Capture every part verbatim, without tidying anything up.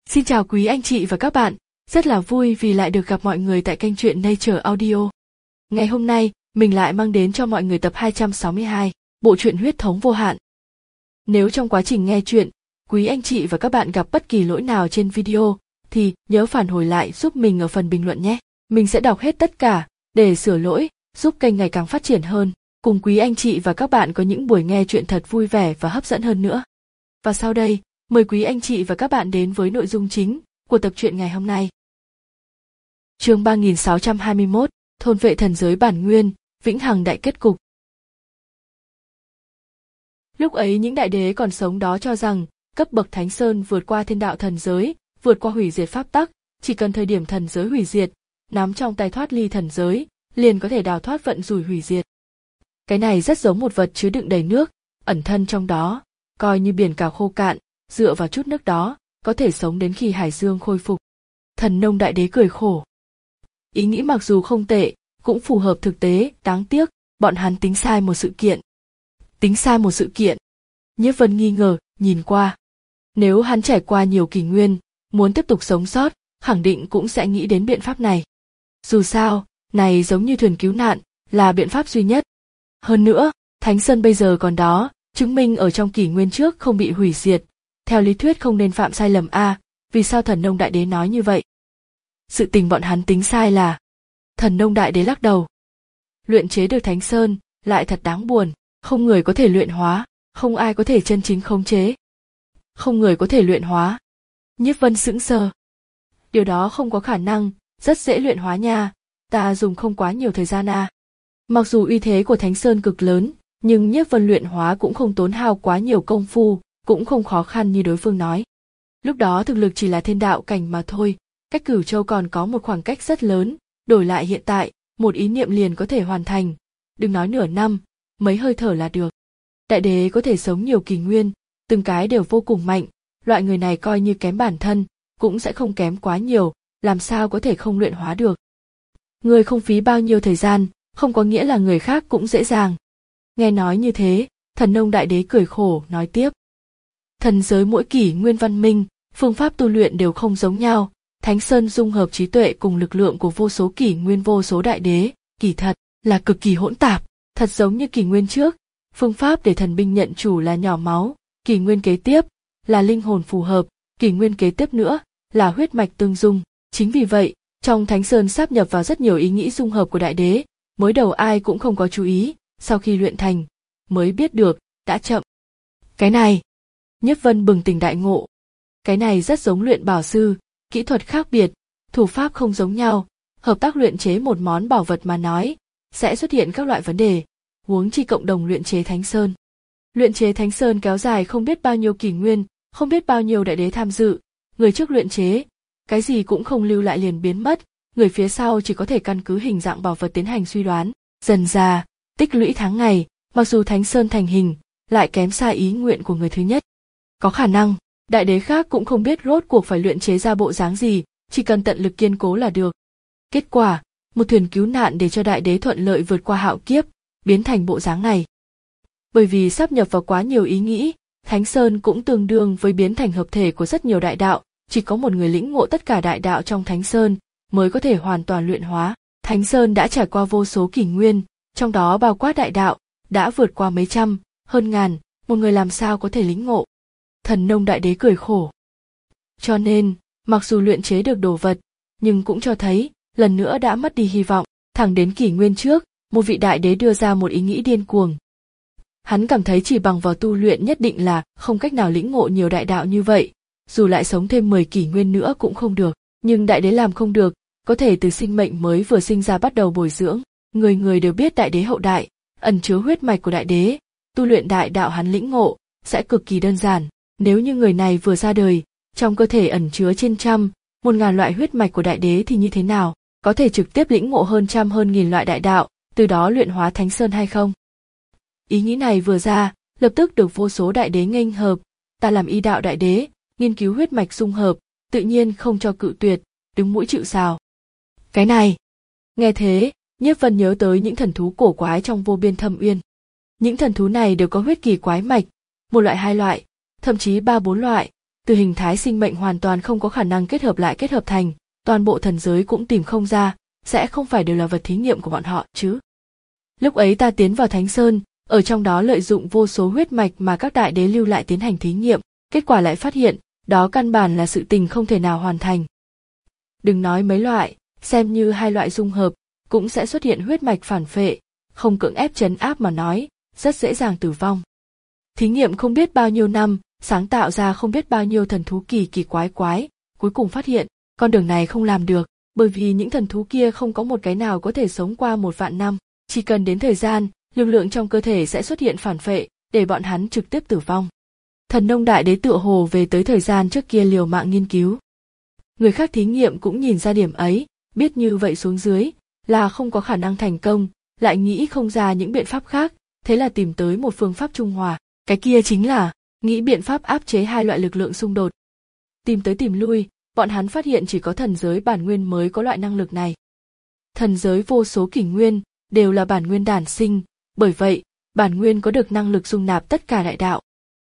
Xin chào quý anh chị và các bạn, rất là vui vì lại được gặp mọi người tại kênh truyện Nature Audio. Ngày hôm nay, mình lại mang đến cho mọi người tập hai trăm sáu mươi hai, bộ truyện Huyết thống vô hạn. Nếu trong quá trình nghe truyện, quý anh chị và các bạn gặp bất kỳ lỗi nào trên video, thì nhớ phản hồi lại giúp mình ở phần bình luận nhé. Mình sẽ đọc hết tất cả, để sửa lỗi, giúp kênh ngày càng phát triển hơn, cùng quý anh chị và các bạn có những buổi nghe truyện thật vui vẻ và hấp dẫn hơn nữa. Và sau đây, mời quý anh chị và các bạn đến với nội dung chính của tập truyện ngày hôm nay. Chương ba nghìn sáu trăm hai mươi mốt, thôn vệ thần giới bản nguyên, vĩnh hằng đại kết cục. Lúc ấy những đại đế còn sống đó cho rằng, cấp bậc Thánh Sơn vượt qua thiên đạo thần giới, vượt qua hủy diệt pháp tắc, chỉ cần thời điểm thần giới hủy diệt, nắm trong tay thoát ly thần giới, liền có thể đào thoát vận rủi hủy diệt. Cái này rất giống một vật chứa đựng đầy nước, ẩn thân trong đó, coi như biển cả khô cạn, dựa vào chút nước đó, có thể sống đến khi hải dương khôi phục. Thần nông đại đế cười khổ. Ý nghĩ mặc dù không tệ, cũng phù hợp thực tế, đáng tiếc, bọn hắn tính sai một sự kiện. Tính sai một sự kiện. Nhiếp Vân nghi ngờ, nhìn qua. Nếu hắn trải qua nhiều kỷ nguyên, muốn tiếp tục sống sót, khẳng định cũng sẽ nghĩ đến biện pháp này. Dù sao, này giống như thuyền cứu nạn, là biện pháp duy nhất. Hơn nữa, Thánh Sơn bây giờ còn đó, chứng minh ở trong kỷ nguyên trước không bị hủy diệt. Theo lý thuyết không nên phạm sai lầm a, vì sao thần nông đại đế nói như vậy? Sự tình bọn hắn tính sai là... Thần nông đại đế lắc đầu. Luyện chế được Thánh Sơn, lại thật đáng buồn, không người có thể luyện hóa, không ai có thể chân chính khống chế. Không người có thể luyện hóa. Nhiếp Vân sững sờ. Điều đó không có khả năng, rất dễ luyện hóa nha, ta dùng không quá nhiều thời gian à. Mặc dù uy thế của Thánh Sơn cực lớn, nhưng Nhiếp Vân luyện hóa cũng không tốn hao quá nhiều công phu, cũng không khó khăn như đối phương nói. Lúc đó thực lực chỉ là thiên đạo cảnh mà thôi, cách Cửu Châu còn có một khoảng cách rất lớn, đổi lại hiện tại, một ý niệm liền có thể hoàn thành, đừng nói nửa năm, mấy hơi thở là được. Đại đế có thể sống nhiều kỷ nguyên, từng cái đều vô cùng mạnh, loại người này coi như kém bản thân, cũng sẽ không kém quá nhiều, làm sao có thể không luyện hóa được. Người không phí bao nhiêu thời gian, không có nghĩa là người khác cũng dễ dàng. Nghe nói như thế, thần nông đại đế cười khổ, nói tiếp. Thần giới mỗi kỷ nguyên văn minh, phương pháp tu luyện đều không giống nhau, Thánh Sơn dung hợp trí tuệ cùng lực lượng của vô số kỷ nguyên vô số đại đế, kỳ thật là cực kỳ hỗn tạp, thật giống như kỷ nguyên trước, phương pháp để thần binh nhận chủ là nhỏ máu, kỷ nguyên kế tiếp là linh hồn phù hợp, kỷ nguyên kế tiếp nữa là huyết mạch tương dung. Chính vì vậy, trong Thánh Sơn sáp nhập vào rất nhiều ý nghĩ dung hợp của đại đế, mới đầu ai cũng không có chú ý, sau khi luyện thành, mới biết được, đã chậm. Cái này, Nhiếp Vân bừng tỉnh đại ngộ. Cái này rất giống luyện bảo sư, kỹ thuật khác biệt, thủ pháp không giống nhau, hợp tác luyện chế một món bảo vật mà nói, sẽ xuất hiện các loại vấn đề, huống chi cộng đồng luyện chế Thánh Sơn. Luyện chế Thánh Sơn kéo dài không biết bao nhiêu kỷ nguyên, không biết bao nhiêu đại đế tham dự, người trước luyện chế, cái gì cũng không lưu lại liền biến mất, người phía sau chỉ có thể căn cứ hình dạng bảo vật tiến hành suy đoán, dần dà, tích lũy tháng ngày, mặc dù Thánh Sơn thành hình, lại kém xa ý nguyện của người thứ nhất. Có khả năng, đại đế khác cũng không biết rốt cuộc phải luyện chế ra bộ dáng gì, chỉ cần tận lực kiên cố là được. Kết quả, một thuyền cứu nạn để cho đại đế thuận lợi vượt qua hạo kiếp, biến thành bộ dáng này. Bởi vì sáp nhập vào quá nhiều ý nghĩ, Thánh Sơn cũng tương đương với biến thành hợp thể của rất nhiều đại đạo, chỉ có một người lĩnh ngộ tất cả đại đạo trong Thánh Sơn mới có thể hoàn toàn luyện hóa. Thánh Sơn đã trải qua vô số kỷ nguyên, trong đó bao quát đại đạo, đã vượt qua mấy trăm, hơn ngàn, một người làm sao có thể lĩnh ngộ. Thần nông đại đế cười khổ. Cho nên, mặc dù luyện chế được đồ vật, nhưng cũng cho thấy, lần nữa đã mất đi hy vọng, thẳng đến kỷ nguyên trước, một vị đại đế đưa ra một ý nghĩ điên cuồng. Hắn cảm thấy chỉ bằng vào tu luyện nhất định là không cách nào lĩnh ngộ nhiều đại đạo như vậy, dù lại sống thêm mười kỷ nguyên nữa cũng không được, nhưng đại đế làm không được, có thể từ sinh mệnh mới vừa sinh ra bắt đầu bồi dưỡng, người người đều biết đại đế hậu đại, ẩn chứa huyết mạch của đại đế, tu luyện đại đạo hắn lĩnh ngộ, sẽ cực kỳ đơn giản. Nếu như người này vừa ra đời, trong cơ thể ẩn chứa trên trăm, một ngàn loại huyết mạch của đại đế thì như thế nào, có thể trực tiếp lĩnh ngộ hơn trăm hơn nghìn loại đại đạo, từ đó luyện hóa Thánh Sơn hay không? Ý nghĩ này vừa ra, lập tức được vô số đại đế nghênh hợp, ta làm y đạo đại đế, nghiên cứu huyết mạch dung hợp, tự nhiên không cho cự tuyệt, đứng mũi chịu sào. Cái này, nghe thế, Nhiếp Vân nhớ tới những thần thú cổ quái trong vô biên thâm uyên. Những thần thú này đều có huyết kỳ quái mạch, một loại hai loại, thậm chí ba bốn loại, từ hình thái sinh mệnh hoàn toàn không có khả năng kết hợp lại kết hợp thành, toàn bộ thần giới cũng tìm không ra, sẽ không phải đều là vật thí nghiệm của bọn họ chứ. Lúc ấy ta tiến vào Thánh Sơn, ở trong đó lợi dụng vô số huyết mạch mà các đại đế lưu lại tiến hành thí nghiệm, kết quả lại phát hiện, đó căn bản là sự tình không thể nào hoàn thành. Đừng nói mấy loại, xem như hai loại dung hợp, cũng sẽ xuất hiện huyết mạch phản phệ, không cưỡng ép trấn áp mà nói, rất dễ dàng tử vong. Thí nghiệm không biết bao nhiêu năm, sáng tạo ra không biết bao nhiêu thần thú kỳ kỳ quái quái, cuối cùng phát hiện, con đường này không làm được, bởi vì những thần thú kia không có một cái nào có thể sống qua một vạn năm, chỉ cần đến thời gian, lực lượng trong cơ thể sẽ xuất hiện phản phệ, để bọn hắn trực tiếp tử vong. Thần nông đại đế tựa hồ về tới thời gian trước kia liều mạng nghiên cứu. Người khác thí nghiệm cũng nhìn ra điểm ấy, biết như vậy xuống dưới, là không có khả năng thành công, lại nghĩ không ra những biện pháp khác, thế là tìm tới một phương pháp trung hòa, cái kia chính là nghĩ biện pháp áp chế hai loại lực lượng xung đột. Tìm tới tìm lui, bọn hắn phát hiện chỉ có thần giới bản nguyên mới có loại năng lực này. Thần giới vô số kỷ nguyên, đều là bản nguyên đản sinh, bởi vậy, bản nguyên có được năng lực dung nạp tất cả đại đạo.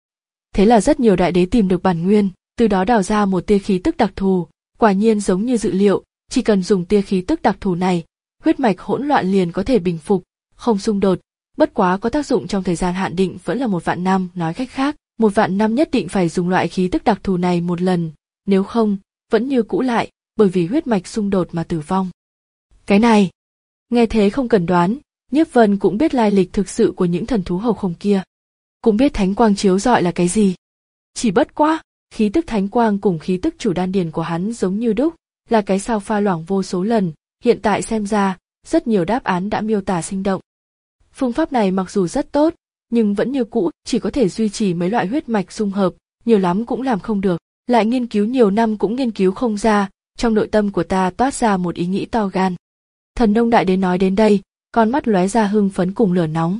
Thế là rất nhiều đại đế tìm được bản nguyên, từ đó đào ra một tia khí tức đặc thù, quả nhiên giống như dự liệu, chỉ cần dùng tia khí tức đặc thù này, huyết mạch hỗn loạn liền có thể bình phục, không xung đột, bất quá có tác dụng trong thời gian hạn định vẫn là một vạn năm, nói cách khác, một vạn năm nhất định phải dùng loại khí tức đặc thù này một lần, nếu không, vẫn như cũ lại, bởi vì huyết mạch xung đột mà tử vong. Cái này, nghe thế không cần đoán, Nhiếp Vân cũng biết lai lịch thực sự của những thần thú hầu khổng kia. Cũng biết thánh quang chiếu rọi là cái gì. Chỉ bất quá, khí tức thánh quang cùng khí tức chủ đan điền của hắn giống như đúc, là cái sao pha loãng vô số lần, hiện tại xem ra, rất nhiều đáp án đã miêu tả sinh động. Phương pháp này mặc dù rất tốt, nhưng vẫn như cũ, chỉ có thể duy trì mấy loại huyết mạch dung hợp, nhiều lắm cũng làm không được, lại nghiên cứu nhiều năm cũng nghiên cứu không ra, trong nội tâm của ta toát ra một ý nghĩ to gan. Thần nông đại đế nói đến đây, con mắt lóe ra hưng phấn cùng lửa nóng.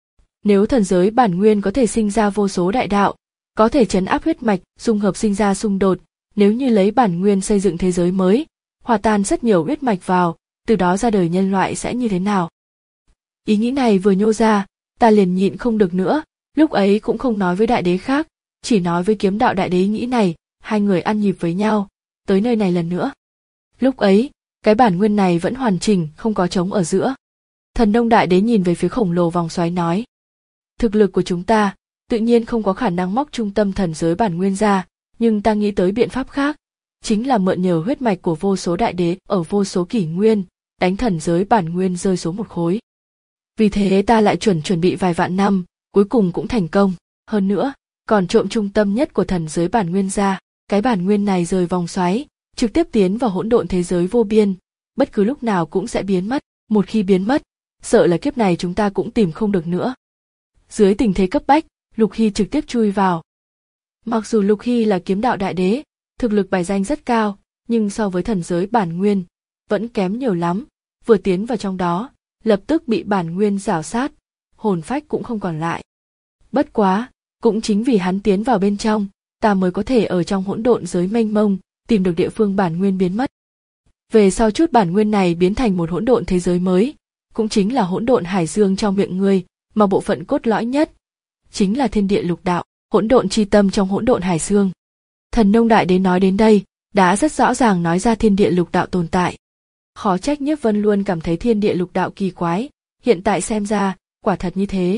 Nếu thần giới bản nguyên có thể sinh ra vô số đại đạo, có thể trấn áp huyết mạch, dung hợp sinh ra xung đột, nếu như lấy bản nguyên xây dựng thế giới mới, hòa tan rất nhiều huyết mạch vào, từ đó ra đời nhân loại sẽ như thế nào? Ý nghĩ này vừa nhô ra, ta liền nhịn không được nữa, lúc ấy cũng không nói với đại đế khác, chỉ nói với kiếm đạo đại đế ý nghĩ này, hai người ăn nhịp với nhau, tới nơi này lần nữa. Lúc ấy, cái bản nguyên này vẫn hoàn chỉnh, không có trống ở giữa. Thần nông đại đế nhìn về phía khổng lồ vòng xoáy nói. Thực lực của chúng ta, tự nhiên không có khả năng móc trung tâm thần giới bản nguyên ra, nhưng ta nghĩ tới biện pháp khác, chính là mượn nhờ huyết mạch của vô số đại đế ở vô số kỷ nguyên, đánh thần giới bản nguyên rơi xuống một khối. Vì thế ta lại chuẩn chuẩn bị vài vạn năm, cuối cùng cũng thành công, hơn nữa, còn trộm trung tâm nhất của thần giới bản nguyên ra, cái bản nguyên này rời vòng xoáy, trực tiếp tiến vào hỗn độn thế giới vô biên, bất cứ lúc nào cũng sẽ biến mất, một khi biến mất, sợ là kiếp này chúng ta cũng tìm không được nữa. Dưới tình thế cấp bách, Lục Hy trực tiếp chui vào. Mặc dù Lục Hy là kiếm đạo đại đế, thực lực bài danh rất cao, nhưng so với thần giới bản nguyên, vẫn kém nhiều lắm, vừa tiến vào trong đó, lập tức bị bản nguyên rảo sát, hồn phách cũng không còn lại. Bất quá, cũng chính vì hắn tiến vào bên trong, ta mới có thể ở trong hỗn độn giới mênh mông, tìm được địa phương bản nguyên biến mất. Về sau chút bản nguyên này biến thành một hỗn độn thế giới mới, cũng chính là hỗn độn hải dương trong miệng ngươi, mà bộ phận cốt lõi nhất chính là thiên địa lục đạo, hỗn độn chi tâm trong hỗn độn hải dương. Thần nông đại đế nói đến đây, đã rất rõ ràng nói ra thiên địa lục đạo tồn tại. Khó trách Nhiếp Vân luôn cảm thấy thiên địa lục đạo kỳ quái, hiện tại xem ra, quả thật như thế.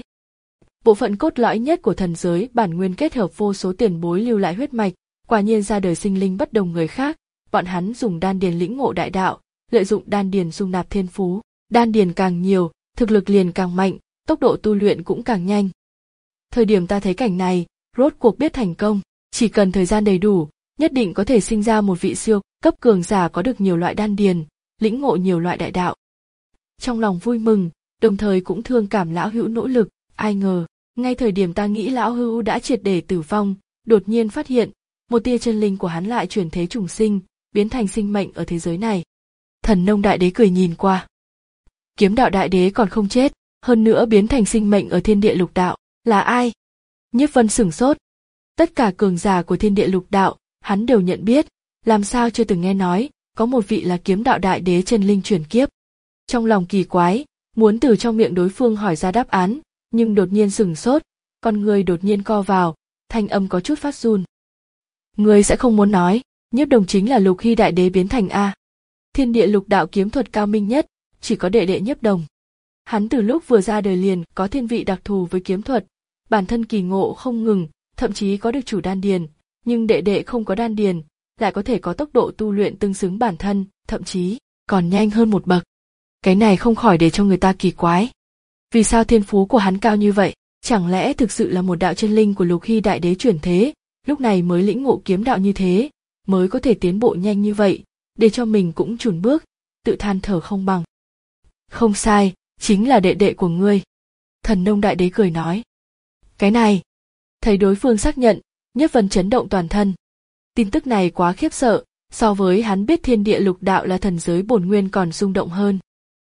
Bộ phận cốt lõi nhất của thần giới bản nguyên kết hợp vô số tiền bối lưu lại huyết mạch, quả nhiên ra đời sinh linh bất đồng người khác, bọn hắn dùng đan điền lĩnh ngộ đại đạo, lợi dụng đan điền dung nạp thiên phú, đan điền càng nhiều, thực lực liền càng mạnh, tốc độ tu luyện cũng càng nhanh. Thời điểm ta thấy cảnh này, rốt cuộc biết thành công, chỉ cần thời gian đầy đủ, nhất định có thể sinh ra một vị siêu cấp cường giả có được nhiều loại đan điền, lĩnh ngộ nhiều loại đại đạo. Trong lòng vui mừng, đồng thời cũng thương cảm lão hữu nỗ lực, ai ngờ, ngay thời điểm ta nghĩ lão hữu đã triệt để tử vong, đột nhiên phát hiện, một tia chân linh của hắn lại chuyển thế trùng sinh, biến thành sinh mệnh ở thế giới này. Thần nông đại đế cười nhìn qua. Kiếm đạo đại đế còn không chết, hơn nữa biến thành sinh mệnh ở thiên địa lục đạo, là ai? Nhiếp Vân sửng sốt. Tất cả cường giả của thiên địa lục đạo, hắn đều nhận biết, làm sao chưa từng nghe nói, có một vị là kiếm đạo đại đế chân linh chuyển kiếp. Trong lòng kỳ quái, muốn từ trong miệng đối phương hỏi ra đáp án, nhưng đột nhiên sửng sốt, con người đột nhiên co vào, thanh âm có chút phát run. Ngươi sẽ không muốn nói, Nhiếp Đồng chính là Lục Hy đại đế biến thành a. Thiên địa lục đạo kiếm thuật cao minh nhất, chỉ có đệ đệ Nhiếp Đồng. Hắn từ lúc vừa ra đời liền có thiên vị đặc thù với kiếm thuật, bản thân kỳ ngộ không ngừng, thậm chí có được chủ đan điền, nhưng đệ đệ không có đan điền, lại có thể có tốc độ tu luyện tương xứng bản thân, thậm chí còn nhanh hơn một bậc. Cái này không khỏi để cho người ta kỳ quái. Vì sao thiên phú của hắn cao như vậy? Chẳng lẽ thực sự là một đạo chân linh của Lục Hy đại đế chuyển thế, lúc này mới lĩnh ngộ kiếm đạo như thế, mới có thể tiến bộ nhanh như vậy, để cho mình cũng chùn bước, tự than thở không bằng. Không sai, chính là đệ đệ của ngươi. Thần Nông đại đế cười nói. Cái này, thấy đối phương xác nhận, Nhất Vân chấn động toàn thân. Tin tức này quá khiếp sợ, so với hắn biết thiên địa lục đạo là thần giới bổn nguyên còn rung động hơn.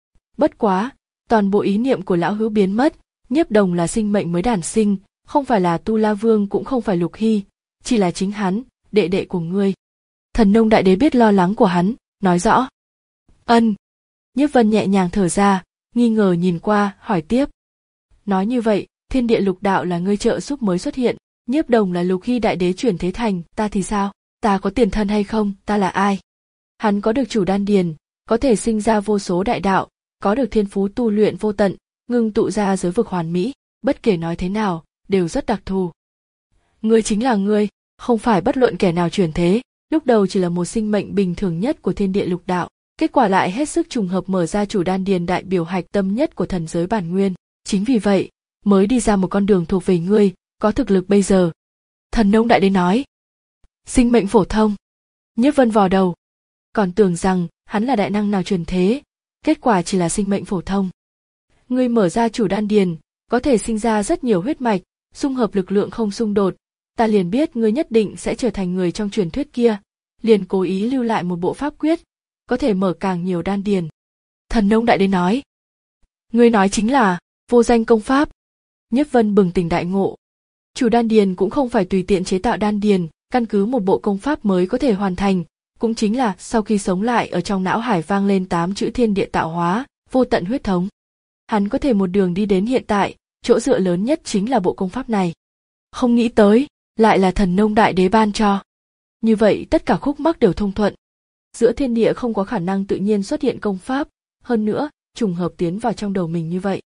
Bất quá, toàn bộ ý niệm của lão hữu biến mất, Nhiếp Đồng là sinh mệnh mới đản sinh, không phải là Tu La Vương cũng không phải Lục Hy, chỉ là chính hắn, đệ đệ của ngươi. Thần Nông đại đế biết lo lắng của hắn, nói rõ. Ân. Nhiếp Vân nhẹ nhàng thở ra, nghi ngờ nhìn qua, hỏi tiếp. Nói như vậy, thiên địa lục đạo là ngươi trợ giúp mới xuất hiện, Nhiếp Đồng là Lục Hy đại đế chuyển thế thành, ta thì sao? Ta có tiền thân hay không? Ta là ai? Hắn có được chủ đan điền, có thể sinh ra vô số đại đạo, có được thiên phú tu luyện vô tận, ngưng tụ ra giới vực hoàn mỹ, bất kể nói thế nào, đều rất đặc thù. Ngươi chính là ngươi, không phải bất luận kẻ nào chuyển thế, lúc đầu chỉ là một sinh mệnh bình thường nhất của thiên địa lục đạo, kết quả lại hết sức trùng hợp mở ra chủ đan điền đại biểu hạch tâm nhất của thần giới bản nguyên, chính vì vậy, mới đi ra một con đường thuộc về ngươi, có thực lực bây giờ. Thần Nông đại đế nói. Sinh mệnh phổ thông. Nhiếp Vân vò đầu. Còn tưởng rằng hắn là đại năng nào truyền thế, kết quả chỉ là sinh mệnh phổ thông. Ngươi mở ra chủ đan điền, có thể sinh ra rất nhiều huyết mạch, xung hợp lực lượng không xung đột, ta liền biết ngươi nhất định sẽ trở thành người trong truyền thuyết kia, liền cố ý lưu lại một bộ pháp quyết, có thể mở càng nhiều đan điền. Thần Nông đại đế nói. Ngươi nói chính là vô danh công pháp. Nhiếp Vân bừng tỉnh đại ngộ. Chủ đan điền cũng không phải tùy tiện chế tạo đan điền, căn cứ một bộ công pháp mới có thể hoàn thành, cũng chính là sau khi sống lại ở trong não hải vang lên tám chữ thiên địa tạo hóa, vô tận huyết thống. Hắn có thể một đường đi đến hiện tại, chỗ dựa lớn nhất chính là bộ công pháp này. Không nghĩ tới, lại là Thần Nông đại đế ban cho. Như vậy tất cả khúc mắc đều thông thuận. Giữa thiên địa không có khả năng tự nhiên xuất hiện công pháp, hơn nữa, trùng hợp tiến vào trong đầu mình như vậy.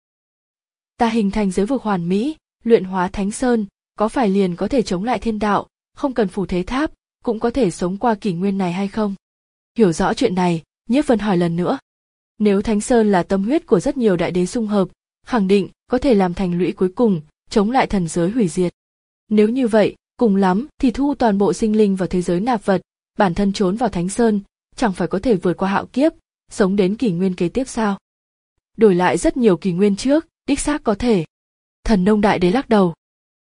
Ta hình thành giới vực hoàn mỹ, luyện hóa Thánh Sơn, có phải liền có thể chống lại thiên đạo, không cần phù thế tháp, cũng có thể sống qua kỷ nguyên này hay không? Hiểu rõ chuyện này, Nhiếp Vân hỏi lần nữa. Nếu Thánh Sơn là tâm huyết của rất nhiều đại đế xung hợp, khẳng định có thể làm thành lũy cuối cùng, chống lại thần giới hủy diệt. Nếu như vậy, cùng lắm thì thu toàn bộ sinh linh vào thế giới nạp vật, bản thân trốn vào Thánh Sơn, chẳng phải có thể vượt qua hạo kiếp, sống đến kỷ nguyên kế tiếp sao? Đổi lại rất nhiều kỷ nguyên trước, đích xác có thể. Thần Nông đại đế lắc đầu.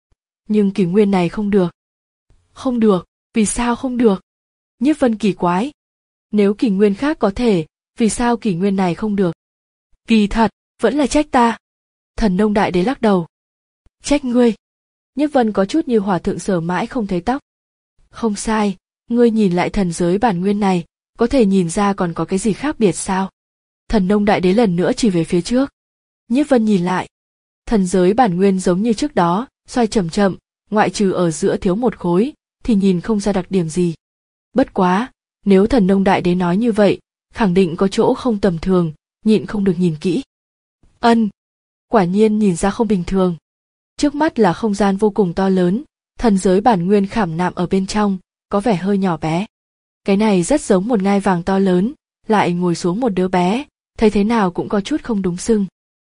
Nhưng kỷ nguyên này không được. Không được, vì sao không được? Nhiếp Vân kỳ quái. Nếu kỷ nguyên khác có thể, vì sao kỷ nguyên này không được? Kỳ thật, vẫn là trách ta. Thần Nông đại đế lắc đầu. Trách ngươi. Nhiếp Vân có chút như hỏa thượng sở mãi không thấy tóc. Không sai, ngươi nhìn lại thần giới bản nguyên này, có thể nhìn ra còn có cái gì khác biệt sao? Thần Nông đại đế lần nữa chỉ về phía trước. Nhiếp Vân nhìn lại. Thần giới bản nguyên giống như trước đó, xoay chậm chậm, ngoại trừ ở giữa thiếu một khối, thì nhìn không ra đặc điểm gì. Bất quá, nếu Thần Nông đại đế nói như vậy, khẳng định có chỗ không tầm thường, nhịn không được nhìn kỹ. Ân, quả nhiên nhìn ra không bình thường. Trước mắt là không gian vô cùng to lớn, thần giới bản nguyên khảm nạm ở bên trong, có vẻ hơi nhỏ bé. Cái này rất giống một ngai vàng to lớn, lại ngồi xuống một đứa bé, thấy thế nào cũng có chút không đúng xưng.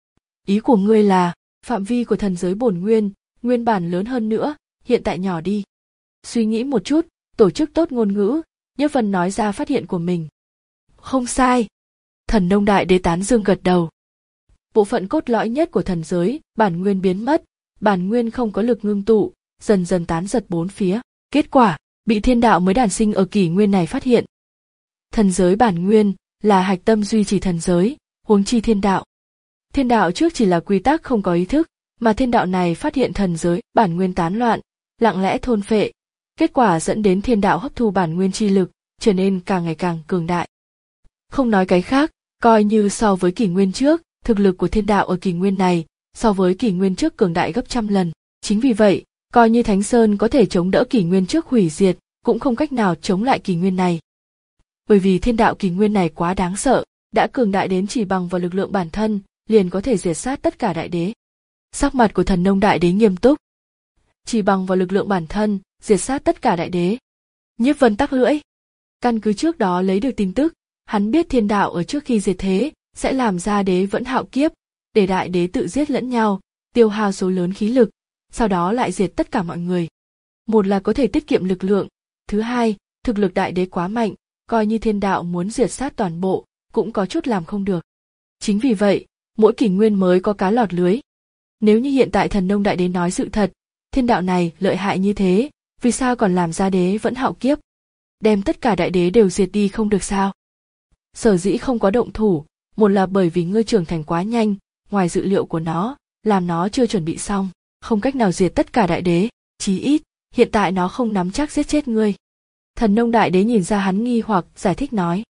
Ý của ngươi là, phạm vi của thần giới bổn nguyên, nguyên bản lớn hơn nữa, hiện tại nhỏ đi. Suy nghĩ một chút, tổ chức tốt ngôn ngữ, Nhiếp Vân nói ra phát hiện của mình. Không sai. Thần Nông đại đế tán dương gật đầu. Bộ phận cốt lõi nhất của thần giới, bản nguyên biến mất, bản nguyên không có lực ngưng tụ, dần dần tán giật bốn phía. Kết quả, bị thiên đạo mới đản sinh ở kỷ nguyên này phát hiện. Thần giới bản nguyên là hạch tâm duy trì thần giới, huống chi thiên đạo. Thiên đạo trước chỉ là quy tắc không có ý thức, mà thiên đạo này phát hiện thần giới bản nguyên tán loạn, lặng lẽ thôn phệ, kết quả dẫn đến thiên đạo hấp thu bản nguyên chi lực, trở nên càng ngày càng cường đại. Không nói cái khác, coi như so với kỷ nguyên trước, thực lực của thiên đạo ở kỷ nguyên này, so với kỷ nguyên trước cường đại gấp trăm lần. Chính vì vậy, coi như Thánh Sơn có thể chống đỡ kỷ nguyên trước hủy diệt, cũng không cách nào chống lại kỷ nguyên này. Bởi vì thiên đạo kỷ nguyên này quá đáng sợ, đã cường đại đến chỉ bằng vào lực lượng bản thân, liền có thể diệt sát tất cả đại đế. Sắc mặt của Thần Nông Đại Đế nghiêm túc. Chỉ bằng vào lực lượng bản thân, diệt sát tất cả đại đế. Nhiếp Vân tắc lưỡi. Căn cứ trước đó lấy được tin tức, hắn biết thiên đạo ở trước khi diệt thế, sẽ làm ra đế vẫn hạo kiếp, để đại đế tự giết lẫn nhau, tiêu hao số lớn khí lực, sau đó lại diệt tất cả mọi người. Một là có thể tiết kiệm lực lượng, thứ hai, thực lực đại đế quá mạnh, coi như thiên đạo muốn diệt sát toàn bộ, cũng có chút làm không được. Chính vì vậy, mỗi kỷ nguyên mới có cá lọt lưới. Nếu như hiện tại Thần Nông Đại Đế nói sự thật, thiên đạo này lợi hại như thế, vì sao còn làm ra đế vẫn hạo kiếp? Đem tất cả đại đế đều diệt đi không được sao? Sở dĩ không có động thủ, một là bởi vì ngươi trưởng thành quá nhanh, ngoài dự liệu của nó, làm nó chưa chuẩn bị xong, không cách nào diệt tất cả đại đế, chí ít, hiện tại nó không nắm chắc giết chết ngươi. Thần Nông Đại Đế nhìn ra hắn nghi hoặc giải thích nói.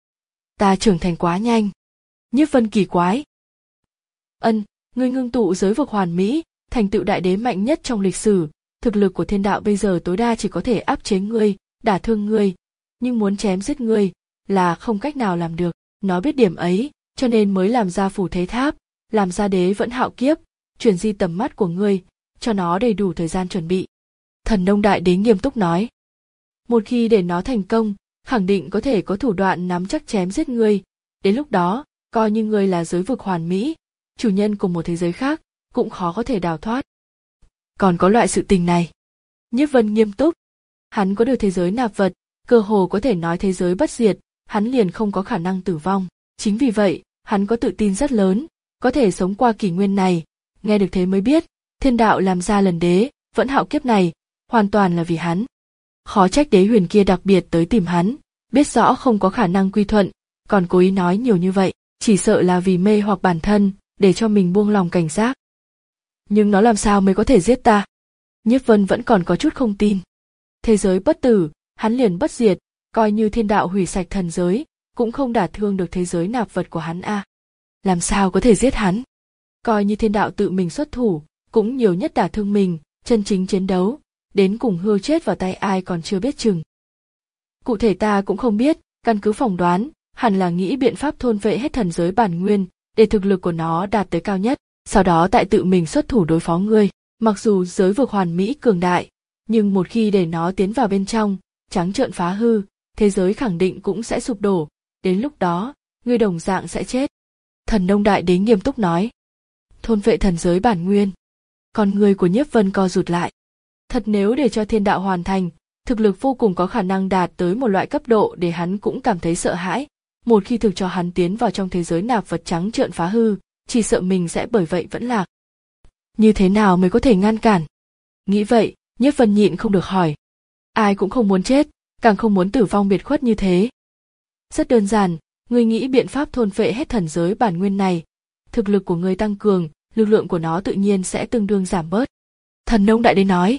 Ta trưởng thành quá nhanh. Nhiếp Vân kỳ quái. Ân, ngươi ngưng tụ giới vực hoàn mỹ, thành tựu đại đế mạnh nhất trong lịch sử, thực lực của thiên đạo bây giờ tối đa chỉ có thể áp chế ngươi, đả thương ngươi, nhưng muốn chém giết ngươi là không cách nào làm được. Nó biết điểm ấy, cho nên mới làm ra phù thế tháp, làm ra đế vẫn hạo kiếp, chuyển di tầm mắt của ngươi, cho nó đầy đủ thời gian chuẩn bị. Thần Nông Đại Đế nghiêm túc nói. Một khi để nó thành công, khẳng định có thể có thủ đoạn nắm chắc chém giết ngươi, đến lúc đó, coi như ngươi là giới vực hoàn mỹ, chủ nhân của một thế giới khác, cũng khó có thể đào thoát. Còn có loại sự tình này. Nhiếp Vân nghiêm túc. Hắn có được thế giới nạp vật, cơ hồ có thể nói thế giới bất diệt, hắn liền không có khả năng tử vong. Chính vì vậy, hắn có tự tin rất lớn, có thể sống qua kỷ nguyên này. Nghe được thế mới biết, thiên đạo làm ra lần đế, vẫn hạo kiếp này, hoàn toàn là vì hắn. Khó trách đế huyền kia đặc biệt tới tìm hắn, biết rõ không có khả năng quy thuận, còn cố ý nói nhiều như vậy, chỉ sợ là vì mê hoặc bản thân, để cho mình buông lòng cảnh giác. Nhưng nó làm sao mới có thể giết ta? Nhiếp Vân vẫn còn có chút không tin. Thế giới bất tử, hắn liền bất diệt, coi như thiên đạo hủy sạch thần giới, cũng không đả thương được thế giới nạp vật của hắn a. À. Làm sao có thể giết hắn? Coi như thiên đạo tự mình xuất thủ, cũng nhiều nhất đả thương mình, chân chính chiến đấu, đến cùng hưu chết vào tay ai còn chưa biết chừng. Cụ thể ta cũng không biết, căn cứ phỏng đoán, hẳn là nghĩ biện pháp thôn vệ hết thần giới bản nguyên, để thực lực của nó đạt tới cao nhất, sau đó tại tự mình xuất thủ đối phó ngươi. Mặc dù giới vực hoàn mỹ cường đại, nhưng một khi để nó tiến vào bên trong, trắng trợn phá hư, thế giới khẳng định cũng sẽ sụp đổ, đến lúc đó, ngươi đồng dạng sẽ chết. Thần Nông Đại Đế nghiêm túc nói. Thôn vệ thần giới bản nguyên. Con người của Nhiếp Vân co rụt lại. Thật nếu để cho thiên đạo hoàn thành, thực lực vô cùng có khả năng đạt tới một loại cấp độ để hắn cũng cảm thấy sợ hãi. Một khi thực cho hắn tiến vào trong thế giới nạp vật trắng trợn phá hư, chỉ sợ mình sẽ bởi vậy vẫn lạc. Như thế nào mới có thể ngăn cản? Nghĩ vậy, Nhiếp Vân nhịn không được hỏi. Ai cũng không muốn chết, càng không muốn tử vong biệt khuất như thế. Rất đơn giản, ngươi nghĩ biện pháp thôn phệ hết thần giới bản nguyên này, thực lực của ngươi tăng cường, lực lượng của nó tự nhiên sẽ tương đương giảm bớt. Thần Nông Đại Đế nói.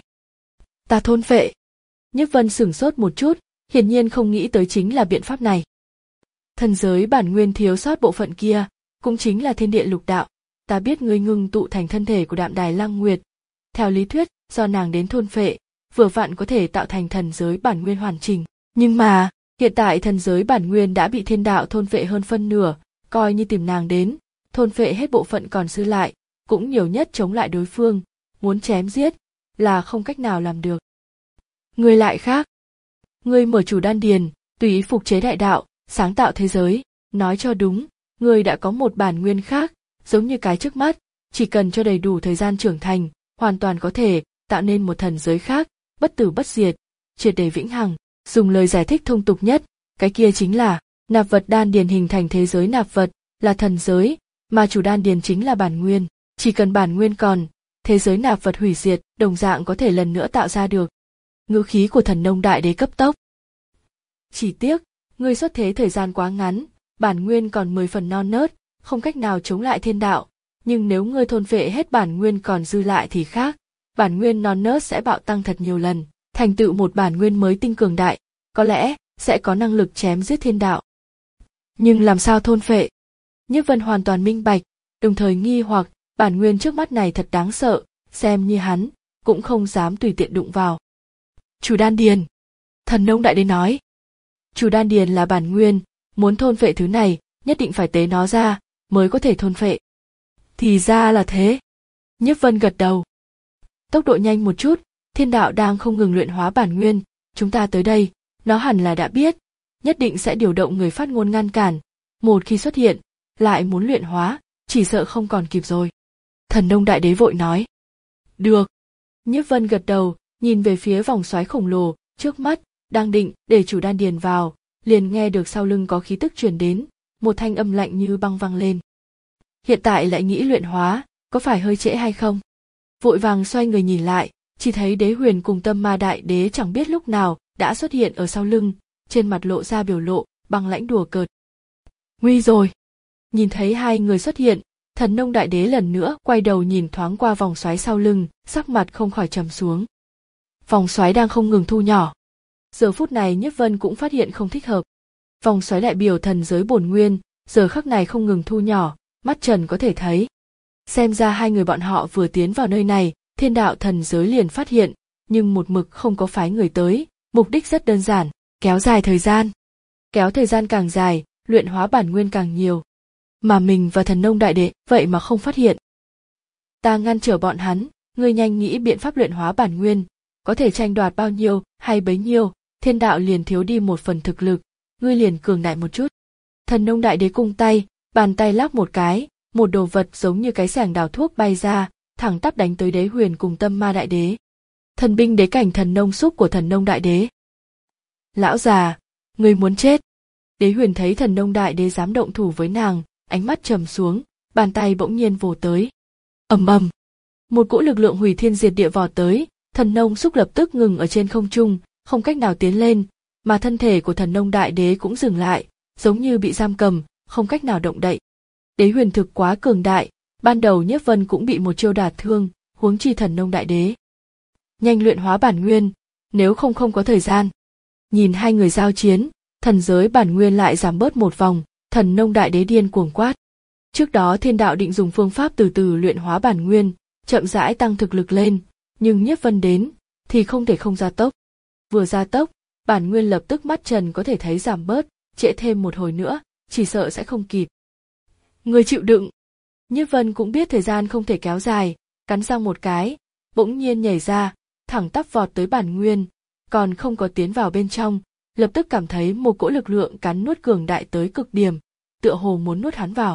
Ta thôn phệ. Nhiếp Vân sửng sốt một chút, hiển nhiên không nghĩ tới chính là biện pháp này. Thần giới bản nguyên thiếu sót bộ phận kia, cũng chính là thiên địa lục đạo. Ta biết ngươi ngưng tụ thành thân thể của Đạm Đài Lăng Nguyệt. Theo lý thuyết, do nàng đến thôn phệ, vừa vặn có thể tạo thành thần giới bản nguyên hoàn chỉnh. Nhưng mà, hiện tại thần giới bản nguyên đã bị thiên đạo thôn phệ hơn phân nửa, coi như tìm nàng đến, thôn phệ hết bộ phận còn dư lại, cũng nhiều nhất chống lại đối phương, muốn chém giết, là không cách nào làm được. Ngươi lại khác. Ngươi mở chủ đan điền, tùy ý phục chế đại đạo, sáng tạo thế giới, nói cho đúng, ngươi đã có một bản nguyên khác, giống như cái trước mắt, chỉ cần cho đầy đủ thời gian trưởng thành, hoàn toàn có thể tạo nên một thần giới khác, bất tử bất diệt, triệt để vĩnh hằng. Dùng lời giải thích thông tục nhất, cái kia chính là nạp vật đan điền hình thành thế giới nạp vật, là thần giới, mà chủ đan điền chính là bản nguyên, chỉ cần bản nguyên còn, thế giới nạp vật hủy diệt, đồng dạng có thể lần nữa tạo ra được. Ngữ khí của Thần Nông Đại Đế cấp tốc. Chỉ tiếc, ngươi xuất thế thời gian quá ngắn, bản nguyên còn mười phần non nớt, không cách nào chống lại thiên đạo, nhưng nếu ngươi thôn phệ hết bản nguyên còn dư lại thì khác, bản nguyên non nớt sẽ bạo tăng thật nhiều lần, thành tựu một bản nguyên mới tinh cường đại, có lẽ sẽ có năng lực chém giết thiên đạo. Nhưng làm sao thôn phệ? Nhiếp Vân hoàn toàn minh bạch, đồng thời nghi hoặc, bản nguyên trước mắt này thật đáng sợ, xem như hắn, cũng không dám tùy tiện đụng vào. Chủ đan điền. Thần nông đại đế nói. Chủ đan điền là bản nguyên, muốn thôn phệ thứ này, nhất định phải tế nó ra, mới có thể thôn phệ. Thì ra là thế. Nhiếp Vân gật đầu. Tốc độ nhanh một chút, thiên đạo đang không ngừng luyện hóa bản nguyên, chúng ta tới đây, nó hẳn là đã biết, nhất định sẽ điều động người phát ngôn ngăn cản, một khi xuất hiện, lại muốn luyện hóa, chỉ sợ không còn kịp rồi. Thần nông đại đế vội nói. Được. Nhiếp Vân gật đầu, nhìn về phía vòng xoáy khổng lồ, trước mắt, đang định để chủ đan điền vào, liền nghe được sau lưng có khí tức truyền đến, một thanh âm lạnh như băng vang lên. Hiện tại lại nghĩ luyện hóa, có phải hơi trễ hay không? Vội vàng xoay người nhìn lại, chỉ thấy Đế Huyền cùng Tâm Ma Đại Đế chẳng biết lúc nào đã xuất hiện ở sau lưng, trên mặt lộ ra biểu lộ băng lãnh đùa cợt. Nguy rồi. Nhìn thấy hai người xuất hiện, Thần nông đại đế lần nữa quay đầu nhìn thoáng qua vòng xoáy sau lưng, sắc mặt không khỏi trầm xuống. Vòng xoáy đang không ngừng thu nhỏ. Giờ phút này Nhiếp Vân cũng phát hiện không thích hợp. Vòng xoáy đại biểu thần giới bổn nguyên, giờ khắc này không ngừng thu nhỏ, mắt trần có thể thấy. Xem ra hai người bọn họ vừa tiến vào nơi này, thiên đạo thần giới liền phát hiện, nhưng một mực không có phái người tới, mục đích rất đơn giản, kéo dài thời gian. Kéo thời gian càng dài, luyện hóa bản nguyên càng nhiều. Mà mình và thần nông đại đế vậy mà không phát hiện. Ta ngăn trở bọn hắn, ngươi nhanh nghĩ biện pháp luyện hóa bản nguyên, có thể tranh đoạt bao nhiêu hay bấy nhiêu, thiên đạo liền thiếu đi một phần thực lực, ngươi liền cường đại một chút. Thần nông đại đế cung tay, bàn tay lắc một cái, một đồ vật giống như cái xẻng đào thuốc bay ra, thẳng tắp đánh tới Đế Huyền cùng Tâm Ma đại đế. Thần binh đế cảnh thần nông xúc của thần nông đại đế. Lão già, ngươi muốn chết. Đế Huyền thấy thần nông đại đế dám động thủ với nàng, ánh mắt trầm xuống, bàn tay bỗng nhiên vồ tới. Ầm ầm, một cỗ lực lượng hủy thiên diệt địa vọt tới, thần nông xúc lập tức ngừng ở trên không trung, không cách nào tiến lên, mà thân thể của thần nông đại đế cũng dừng lại, giống như bị giam cầm, không cách nào động đậy. Đế Huyền thực quá cường đại, ban đầu Nhiếp Vân cũng bị một chiêu đả thương, huống chi thần nông đại đế. Nhanh luyện hóa bản nguyên, nếu không không có thời gian. Nhìn hai người giao chiến, thần giới bản nguyên lại giảm bớt một vòng, thần nông đại đế điên cuồng quát. Trước đó thiên đạo định dùng phương pháp từ từ luyện hóa bản nguyên, chậm rãi tăng thực lực lên, nhưng Nhiếp Vân đến, thì không thể không gia tốc. Vừa gia tốc, bản nguyên lập tức mắt trần có thể thấy giảm bớt, trễ thêm một hồi nữa, chỉ sợ sẽ không kịp. Người chịu đựng. Nhiếp Vân cũng biết thời gian không thể kéo dài, cắn răng một cái, bỗng nhiên nhảy ra, thẳng tắp vọt tới bản nguyên, còn không có tiến vào bên trong, lập tức cảm thấy một cỗ lực lượng cắn nuốt cường đại tới cực điểm, tựa hồ muốn nuốt hắn vào.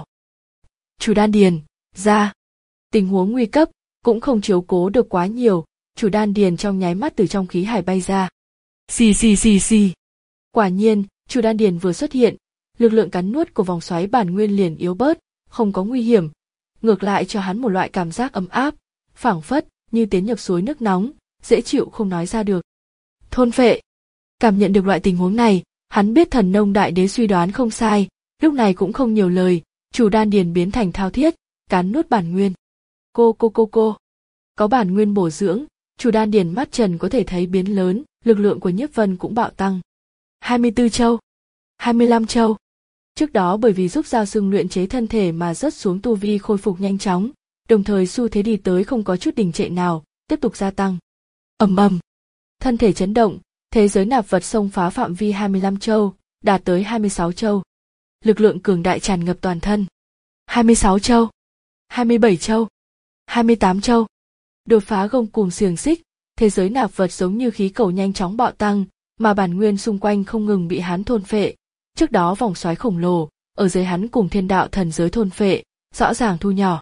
Chủ đan điền, ra. Tình huống nguy cấp, cũng không chiếu cố được quá nhiều, chủ đan điền trong nháy mắt từ trong khí hải bay ra. Xì xì xì xì. Quả nhiên, chủ đan điền vừa xuất hiện, lực lượng cắn nuốt của vòng xoáy bản nguyên liền yếu bớt, không có nguy hiểm, ngược lại cho hắn một loại cảm giác ấm áp, phảng phất như tiến nhập suối nước nóng, dễ chịu không nói ra được. Thôn phệ. Cảm nhận được loại tình huống này, hắn biết thần nông đại đế suy đoán không sai, lúc này cũng không nhiều lời, chủ đan điền biến thành thao thiết, cắn nuốt bản nguyên. Cô cô cô cô. Có bản nguyên bổ dưỡng, chủ đan điền mắt trần có thể thấy biến lớn, lực lượng của Nhiếp Vân cũng bạo tăng. hai mươi tư châu, hai mươi lăm châu. Trước đó bởi vì giúp Giao Xương luyện chế thân thể mà rớt xuống tu vi khôi phục nhanh chóng, đồng thời xu thế đi tới không có chút đình trệ nào, tiếp tục gia tăng. Ầm ầm, thân thể chấn động, thế giới nạp vật xông phá phạm vi hai mươi lăm châu, đạt tới hai mươi sáu châu. Lực lượng cường đại tràn ngập toàn thân. hai mươi sáu châu, hai mươi bảy châu, hai mươi tám châu. Đột phá gông cùm xiềng xích, thế giới nạp vật giống như khí cầu nhanh chóng bạo tăng, mà bản nguyên xung quanh không ngừng bị hắn thôn phệ. Trước đó vòng xoáy khổng lồ, ở dưới hắn cùng thiên đạo thần giới thôn phệ, rõ ràng thu nhỏ.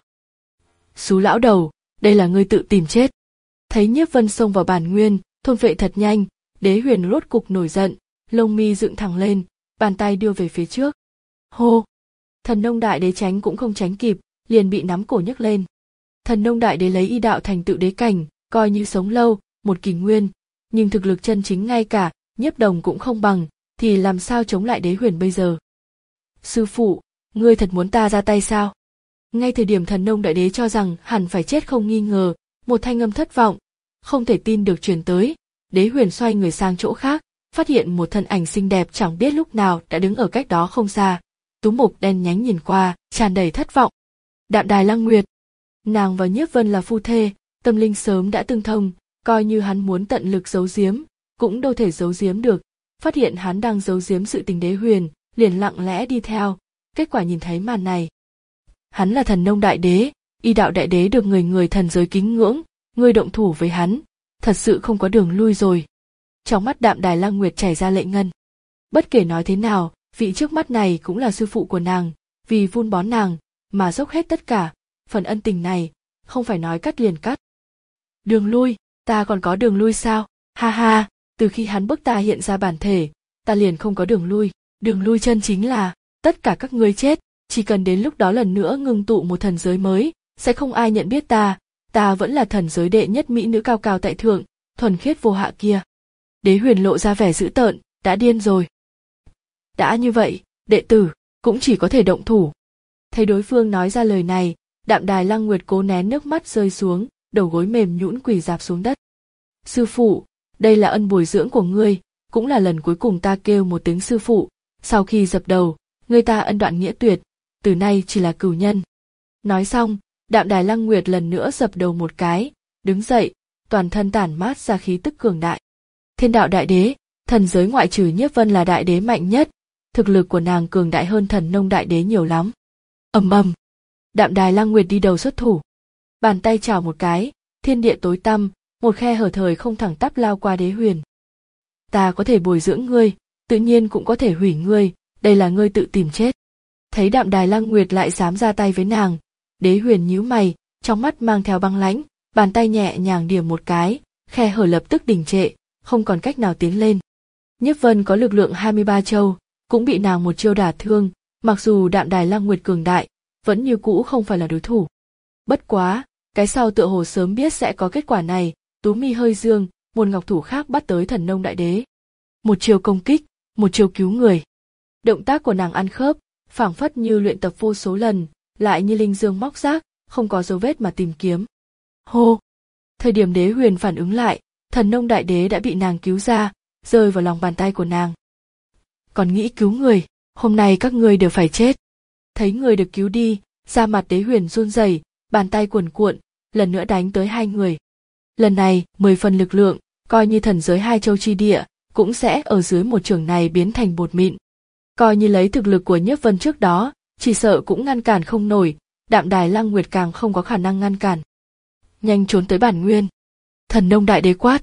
Xú lão đầu, đây là ngươi tự tìm chết. Thấy Nhiếp Vân xông vào bản nguyên, thôn phệ thật nhanh, Đế Huyền rốt cục nổi giận, lông mi dựng thẳng lên, bàn tay đưa về phía trước. Hô! Thần nông đại đế tránh cũng không tránh kịp, liền bị nắm cổ nhấc lên. Thần nông đại đế lấy y đạo thành tựu đế cảnh, coi như sống lâu, một kỷ nguyên, nhưng thực lực chân chính ngay cả Nhiếp Đồng cũng không bằng, thì làm sao chống lại Đế Huyền bây giờ? Sư phụ, ngươi thật muốn ta ra tay sao? Ngay thời điểm thần nông đại đế cho rằng hẳn phải chết không nghi ngờ, một thanh âm thất vọng, không thể tin được truyền tới. Đế Huyền xoay người sang chỗ khác, phát hiện một thân ảnh xinh đẹp chẳng biết lúc nào đã đứng ở cách đó không xa. Tú mục đen nhánh nhìn qua, tràn đầy thất vọng. Đạm Đài Lăng Nguyệt. Nàng và Nhiếp Vân là phu thê, tâm linh sớm đã tương thông, coi như hắn muốn tận lực giấu giếm, cũng đâu thể giấu giếm được, phát hiện hắn đang giấu giếm sự tình Đế Huyền, liền lặng lẽ đi theo, kết quả nhìn thấy màn này. Hắn là Thần Nông Đại Đế, y đạo đại đế được người người thần giới kính ngưỡng, ngươi động thủ với hắn, thật sự không có đường lui rồi. Trong mắt Đạm Đài Lăng Nguyệt chảy ra lệ ngân. Bất kể nói thế nào, vị trước mắt này cũng là sư phụ của nàng, vì vun bón nàng, mà dốc hết tất cả, phần ân tình này, không phải nói cắt liền cắt. Đường lui, ta còn có đường lui sao? Ha ha, từ khi hắn bức ta hiện ra bản thể, ta liền không có đường lui, đường lui chân chính là, tất cả các ngươi chết, chỉ cần đến lúc đó lần nữa ngưng tụ một thần giới mới, sẽ không ai nhận biết ta, ta vẫn là thần giới đệ nhất mỹ nữ cao cao tại thượng, thuần khiết vô hạ kia. Đế Huyền lộ ra vẻ dữ tợn, đã điên rồi. Đã như vậy, đệ tử, cũng chỉ có thể động thủ. Thấy đối phương nói ra lời này, Đạm Đài Lăng Nguyệt cố nén nước mắt rơi xuống, đầu gối mềm nhũn quỳ rạp xuống đất. Sư phụ, đây là ân bồi dưỡng của ngươi, cũng là lần cuối cùng ta kêu một tiếng sư phụ, sau khi dập đầu, ngươi ta ân đoạn nghĩa tuyệt, từ nay chỉ là cừu nhân. Nói xong, Đạm Đài Lăng Nguyệt lần nữa dập đầu một cái, đứng dậy, toàn thân tản mát ra khí tức cường đại. Thiên đạo đại đế, thần giới ngoại trừ Nhiếp Vân là đại đế mạnh nhất, thực lực của nàng cường đại hơn Thần Nông đại đế nhiều lắm. Ầm ầm, Đạm Đài Lăng Nguyệt đi đầu xuất thủ, bàn tay chảo một cái, thiên địa tối tăm, một khe hở thời không thẳng tắp lao qua Đế Huyền. Ta có thể bồi dưỡng ngươi, tự nhiên cũng có thể hủy ngươi, đây là ngươi tự tìm chết. Thấy Đạm Đài Lăng Nguyệt lại dám ra tay với nàng, Đế Huyền nhíu mày, trong mắt mang theo băng lãnh, bàn tay nhẹ nhàng điểm một cái, khe hở lập tức đình trệ, không còn cách nào tiến lên. Nhiếp Vân có lực lượng hai mươi ba châu, cũng bị nàng một chiêu đả thương, mặc dù Đạm Đài Lăng Nguyệt cường đại, vẫn như cũ không phải là đối thủ. Bất quá, cái sau tựa hồ sớm biết sẽ có kết quả này, tú mi hơi dương, một ngọc thủ khác bắt tới Thần Nông đại đế. Một chiêu công kích, một chiêu cứu người. Động tác của nàng ăn khớp, phảng phất như luyện tập vô số lần, lại như linh dương móc rác, không có dấu vết mà tìm kiếm. Hô! Thời điểm Đế Huyền phản ứng lại, Thần Nông đại đế đã bị nàng cứu ra, rơi vào lòng bàn tay của nàng. Còn nghĩ cứu người, hôm nay các ngươi đều phải chết. Thấy người được cứu đi, da mặt Đế Huyền run rẩy, bàn tay cuồn cuộn, lần nữa đánh tới hai người. Lần này, mười phần lực lượng, coi như thần giới hai châu chi địa, cũng sẽ ở dưới một chưởng này biến thành bột mịn. Coi như lấy thực lực của Nhiếp Vân trước đó, chỉ sợ cũng ngăn cản không nổi, Đạm Đài Lăng Nguyệt càng không có khả năng ngăn cản. Nhanh trốn tới bản nguyên. Thần Nông đại đế quát.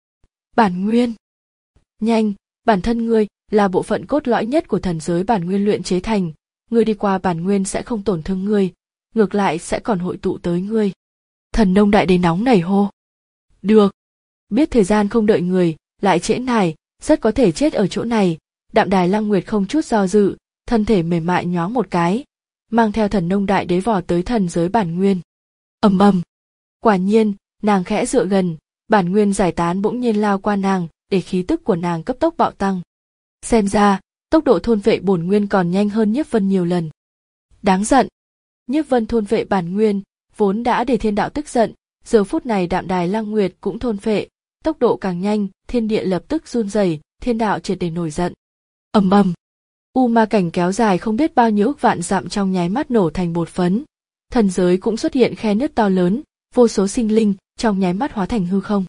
Bản nguyên. Nhanh, bản thân ngươi là bộ phận cốt lõi nhất của thần giới bản nguyên luyện chế thành, ngươi đi qua bản nguyên sẽ không tổn thương ngươi, ngược lại sẽ còn hội tụ tới ngươi. Thần Nông đại đế nóng nảy hô. Được. Biết thời gian không đợi người, lại trễ nải, rất có thể chết ở chỗ này. Đạm Đài Lăng Nguyệt không chút do dự, thân thể mềm mại nhoáng một cái, mang theo Thần Nông đại đế vò tới thần giới bản nguyên. Ầm ầm. Quả nhiên, nàng khẽ dựa gần, bản nguyên giải tán bỗng nhiên lao qua nàng, để khí tức của nàng cấp tốc bạo tăng. Xem ra, tốc độ thôn vệ bổn nguyên còn nhanh hơn Nhiếp Vân nhiều lần. Đáng giận. Nhiếp Vân thôn vệ bản nguyên, vốn đã để thiên đạo tức giận, giờ phút này Đạm Đài Lăng Nguyệt cũng thôn phệ, tốc độ càng nhanh, thiên địa lập tức run rẩy, thiên đạo triệt để nổi giận. Ầm ầm. U ma cảnh kéo dài không biết bao nhiêu ức vạn dặm trong nháy mắt nổ thành bột phấn. Thần giới cũng xuất hiện khe nứt to lớn, vô số sinh linh trong nháy mắt hóa thành hư không.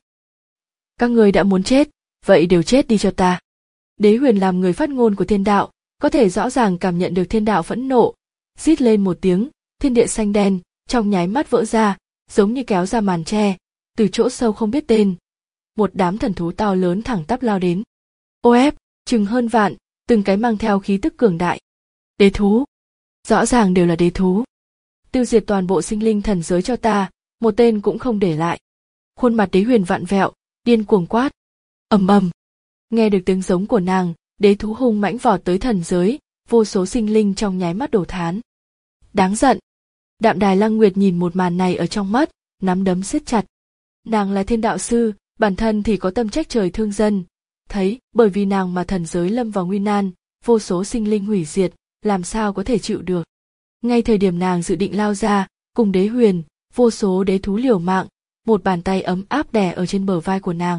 Các người đã muốn chết, vậy đều chết đi cho ta. Đế Huyền làm người phát ngôn của thiên đạo, có thể rõ ràng cảm nhận được thiên đạo phẫn nộ, rít lên một tiếng, thiên địa xanh đen, trong nháy mắt vỡ ra, giống như kéo ra màn tre, từ chỗ sâu không biết tên. Một đám thần thú to lớn thẳng tắp lao đến. Ô ép, chừng hơn vạn, từng cái mang theo khí tức cường đại. Đế thú. Rõ ràng đều là đế thú. Tiêu diệt toàn bộ sinh linh thần giới cho ta, một tên cũng không để lại. Khuôn mặt Đế Huyền vặn vẹo, điên cuồng quát. Ầm ầm. Nghe được tiếng giống của nàng, đế thú hung mãnh vọt tới thần giới, vô số sinh linh trong nháy mắt đổ thán. Đáng giận. Đạm Đài Lăng Nguyệt nhìn một màn này ở trong mắt, nắm đấm siết chặt. Nàng là thiên đạo sư, bản thân thì có tâm trách trời thương dân. Thấy, bởi vì nàng mà thần giới lâm vào nguy nan, vô số sinh linh hủy diệt, làm sao có thể chịu được. Ngay thời điểm nàng dự định lao ra, cùng Đế Huyền, vô số đế thú liều mạng, một bàn tay ấm áp đè ở trên bờ vai của nàng.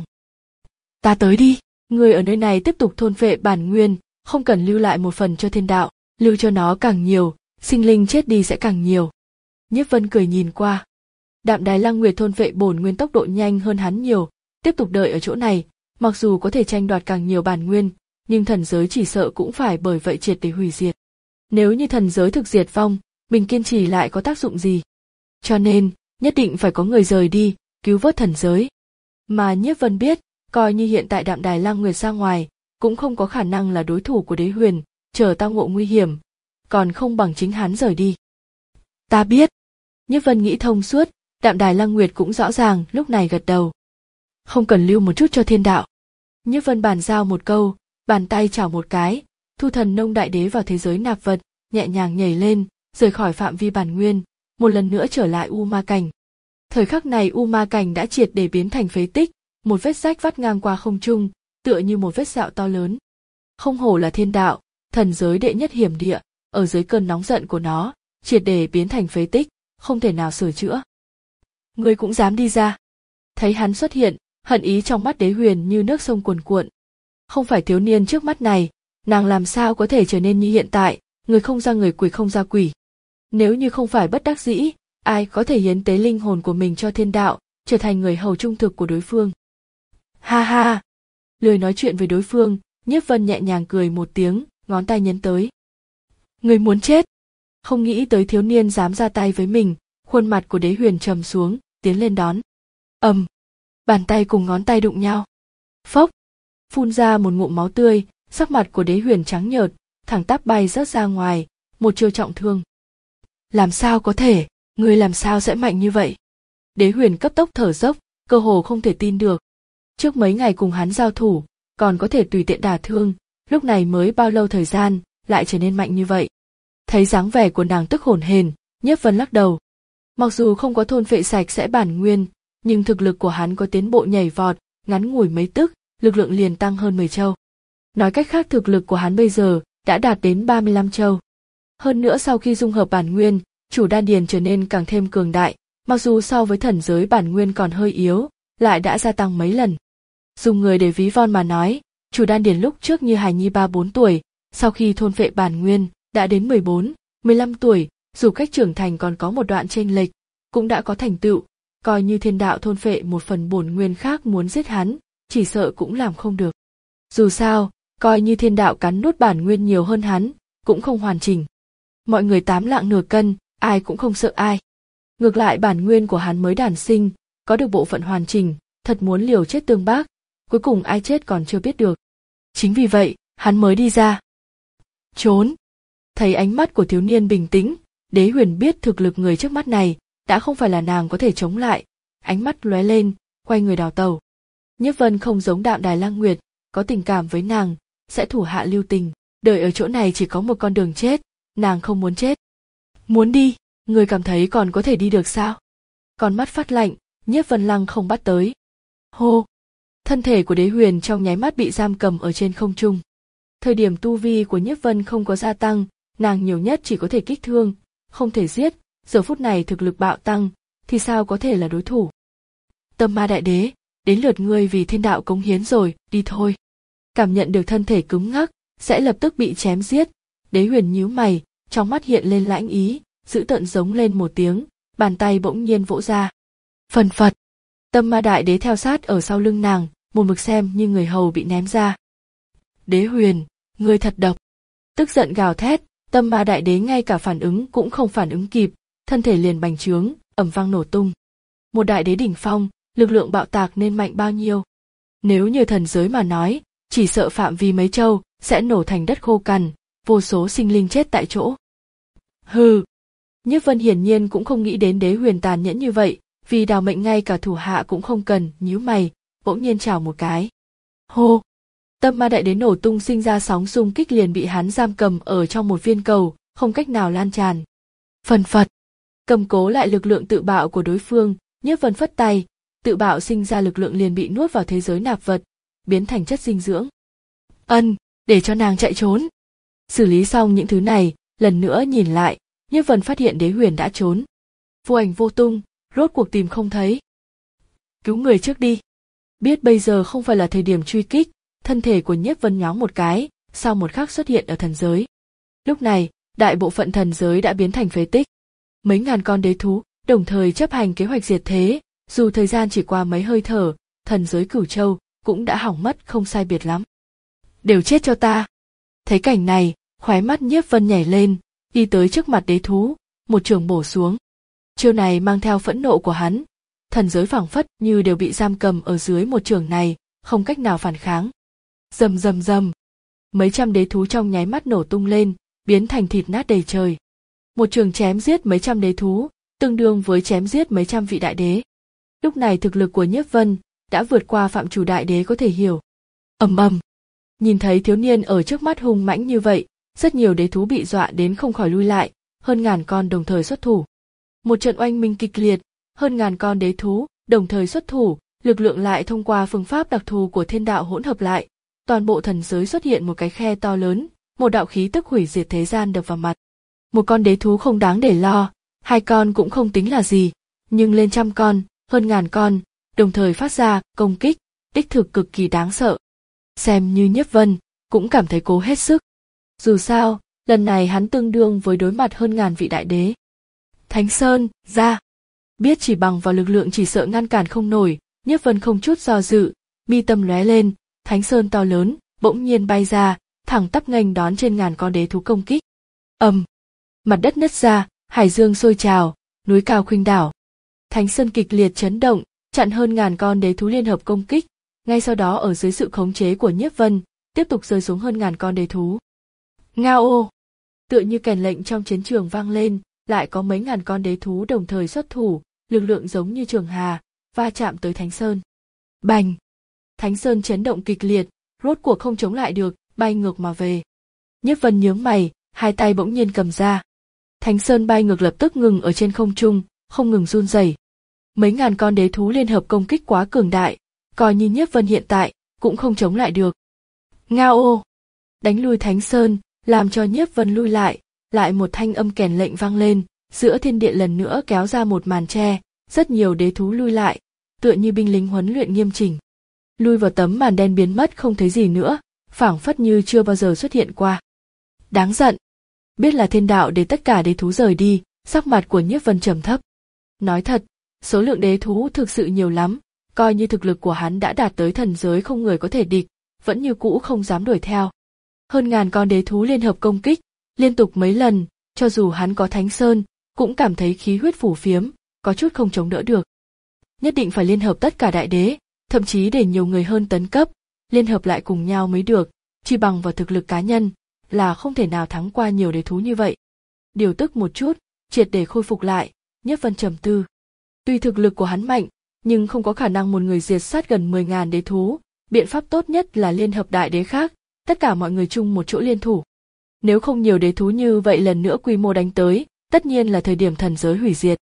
Ta tới đi, người ở nơi này tiếp tục thôn phệ bản nguyên, không cần lưu lại một phần cho thiên đạo, lưu cho nó càng nhiều, sinh linh chết đi sẽ càng nhiều. Nhiếp Vân cười nhìn qua. Đạm Đài Lăng Nguyệt thôn vệ bổn nguyên tốc độ nhanh hơn hắn nhiều, tiếp tục đợi ở chỗ này, Mặc dù có thể tranh đoạt càng nhiều bản nguyên, nhưng thần giới chỉ sợ cũng phải bởi vậy triệt để hủy diệt. Nếu như thần giới thực diệt vong, mình kiên trì lại có tác dụng gì? Cho nên, nhất định phải có người rời đi, cứu vớt thần giới. Mà Nhiếp Vân biết, coi như hiện tại Đạm Đài Lăng Nguyệt ra ngoài, cũng không có khả năng là đối thủ của Đế Huyền, chờ tao ngộ nguy hiểm, còn không bằng chính hắn rời đi. Ta biết. Nhiếp Vân nghĩ thông suốt, Đạm Đài Lăng Nguyệt cũng rõ ràng, lúc này gật đầu. Không cần lưu một chút cho thiên đạo. Nhiếp Vân bàn giao một câu, bàn tay chảo một cái, thu thần nông đại đế vào thế giới nạp vật, nhẹ nhàng nhảy lên, rời khỏi phạm vi bản nguyên, một lần nữa trở lại U Ma Cảnh. Thời khắc này U Ma Cảnh đã triệt để biến thành phế tích, một vết rách vắt ngang qua không trung, tựa như một vết sẹo to lớn. Không hổ là thiên đạo, thần giới đệ nhất hiểm địa, ở dưới cơn nóng giận của nó, triệt để biến thành phế tích, không thể nào sửa chữa. Ngươi cũng dám đi ra? Thấy hắn xuất hiện, hận ý trong mắt Đế Huyền như nước sông cuồn cuộn. Không phải thiếu niên trước mắt này, nàng làm sao có thể trở nên như hiện tại, người không ra người, quỷ không ra quỷ. Nếu như không phải bất đắc dĩ, ai có thể hiến tế linh hồn của mình cho thiên đạo, trở thành người hầu trung thực của đối phương. Ha ha! Lười nói chuyện với đối phương, Nhiếp Vân nhẹ nhàng cười một tiếng, ngón tay nhấn tới. Người muốn chết! Không nghĩ tới thiếu niên dám ra tay với mình, khuôn mặt của Đế Huyền trầm xuống, tiến lên đón. Ầm! Bàn tay cùng ngón tay đụng nhau. Phốc! Phun ra một ngụm máu tươi, sắc mặt của Đế Huyền trắng nhợt, thẳng tắp bay rớt ra ngoài, một chiêu trọng thương. Làm sao có thể, ngươi làm sao sẽ mạnh như vậy? Đế Huyền cấp tốc thở dốc, cơ hồ không thể tin được. Trước mấy ngày cùng hắn giao thủ, còn có thể tùy tiện đả thương, lúc này mới bao lâu thời gian, lại trở nên mạnh như vậy. Thấy dáng vẻ của nàng tức hổn hển, Nhiếp Vân lắc đầu. Mặc dù không có thôn phệ sạch sẽ bản nguyên, nhưng thực lực của hắn có tiến bộ nhảy vọt, ngắn ngủi mấy tức, lực lượng liền tăng hơn mười châu. Nói cách khác thực lực của hắn bây giờ đã đạt đến ba mươi lăm châu. Hơn nữa sau khi dung hợp bản nguyên, chủ đan điền trở nên càng thêm cường đại, mặc dù so với thần giới bản nguyên còn hơi yếu, lại đã gia tăng mấy lần. Dùng người để ví von mà nói, chủ đan điền lúc trước như hài nhi ba bốn tuổi, sau khi thôn phệ bản nguyên, đã đến mười bốn, mười lăm tuổi, dù cách trưởng thành còn có một đoạn chênh lệch, cũng đã có thành tựu, coi như thiên đạo thôn phệ một phần bổn nguyên khác muốn giết hắn, chỉ sợ cũng làm không được. Dù sao, coi như thiên đạo cắn nuốt bản nguyên nhiều hơn hắn, cũng không hoàn chỉnh. Mọi người tám lạng nửa cân, ai cũng không sợ ai. Ngược lại bản nguyên của hắn mới đản sinh, có được bộ phận hoàn chỉnh, thật muốn liều chết tương bác, cuối cùng ai chết còn chưa biết được. Chính vì vậy, hắn mới đi ra. Trốn! Thấy ánh mắt của thiếu niên bình tĩnh, Đế Huyền biết thực lực người trước mắt này, đã không phải là nàng có thể chống lại, ánh mắt lóe lên, quay người đào tẩu. Nhiếp Vân không giống Đạm Đài Lăng Nguyệt, có tình cảm với nàng, sẽ thủ hạ lưu tình, đợi ở chỗ này chỉ có một con đường chết, nàng không muốn chết. Muốn đi, người cảm thấy còn có thể đi được sao? Con mắt phát lạnh, Nhiếp Vân lăng không bắt tới. Hô! Thân thể của Đế Huyền trong nháy mắt bị giam cầm ở trên không trung. Thời điểm tu vi của Nhiếp Vân không có gia tăng, nàng nhiều nhất chỉ có thể kích thương, không thể giết, giờ phút này thực lực bạo tăng, thì sao có thể là đối thủ. Tâm Ma Đại Đế, đến lượt ngươi vì thiên đạo cống hiến rồi, đi thôi. Cảm nhận được thân thể cứng ngắc, sẽ lập tức bị chém giết, Đế Huyền nhíu mày, trong mắt hiện lên lãnh ý, dữ tợn giống lên một tiếng, bàn tay bỗng nhiên vỗ ra. Phần phật, Tâm Ma Đại Đế theo sát ở sau lưng nàng, một mực xem như người hầu bị ném ra. Đế Huyền, ngươi thật độc. Tức giận gào thét, Tâm Ma Đại Đế ngay cả phản ứng cũng không phản ứng kịp, thân thể liền bành trướng, ầm vang nổ tung. Một đại đế đỉnh phong, lực lượng bạo tạc nên mạnh bao nhiêu? Nếu như thần giới mà nói, chỉ sợ phạm vi mấy châu sẽ nổ thành đất khô cằn, vô số sinh linh chết tại chỗ. Hừ. Nhiếp Vân hiển nhiên cũng không nghĩ đến Đế Huyền tàn nhẫn như vậy, vì đào mệnh ngay cả thủ hạ cũng không cần, nhíu mày, bỗng nhiên chào một cái. Hô. Tâm Ma Đại Đế nổ tung sinh ra sóng xung kích liền bị hắn giam cầm ở trong một viên cầu, không cách nào lan tràn. Phần phật. Cầm cố lại lực lượng tự bạo của đối phương, Nhiếp Vân phất tay, tự bạo sinh ra lực lượng liền bị nuốt vào thế giới nạp vật, biến thành chất dinh dưỡng. Ân, để cho nàng chạy trốn. Xử lý xong những thứ này, lần nữa nhìn lại, Nhiếp Vân phát hiện Đế Huyền đã trốn. Vô ảnh vô tung, rốt cuộc tìm không thấy. Cứu người trước đi. Biết bây giờ không phải là thời điểm truy kích, thân thể của Nhiếp Vân nhoáng một cái, sau một khắc xuất hiện ở thần giới. Lúc này, đại bộ phận thần giới đã biến thành phế tích. Mấy ngàn con đế thú, đồng thời chấp hành kế hoạch diệt thế, dù thời gian chỉ qua mấy hơi thở, thần giới Cửu Châu cũng đã hỏng mất không sai biệt lắm. Đều chết cho ta. Thấy cảnh này, khóe mắt Nhiếp Vân nhảy lên, đi tới trước mặt đế thú, một chưởng bổ xuống. Chiêu này mang theo phẫn nộ của hắn, thần giới phảng phất như đều bị giam cầm ở dưới một chưởng này, không cách nào phản kháng. Rầm rầm rầm, mấy trăm đế thú trong nháy mắt nổ tung lên, biến thành thịt nát đầy trời. Một chưởng chém giết mấy trăm đế thú, tương đương với chém giết mấy trăm vị đại đế. Lúc này thực lực của Nhiếp Vân đã vượt qua phạm chủ đại đế có thể hiểu. Ầm ầm, nhìn thấy thiếu niên ở trước mắt hung mãnh như vậy, rất nhiều đế thú bị dọa đến không khỏi lui lại, hơn ngàn con đồng thời xuất thủ. Một trận oanh minh kịch liệt, hơn ngàn con đế thú đồng thời xuất thủ, lực lượng lại thông qua phương pháp đặc thù của thiên đạo hỗn hợp lại, toàn bộ thần giới xuất hiện một cái khe to lớn, một đạo khí tức hủy diệt thế gian đập vào mặt. Một con đế thú không đáng để lo, hai con cũng không tính là gì, nhưng lên trăm con, hơn ngàn con, đồng thời phát ra công kích, đích thực cực kỳ đáng sợ. Xem như Nhiếp Vân cũng cảm thấy cố hết sức. Dù sao, lần này hắn tương đương với đối mặt hơn ngàn vị đại đế. Thánh Sơn, ra. Biết chỉ bằng vào lực lượng chỉ sợ ngăn cản không nổi, Nhiếp Vân không chút do dự, mi tâm lóe lên, Thánh Sơn to lớn, bỗng nhiên bay ra, thẳng tắp nghênh đón trên ngàn con đế thú công kích. Ầm, mặt đất nứt ra, hải dương sôi trào, núi cao khuynh đảo. Thánh Sơn kịch liệt chấn động, chặn hơn ngàn con đế thú liên hợp công kích, ngay sau đó ở dưới sự khống chế của Nhiếp Vân, tiếp tục rơi xuống hơn ngàn con đế thú. Ngao ô, tựa như kèn lệnh trong chiến trường vang lên, lại có mấy ngàn con đế thú đồng thời xuất thủ, lực lượng giống như trường hà, va chạm tới Thánh Sơn. Bành! Thánh Sơn chấn động kịch liệt, rốt cuộc không chống lại được, bay ngược mà về. Nhiếp Vân nhướng mày, hai tay bỗng nhiên cầm ra. Thánh Sơn bay ngược lập tức ngừng ở trên không trung, không ngừng run rẩy. Mấy ngàn con đế thú liên hợp công kích quá cường đại, coi như Nhiếp Vân hiện tại cũng không chống lại được. Ngao ô! Đánh lui Thánh Sơn, làm cho Nhiếp Vân lui lại, lại một thanh âm kèn lệnh vang lên, giữa thiên địa lần nữa kéo ra một màn tre, rất nhiều đế thú lui lại, tựa như binh lính huấn luyện nghiêm chỉnh. Lui vào tấm màn đen biến mất không thấy gì nữa, phảng phất như chưa bao giờ xuất hiện qua. Đáng giận. Biết là thiên đạo để tất cả đế thú rời đi, sắc mặt của Nhiếp Vân trầm thấp. Nói thật, số lượng đế thú thực sự nhiều lắm, coi như thực lực của hắn đã đạt tới thần giới không người có thể địch, vẫn như cũ không dám đuổi theo. Hơn ngàn con đế thú liên hợp công kích, liên tục mấy lần, cho dù hắn có Thánh Sơn, cũng cảm thấy khí huyết phủ phiếm, có chút không chống đỡ được. Nhất định phải liên hợp tất cả đại đế, thậm chí để nhiều người hơn tấn cấp, liên hợp lại cùng nhau mới được, chỉ bằng vào thực lực cá nhân, là không thể nào thắng qua nhiều đế thú như vậy. Điều tức một chút, triệt để khôi phục lại, Nhiếp Vân trầm tư. Tuy thực lực của hắn mạnh, nhưng không có khả năng một người diệt sát gần mười ngàn đế thú, biện pháp tốt nhất là liên hợp đại đế khác, tất cả mọi người chung một chỗ liên thủ. Nếu không nhiều đế thú như vậy lần nữa quy mô đánh tới, tất nhiên là thời điểm thần giới hủy diệt.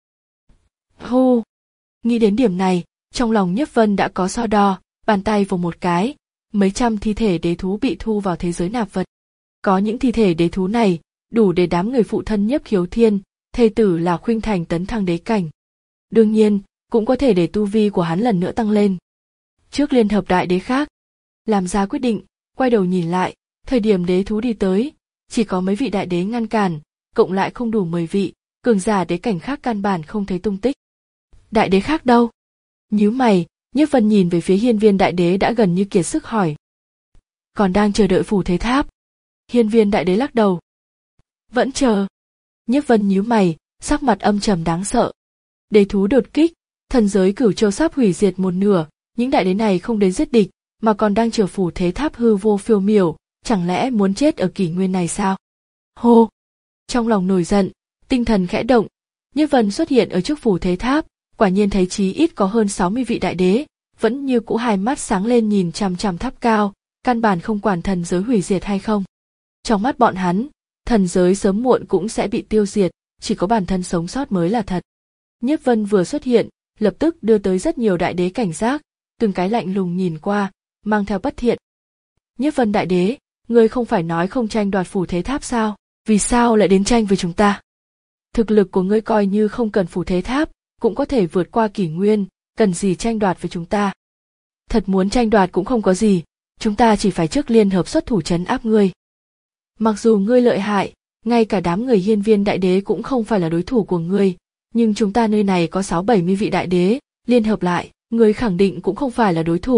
Hô! Nghĩ đến điểm này, trong lòng Nhiếp Vân đã có so đo, bàn tay vồ một cái, mấy trăm thi thể đế thú bị thu vào thế giới nạp vật. Có những thi thể đế thú này, đủ để đám người phụ thân Nhiếp Khiếu Thiên, thê tử là Khuynh Thành tấn thăng đế cảnh. Đương nhiên, cũng có thể để tu vi của hắn lần nữa tăng lên. Trước liên hợp đại đế khác, làm ra quyết định, quay đầu nhìn lại, thời điểm đế thú đi tới, chỉ có mấy vị đại đế ngăn cản, cộng lại không đủ mười vị, cường giả đế cảnh khác căn bản không thấy tung tích. Đại đế khác đâu? Nhíu mày, Nhiếp Vân nhìn về phía Hiên Viên đại đế đã gần như kiệt sức hỏi. Còn đang chờ đợi Phù Thế Tháp. Hiên Viên đại đế lắc đầu. Vẫn chờ. Nhiếp Vân nhíu mày, sắc mặt âm trầm đáng sợ. Đế thú đột kích, thần giới Cửu Châu sắp hủy diệt một nửa, những đại đế này không đến giết địch, mà còn đang chờ Phù Thế Tháp hư vô phiêu miểu, chẳng lẽ muốn chết ở kỷ nguyên này sao? Hô! Trong lòng nổi giận, tinh thần khẽ động, Nhiếp Vân xuất hiện ở trước Phù Thế Tháp, quả nhiên thấy chí ít có hơn sáu mươi vị đại đế, vẫn như cũ hai mắt sáng lên nhìn chằm chằm tháp cao, căn bản không quản thần giới hủy diệt hay không. Trong mắt bọn hắn, thần giới sớm muộn cũng sẽ bị tiêu diệt, chỉ có bản thân sống sót mới là thật. Nhiếp Vân vừa xuất hiện, lập tức đưa tới rất nhiều đại đế cảnh giác, từng cái lạnh lùng nhìn qua, mang theo bất thiện. Nhiếp Vân đại đế, ngươi không phải nói không tranh đoạt Phù Thế Tháp sao, vì sao lại đến tranh với chúng ta? Thực lực của ngươi coi như không cần Phù Thế Tháp, cũng có thể vượt qua kỷ nguyên, cần gì tranh đoạt với chúng ta? Thật muốn tranh đoạt cũng không có gì, chúng ta chỉ phải trước liên hợp xuất thủ trấn áp ngươi. Mặc dù ngươi lợi hại, ngay cả đám người Hiên Viên đại đế cũng không phải là đối thủ của ngươi, nhưng chúng ta nơi này có sáu bảy mươi vị đại đế, liên hợp lại, ngươi khẳng định cũng không phải là đối thủ,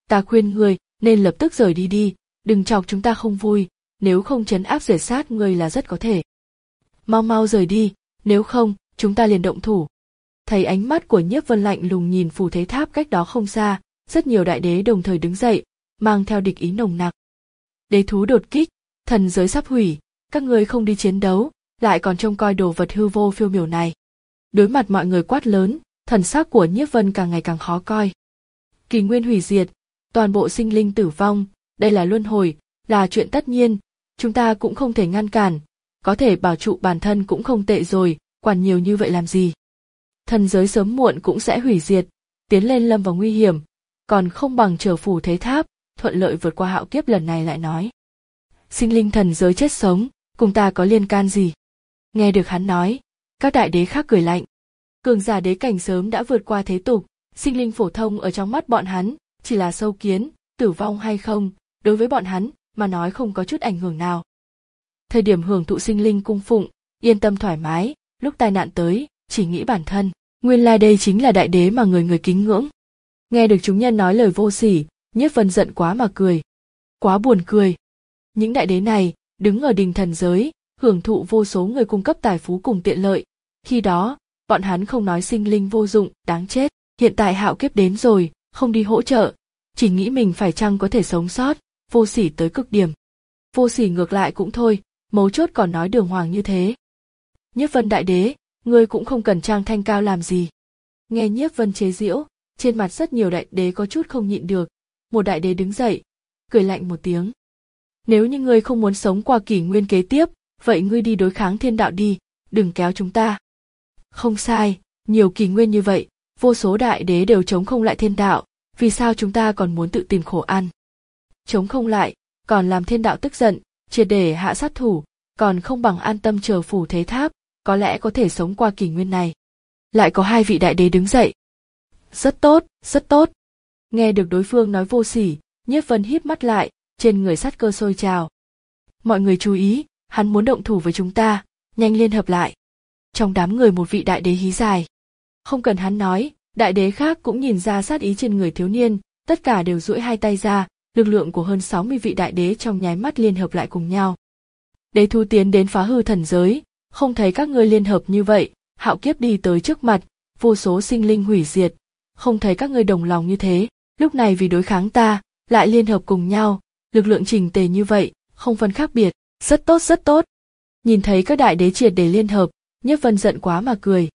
Ta khuyên ngươi nên lập tức rời đi đi, đừng chọc chúng ta không vui, nếu không trấn áp diệt sát ngươi là rất có thể. Mau mau rời đi, nếu không, chúng ta liền động thủ. Thấy ánh mắt của Nhiếp Vân lạnh lùng nhìn phù thế tháp cách đó không xa, rất nhiều đại đế đồng thời đứng dậy, mang theo địch ý nồng nặc. Đế thú đột kích, thần giới sắp hủy, các ngươi không đi chiến đấu, lại còn trông coi đồ vật hư vô phiêu miểu này. Đối mặt mọi người quát lớn, thần sắc của Nhiếp Vân càng ngày càng khó coi. Kỷ nguyên hủy diệt, toàn bộ sinh linh tử vong, đây là luân hồi, là chuyện tất nhiên, chúng ta cũng không thể ngăn cản, có thể bảo trụ bản thân cũng không tệ rồi, quản nhiều như vậy làm gì. Thần giới sớm muộn cũng sẽ hủy diệt, tiến lên lâm vào nguy hiểm, còn không bằng chờ phù thế tháp, thuận lợi vượt qua hạo kiếp lần này lại nói. Sinh linh thần giới chết sống, cùng ta có liên can gì? Nghe được hắn nói, các đại đế khác cười lạnh. Cường giả đế cảnh sớm đã vượt qua thế tục, sinh linh phổ thông ở trong mắt bọn hắn, chỉ là sâu kiến, tử vong hay không, đối với bọn hắn mà nói không có chút ảnh hưởng nào. Thời điểm hưởng thụ sinh linh cung phụng, yên tâm thoải mái, lúc tai nạn tới, chỉ nghĩ bản thân, nguyên lai đây chính là đại đế mà người người kính ngưỡng. Nghe được chúng nhân nói lời vô sỉ, Nhiếp Vân giận quá mà cười. Quá buồn cười. Những đại đế này, đứng ở đỉnh thần giới, hưởng thụ vô số người cung cấp tài phú cùng tiện lợi. Khi đó, bọn hắn không nói sinh linh vô dụng, đáng chết. Hiện tại hạo kiếp đến rồi, không đi hỗ trợ, chỉ nghĩ mình phải chăng có thể sống sót, vô sỉ tới cực điểm. Vô sỉ ngược lại cũng thôi, mấu chốt còn nói đường hoàng như thế. Nhiếp Vân đại đế, ngươi cũng không cần trang thanh cao làm gì. Nghe Nhiếp Vân chế giễu, trên mặt rất nhiều đại đế có chút không nhịn được. Một đại đế đứng dậy, cười lạnh một tiếng. Nếu như ngươi không muốn sống qua kỷ nguyên kế tiếp, vậy ngươi đi đối kháng thiên đạo đi, đừng kéo chúng ta. Không sai, nhiều kỷ nguyên như vậy, vô số đại đế đều chống không lại thiên đạo, vì sao chúng ta còn muốn tự tìm khổ ăn? Chống không lại, còn làm thiên đạo tức giận, triệt để hạ sát thủ, còn không bằng an tâm chờ phù thế tháp, có lẽ có thể sống qua kỷ nguyên này. Lại có hai vị đại đế đứng dậy. Rất tốt, rất tốt. Nghe được đối phương nói vô sỉ, Nhiếp Vân híp mắt lại, trên người sát cơ sôi trào. Mọi người chú ý, hắn muốn động thủ với chúng ta, nhanh liên hợp lại. Trong đám người một vị đại đế hí dài. Không cần hắn nói, đại đế khác cũng nhìn ra sát ý trên người thiếu niên, tất cả đều duỗi hai tay ra, lực lượng của hơn sáu mươi vị đại đế trong nháy mắt liên hợp lại cùng nhau. Đế thú tiến đến phá hư thần giới, không thấy các ngươi liên hợp như vậy, hạo kiếp đi tới trước mặt, vô số sinh linh hủy diệt, không thấy các ngươi đồng lòng như thế, lúc này vì đối kháng ta, lại liên hợp cùng nhau, lực lượng chỉnh tề như vậy, không phân khác biệt, rất tốt rất tốt. Nhìn thấy các đại đế triệt để liên hợp, Nhiếp Vân giận quá mà cười.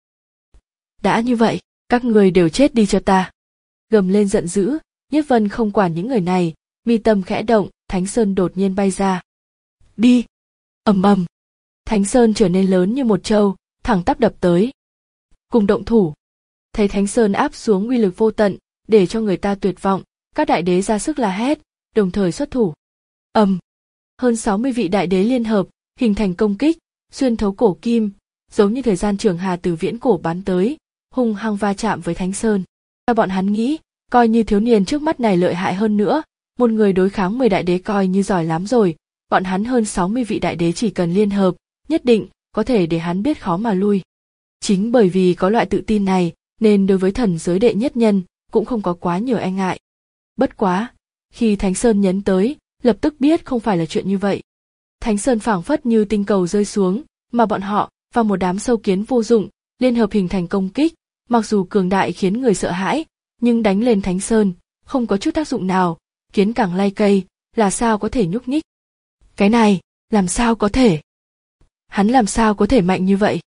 Đã như vậy, các người đều chết đi cho ta. Gầm lên giận dữ, Nhiếp Vân không quản những người này, mi tâm khẽ động, Thánh Sơn đột nhiên bay ra. Đi! Ầm ầm! Thánh Sơn trở nên lớn như một trâu, thẳng tắp đập tới. Cùng động thủ. Thấy Thánh Sơn áp xuống uy lực vô tận, để cho người ta tuyệt vọng, các đại đế ra sức la hét, đồng thời xuất thủ. Ầm! Hơn sáu mươi vị đại đế liên hợp, hình thành công kích, xuyên thấu cổ kim, giống như thời gian trường hà từ viễn cổ bắn tới, hung hăng va chạm với Thánh Sơn. Và bọn hắn nghĩ, coi như thiếu niên trước mắt này lợi hại hơn nữa, một người đối kháng mười đại đế coi như giỏi lắm rồi, bọn hắn hơn sáu mươi vị đại đế chỉ cần liên hợp, nhất định có thể để hắn biết khó mà lui. Chính bởi vì có loại tự tin này, nên đối với thần giới đệ nhất nhân cũng không có quá nhiều e ngại. Bất quá, khi Thánh Sơn nhấn tới, lập tức biết không phải là chuyện như vậy. Thánh Sơn phảng phất như tinh cầu rơi xuống, mà bọn họ và một đám sâu kiến vô dụng liên hợp hình thành công kích, mặc dù cường đại khiến người sợ hãi, nhưng đánh lên Thánh Sơn không có chút tác dụng nào, kiến càng lay cây, là sao có thể nhúc nhích? Cái này, làm sao có thể? Hắn làm sao có thể mạnh như vậy?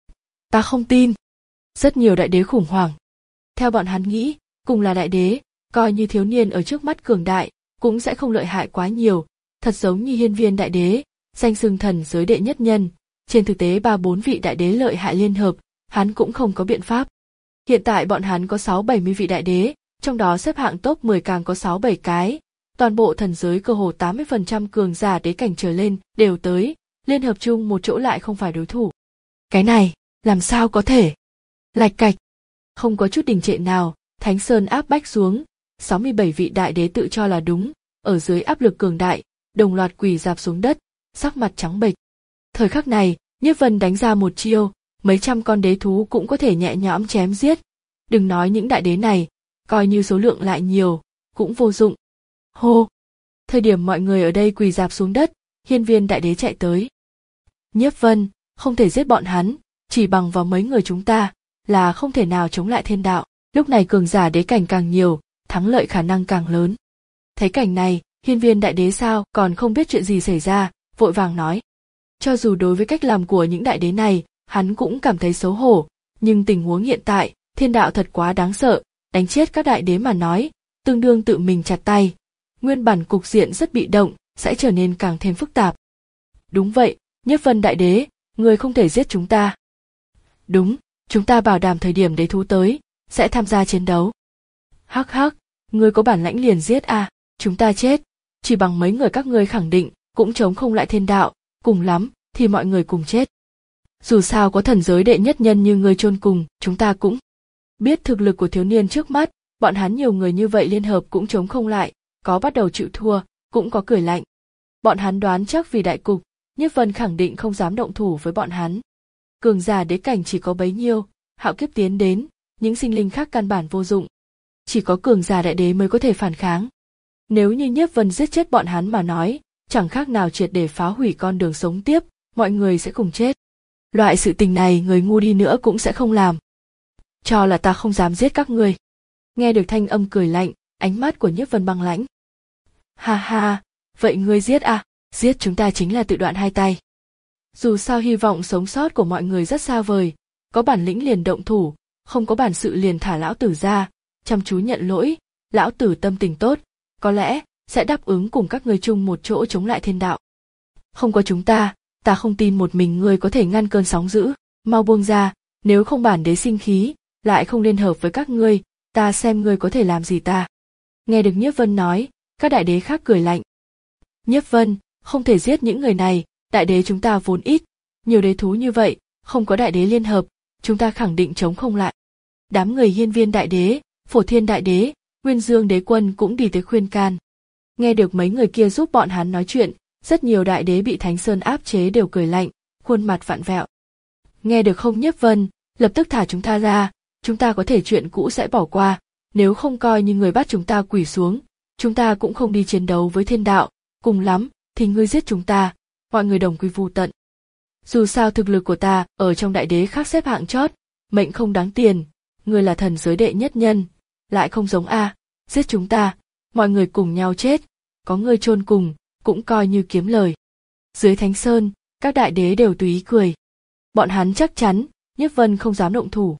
Ta không tin. Rất nhiều đại đế khủng hoảng. Theo bọn hắn nghĩ, cùng là đại đế, coi như thiếu niên ở trước mắt cường đại, cũng sẽ không lợi hại quá nhiều, thật giống như Hiên Viên đại đế, danh xưng thần giới đệ nhất nhân, trên thực tế ba bốn vị đại đế lợi hại liên hợp, hắn cũng không có biện pháp. Hiện tại bọn hắn có sáu bảy mươi vị đại đế, trong đó xếp hạng top mười càng có sáu bảy cái, toàn bộ thần giới cơ hồ tám mươi phần trăm cường giả đế cảnh trở lên đều tới, liên hợp chung một chỗ lại không phải đối thủ. Cái này, làm sao có thể? Lạch cạch, không có chút đình trệ nào, Thánh Sơn áp bách xuống, sáu mươi bảy vị đại đế tự cho là đúng, ở dưới áp lực cường đại, đồng loạt quỳ rạp xuống đất, sắc mặt trắng bệch. Thời khắc này, Nhiếp Vân đánh ra một chiêu, mấy trăm con đế thú cũng có thể nhẹ nhõm chém giết. Đừng nói những đại đế này, coi như số lượng lại nhiều, cũng vô dụng. Hô! Thời điểm mọi người ở đây quỳ rạp xuống đất, hiên viên đại đế chạy tới. Nhiếp Vân, không thể giết bọn hắn, chỉ bằng vào mấy người chúng ta, là không thể nào chống lại thiên đạo. Lúc này cường giả đế cảnh càng nhiều, thắng lợi khả năng càng lớn. Thấy cảnh này, hiên viên đại đế sao còn không biết chuyện gì xảy ra, vội vàng nói. Cho dù đối với cách làm của những đại đế này, hắn cũng cảm thấy xấu hổ, nhưng tình huống hiện tại, thiên đạo thật quá đáng sợ, đánh chết các đại đế mà nói, tương đương tự mình chặt tay. Nguyên bản cục diện rất bị động, sẽ trở nên càng thêm phức tạp. Đúng vậy, Nhiếp Vân đại đế, người không thể giết chúng ta. Đúng, chúng ta bảo đảm thời điểm đế thú tới, sẽ tham gia chiến đấu. Hắc hắc, ngươi có bản lãnh liền giết à, chúng ta chết, chỉ bằng mấy người các ngươi khẳng định, cũng chống không lại thiên đạo, cùng lắm, thì mọi người cùng chết. Dù sao có thần giới đệ nhất nhân như ngươi chôn cùng, chúng ta cũng biết thực lực của thiếu niên trước mắt, bọn hắn nhiều người như vậy liên hợp cũng chống không lại, có bắt đầu chịu thua, cũng có cười lạnh. Bọn hắn đoán chắc vì đại cục, Nhiếp Vân khẳng định không dám động thủ với bọn hắn. Cường giả đế cảnh chỉ có bấy nhiêu, hạo kiếp tiến đến, những sinh linh khác căn bản vô dụng. Chỉ có cường giả đại đế mới có thể phản kháng. Nếu như Nhiếp Vân giết chết bọn hắn mà nói, chẳng khác nào triệt để phá hủy con đường sống tiếp, mọi người sẽ cùng chết. Loại sự tình này người ngu đi nữa cũng sẽ không làm. Cho là ta không dám giết các ngươi. Nghe được thanh âm cười lạnh, ánh mắt của Nhiếp Vân băng lãnh. Ha ha, vậy ngươi giết à, giết chúng ta chính là tự đoạn hai tay. Dù sao hy vọng sống sót của mọi người rất xa vời, có bản lĩnh liền động thủ, không có bản sự liền thả lão tử ra, chăm chú nhận lỗi, lão tử tâm tình tốt, có lẽ sẽ đáp ứng cùng các ngươi chung một chỗ chống lại thiên đạo. Không có chúng ta, ta không tin một mình ngươi có thể ngăn cơn sóng dữ, mau buông ra, nếu không bản đế sinh khí, lại không liên hợp với các ngươi, ta xem ngươi có thể làm gì ta. Nghe được Nhiếp Vân nói, các đại đế khác cười lạnh. Nhiếp Vân, không thể giết những người này, đại đế chúng ta vốn ít, nhiều đế thú như vậy, không có đại đế liên hợp, chúng ta khẳng định chống không lại. Đám người hiên viên đại đế, phổ thiên đại đế, nguyên dương đế quân cũng đi tới khuyên can. Nghe được mấy người kia giúp bọn hắn nói chuyện, rất nhiều đại đế bị Thánh Sơn áp chế đều cười lạnh, khuôn mặt vặn vẹo. Nghe được không Nhiếp Vân, lập tức thả chúng ta ra, chúng ta có thể chuyện cũ sẽ bỏ qua, nếu không coi như người bắt chúng ta quỳ xuống, chúng ta cũng không đi chiến đấu với thiên đạo, cùng lắm thì ngươi giết chúng ta, mọi người đồng quy vu tận. Dù sao thực lực của ta ở trong đại đế khác xếp hạng chót, mệnh không đáng tiền, ngươi là thần giới đệ nhất nhân, lại không giống a, giết chúng ta, mọi người cùng nhau chết, có ngươi chôn cùng, cũng coi như kiếm lời. Dưới Thánh Sơn, các đại đế đều tùy ý cười. Bọn hắn chắc chắn, Nhiếp Vân không dám động thủ.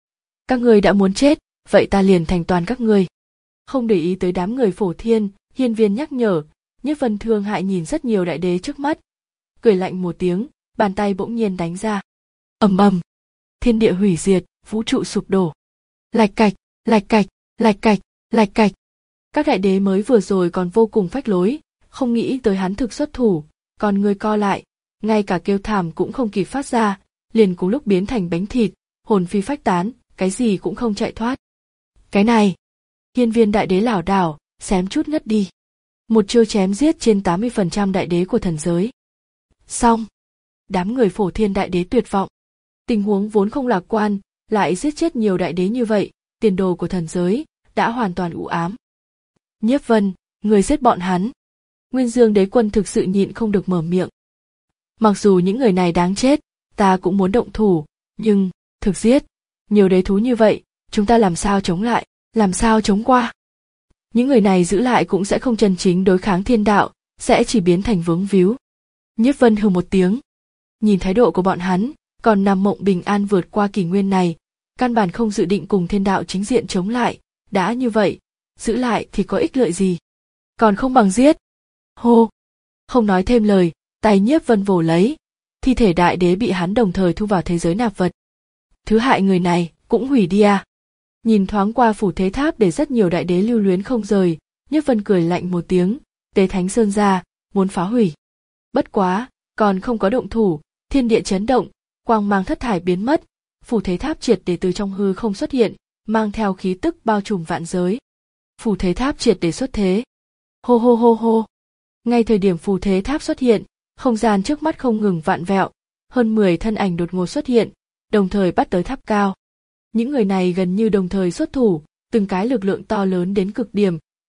Các ngươi đã muốn chết, vậy ta liền thành toàn các ngươi. Không để ý tới đám người phổ thiên, hiên viên nhắc nhở, Nhiếp Vân thương hại nhìn rất nhiều đại đế trước mắt. Cười lạnh một tiếng, bàn tay bỗng nhiên đánh ra. Ầm ầm, thiên địa hủy diệt, vũ trụ sụp đổ. Lạch cạch, lạch cạch, lạch cạch, lạch cạch. Các đại đế mới vừa rồi còn vô cùng phách lối, không nghĩ tới hắn thực xuất thủ, còn người co lại, ngay cả kêu thảm cũng không kịp phát ra, liền cùng lúc biến thành bánh thịt, hồn phi phách tán, cái gì cũng không chạy thoát. Cái này, hiên viên đại đế lảo đảo, xém chút ngất đi. Một chiêu chém giết trên tám mươi phần trăm đại đế của thần giới. Xong, đám người phổ thiên đại đế tuyệt vọng. Tình huống vốn không lạc quan, lại giết chết nhiều đại đế như vậy, tiền đồ của thần giới đã hoàn toàn u ám. Nhiếp Vân, người giết bọn hắn. Nguyên Dương đế quân thực sự nhịn không được mở miệng. Mặc dù những người này đáng chết, ta cũng muốn động thủ, nhưng, thực giết, nhiều đế thú như vậy, chúng ta làm sao chống lại, làm sao chống qua. Những người này giữ lại cũng sẽ không chân chính đối kháng thiên đạo, sẽ chỉ biến thành vướng víu. Nhiếp Vân hừ một tiếng. Nhìn thái độ của bọn hắn, còn nằm mộng bình an vượt qua kỷ nguyên này, căn bản không dự định cùng thiên đạo chính diện chống lại, đã như vậy, giữ lại thì có ích lợi gì. Còn không bằng giết. Hô! Không nói thêm lời, tay Nhiếp Vân vồ lấy, thi thể đại đế bị hắn đồng thời thu vào thế giới nạp vật. Thứ hại người này, cũng hủy đi à. Nhìn thoáng qua phủ thế tháp để rất nhiều đại đế lưu luyến không rời, Nhiếp Vân cười lạnh một tiếng, tế Thánh Sơn ra, muốn phá hủy. Bất quá, còn không có động thủ, thiên địa chấn động, quang mang thất thải biến mất, phủ thế tháp triệt để từ trong hư không xuất hiện, mang theo khí tức bao trùm vạn giới. Phủ thế tháp triệt để xuất thế. Hô hô hô hô. Ngay thời điểm phù thế tháp xuất hiện, không gian trước mắt không ngừng vạn vẹo, hơn mười thân ảnh đột ngột xuất hiện, đồng thời bắt tới tháp cao. Những người này gần như đồng thời xuất thủ, từng cái lực lượng to lớn đến cực điểm,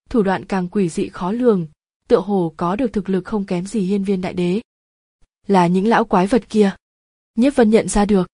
thủ đoạn càng quỷ dị khó lường, tựa hồ có được thực lực không kém gì hiên viên đại đế. Là những lão quái vật kia. Nhiếp Vân nhận ra được.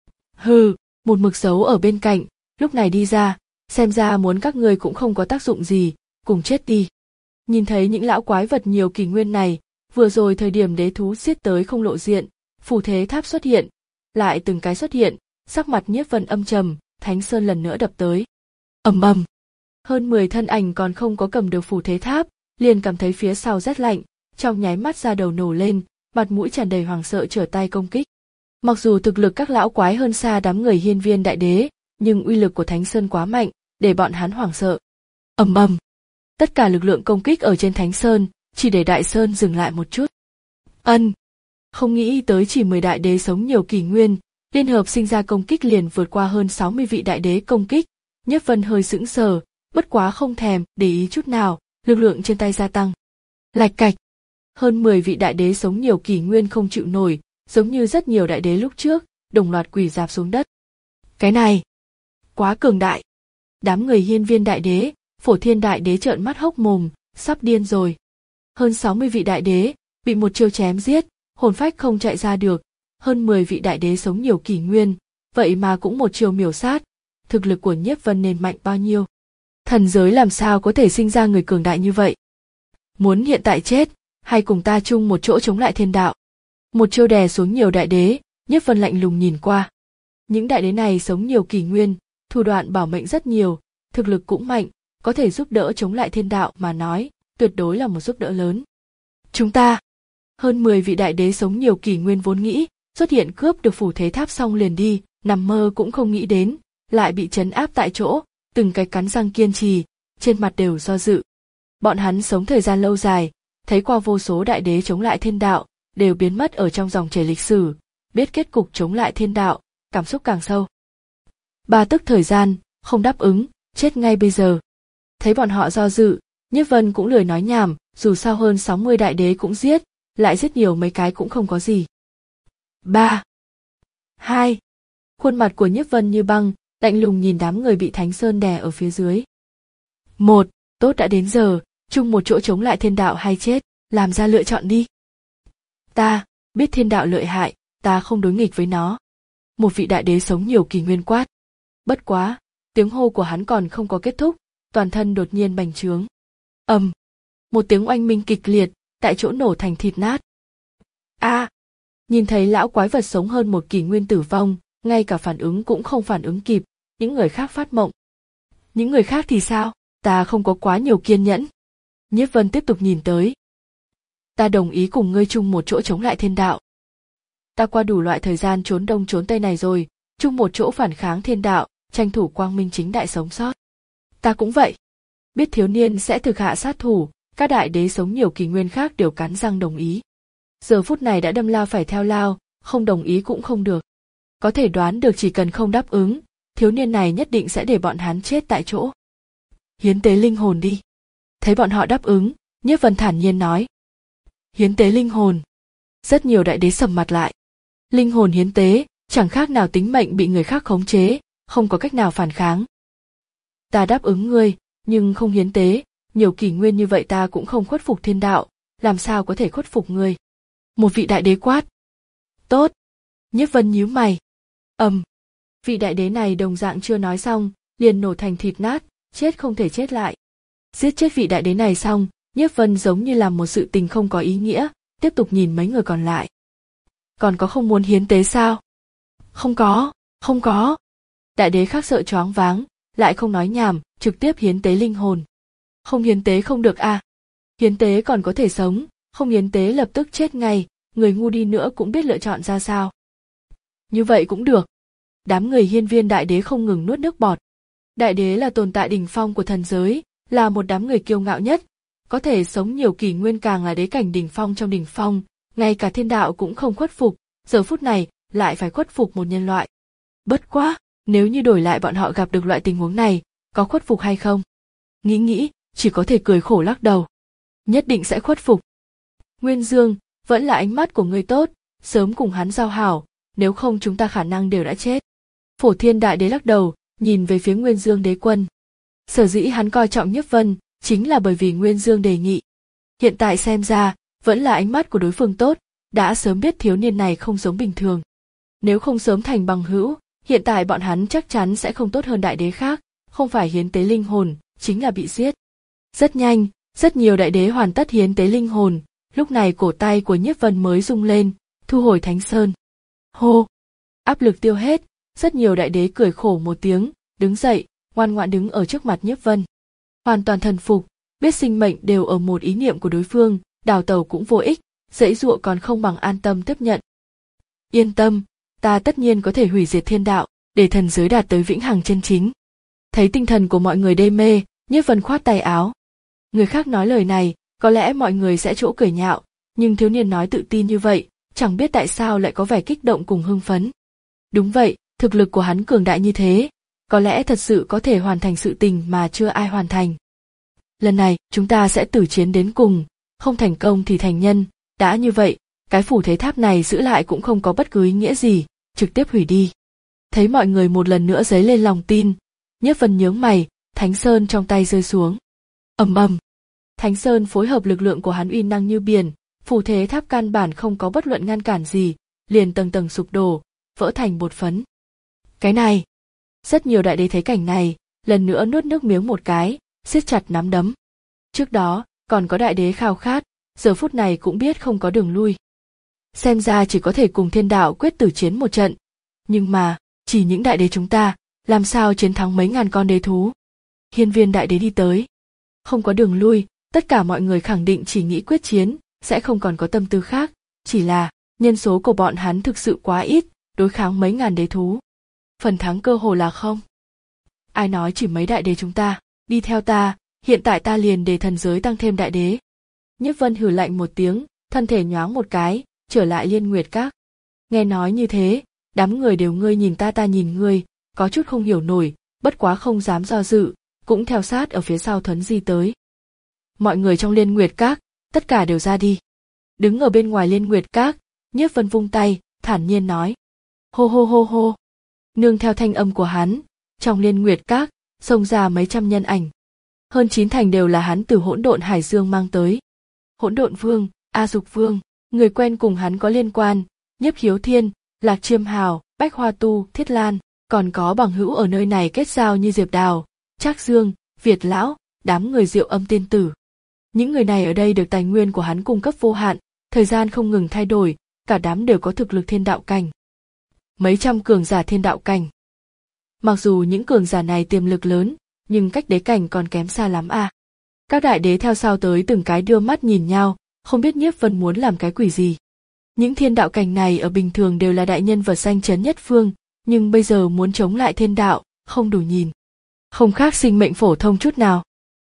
Hừ, một mực giấu ở bên cạnh, lúc này đi ra, xem ra muốn các ngươi cũng không có tác dụng gì, cùng chết đi. Nhìn thấy những lão quái vật nhiều kỷ nguyên này, vừa rồi thời điểm đế thú giết tới không lộ diện, phù thế tháp xuất hiện, lại từng cái xuất hiện, sắc mặt Nhiếp Vân âm trầm, Thánh Sơn lần nữa đập tới. Ầm ầm. Hơn mười thân ảnh còn không có cầm được phù thế tháp, liền cảm thấy phía sau rét lạnh, trong nháy mắt da đầu nổ lên, mặt mũi tràn đầy hoảng sợ trở tay công kích. Mặc dù thực lực các lão quái hơn xa đám người hiên viên đại đế, nhưng uy lực của Thánh Sơn quá mạnh, để bọn hắn hoảng sợ. Ầm ầm. Tất cả lực lượng công kích ở trên Thánh Sơn, chỉ để Đại Sơn dừng lại một chút. Ân. Không nghĩ tới chỉ mười đại đế sống nhiều kỷ nguyên, liên hợp sinh ra công kích liền vượt qua hơn sáu mươi vị đại đế công kích. Nhiếp Vân hơi sững sờ, bất quá không thèm để ý chút nào, lực lượng trên tay gia tăng. Lạch cạch. Hơn mười vị đại đế sống nhiều kỷ nguyên không chịu nổi, giống như rất nhiều đại đế lúc trước, đồng loạt quỳ rạp xuống đất. Cái này, quá cường đại. Đám người hiên viên đại đế, phổ thiên đại đế trợn mắt hốc mồm, sắp điên rồi. Hơn sáu mươi vị đại đế, bị một chiêu chém giết, hồn phách không chạy ra được. Hơn mười vị đại đế sống nhiều kỷ nguyên, vậy mà cũng một chiêu miểu sát. Thực lực của Nhiếp Vân nên mạnh bao nhiêu? Thần giới làm sao có thể sinh ra người cường đại như vậy? Muốn hiện tại chết, hay cùng ta chung một chỗ chống lại thiên đạo? Một chiêu đè xuống nhiều đại đế, Nhiếp Vân lạnh lùng nhìn qua. Những đại đế này sống nhiều kỷ nguyên, thủ đoạn bảo mệnh rất nhiều, thực lực cũng mạnh, có thể giúp đỡ chống lại thiên đạo mà nói, tuyệt đối là một giúp đỡ lớn. Chúng ta, hơn mười vị đại đế sống nhiều kỷ nguyên vốn nghĩ, xuất hiện cướp được phù thế tháp xong liền đi, nằm mơ cũng không nghĩ đến, lại bị trấn áp tại chỗ, từng cái cắn răng kiên trì, trên mặt đều do dự. Bọn hắn sống thời gian lâu dài, thấy qua vô số đại đế chống lại thiên đạo, đều biến mất ở trong dòng chảy lịch sử, biết kết cục chống lại thiên đạo, cảm xúc càng sâu. Ba tức thời gian, không đáp ứng, chết ngay bây giờ. Thấy bọn họ do dự, Nhiếp Vân cũng lười nói nhảm, dù sao hơn sáu mươi đại đế cũng giết, lại giết nhiều mấy cái cũng không có gì. Ba, hai, khuôn mặt của Nhiếp Vân như băng, lạnh lùng nhìn đám người bị Thánh Sơn đè ở phía dưới. Một, tốt đã đến giờ, chung một chỗ chống lại thiên đạo hay chết, làm ra lựa chọn đi. Ta, biết thiên đạo lợi hại, ta không đối nghịch với nó. Một vị đại đế sống nhiều kỷ nguyên quát. Bất quá, tiếng hô của hắn còn không có kết thúc, toàn thân đột nhiên bành trướng. Ầm, um, một tiếng oanh minh kịch liệt, tại chỗ nổ thành thịt nát. A, à, nhìn thấy lão quái vật sống hơn một kỷ nguyên tử vong, ngay cả phản ứng cũng không phản ứng kịp, những người khác phát mộng. Những người khác thì sao? Ta không có quá nhiều kiên nhẫn. Nhiếp Vân tiếp tục nhìn tới. Ta đồng ý cùng ngươi chung một chỗ chống lại thiên đạo. Ta qua đủ loại thời gian trốn đông trốn tây này rồi, chung một chỗ phản kháng thiên đạo, tranh thủ quang minh chính đại sống sót. Ta cũng vậy. Biết thiếu niên sẽ thực hạ sát thủ, các đại đế sống nhiều kỷ nguyên khác đều cắn răng đồng ý. Giờ phút này đã đâm lao phải theo lao, không đồng ý cũng không được. Có thể đoán được chỉ cần không đáp ứng, thiếu niên này nhất định sẽ để bọn hắn chết tại chỗ. Hiến tế linh hồn đi. Thấy bọn họ đáp ứng, Nhiếp Vân thản nhiên nói. Hiến tế linh hồn. Rất nhiều đại đế sầm mặt lại. Linh hồn hiến tế, chẳng khác nào tính mệnh bị người khác khống chế, không có cách nào phản kháng. Ta đáp ứng ngươi, nhưng không hiến tế, nhiều kỷ nguyên như vậy ta cũng không khuất phục thiên đạo, làm sao có thể khuất phục ngươi? Một vị đại đế quát. Tốt. Nhiếp Vân nhíu mày. Ầm. Um, vị đại đế này đồng dạng chưa nói xong, liền nổ thành thịt nát, chết không thể chết lại. Giết chết vị đại đế này xong, Nhiếp Vân giống như làm một sự tình không có ý nghĩa, tiếp tục nhìn mấy người còn lại. Còn có không muốn hiến tế sao? Không có, không có. Đại đế khác sợ choáng váng, lại không nói nhảm, trực tiếp hiến tế linh hồn. Không hiến tế không được à? Hiến tế còn có thể sống, không hiến tế lập tức chết ngay, người ngu đi nữa cũng biết lựa chọn ra sao. Như vậy cũng được. Đám người hiên viên đại đế không ngừng nuốt nước bọt. Đại đế là tồn tại đỉnh phong của thần giới, là một đám người kiêu ngạo nhất, có thể sống nhiều kỷ nguyên càng là đế cảnh đỉnh phong trong đỉnh phong, ngay cả thiên đạo cũng không khuất phục, giờ phút này lại phải khuất phục một nhân loại. Bất quá, nếu như đổi lại bọn họ gặp được loại tình huống này, có khuất phục hay không? Nghĩ nghĩ, chỉ có thể cười khổ lắc đầu. Nhất định sẽ khuất phục. Nguyên Dương, vẫn là ánh mắt của người tốt, sớm cùng hắn giao hảo, nếu không chúng ta khả năng đều đã chết. Phổ Thiên Đại Đế lắc đầu, nhìn về phía Nguyên Dương Đế Quân. Sở dĩ hắn coi trọng Nhiếp Vân, chính là bởi vì Nguyên Dương đề nghị. Hiện tại xem ra, vẫn là ánh mắt của đối phương tốt, đã sớm biết thiếu niên này không giống bình thường. Nếu không sớm thành bằng hữu, hiện tại bọn hắn chắc chắn sẽ không tốt hơn đại đế khác, không phải hiến tế linh hồn, chính là bị giết. Rất nhanh, rất nhiều đại đế hoàn tất hiến tế linh hồn, lúc này cổ tay của Nhiếp Vân mới rung lên, thu hồi Thánh Sơn. Hô! Áp lực tiêu hết, rất nhiều đại đế cười khổ một tiếng, đứng dậy, ngoan ngoãn đứng ở trước mặt Nhiếp Vân. Hoàn toàn thần phục, biết sinh mệnh đều ở một ý niệm của đối phương, đào tẩu cũng vô ích, dãy dụa còn không bằng an tâm tiếp nhận. Yên tâm, ta tất nhiên có thể hủy diệt thiên đạo, để thần giới đạt tới vĩnh hằng chân chính. Thấy tinh thần của mọi người đê mê, Nhiếp Vân khoát tay áo. Người khác nói lời này, có lẽ mọi người sẽ chỗ cười nhạo, nhưng thiếu niên nói tự tin như vậy, chẳng biết tại sao lại có vẻ kích động cùng hưng phấn. Đúng vậy, thực lực của hắn cường đại như thế, có lẽ thật sự có thể hoàn thành sự tình mà chưa ai hoàn thành. Lần này, chúng ta sẽ tử chiến đến cùng, không thành công thì thành nhân, đã như vậy, cái phủ thế tháp này giữ lại cũng không có bất cứ ý nghĩa gì, trực tiếp hủy đi. Thấy mọi người một lần nữa dấy lên lòng tin, Nhiếp Vân nhướng mày, Thánh Sơn trong tay rơi xuống. Ầm ầm. Thánh Sơn phối hợp lực lượng của hắn uy năng như biển, phủ thế tháp căn bản không có bất luận ngăn cản gì, liền tầng tầng sụp đổ, vỡ thành bột phấn. Cái này, rất nhiều đại đế thấy cảnh này, lần nữa nuốt nước miếng một cái, siết chặt nắm đấm. Trước đó, còn có đại đế khao khát, giờ phút này cũng biết không có đường lui. Xem ra chỉ có thể cùng thiên đạo quyết tử chiến một trận, nhưng mà, chỉ những đại đế chúng ta, làm sao chiến thắng mấy ngàn con đế thú. Hiên Viên đại đế đi tới. Không có đường lui, tất cả mọi người khẳng định chỉ nghĩ quyết chiến, sẽ không còn có tâm tư khác, chỉ là, nhân số của bọn hắn thực sự quá ít, đối kháng mấy ngàn đế thú. Phần thắng cơ hồ là không. Ai nói chỉ mấy đại đế chúng ta, đi theo ta, hiện tại ta liền để thần giới tăng thêm đại đế. Nhiếp Vân hừ lạnh một tiếng, thân thể nhoáng một cái, trở lại Liên Nguyệt Các. Nghe nói như thế, đám người đều ngươi nhìn ta ta nhìn ngươi, có chút không hiểu nổi, bất quá không dám do dự, cũng theo sát ở phía sau Thuấn Di tới. Mọi người trong Liên Nguyệt Các, tất cả đều ra đi. Đứng ở bên ngoài Liên Nguyệt Các, Nhiếp Vân vung tay, thản nhiên nói. Hô hô hô hô. Nương theo thanh âm của hắn, trong Liên Nguyệt Các, xông ra mấy trăm nhân ảnh. Hơn chín thành đều là hắn từ Hỗn Độn Hải Dương mang tới. Hỗn Độn Vương, A Dục Vương, người quen cùng hắn có liên quan, Nhiếp Hiếu Thiên, Lạc Chiêm Hào, Bách Hoa Tu, Thiết Lan, còn có bằng hữu ở nơi này kết giao như Diệp Đào, Trác Dương, Việt Lão, đám người Diệu Âm Tiên Tử. Những người này ở đây được tài nguyên của hắn cung cấp vô hạn, thời gian không ngừng thay đổi, cả đám đều có thực lực thiên đạo cảnh. Mấy trăm cường giả thiên đạo cảnh. Mặc dù những cường giả này tiềm lực lớn, nhưng cách đế cảnh còn kém xa lắm à. Các đại đế theo sau tới từng cái đưa mắt nhìn nhau, không biết Nhiếp Vân muốn làm cái quỷ gì. Những thiên đạo cảnh này ở bình thường đều là đại nhân vật danh chấn nhất phương, nhưng bây giờ muốn chống lại thiên đạo, không đủ nhìn. Không khác sinh mệnh phổ thông chút nào.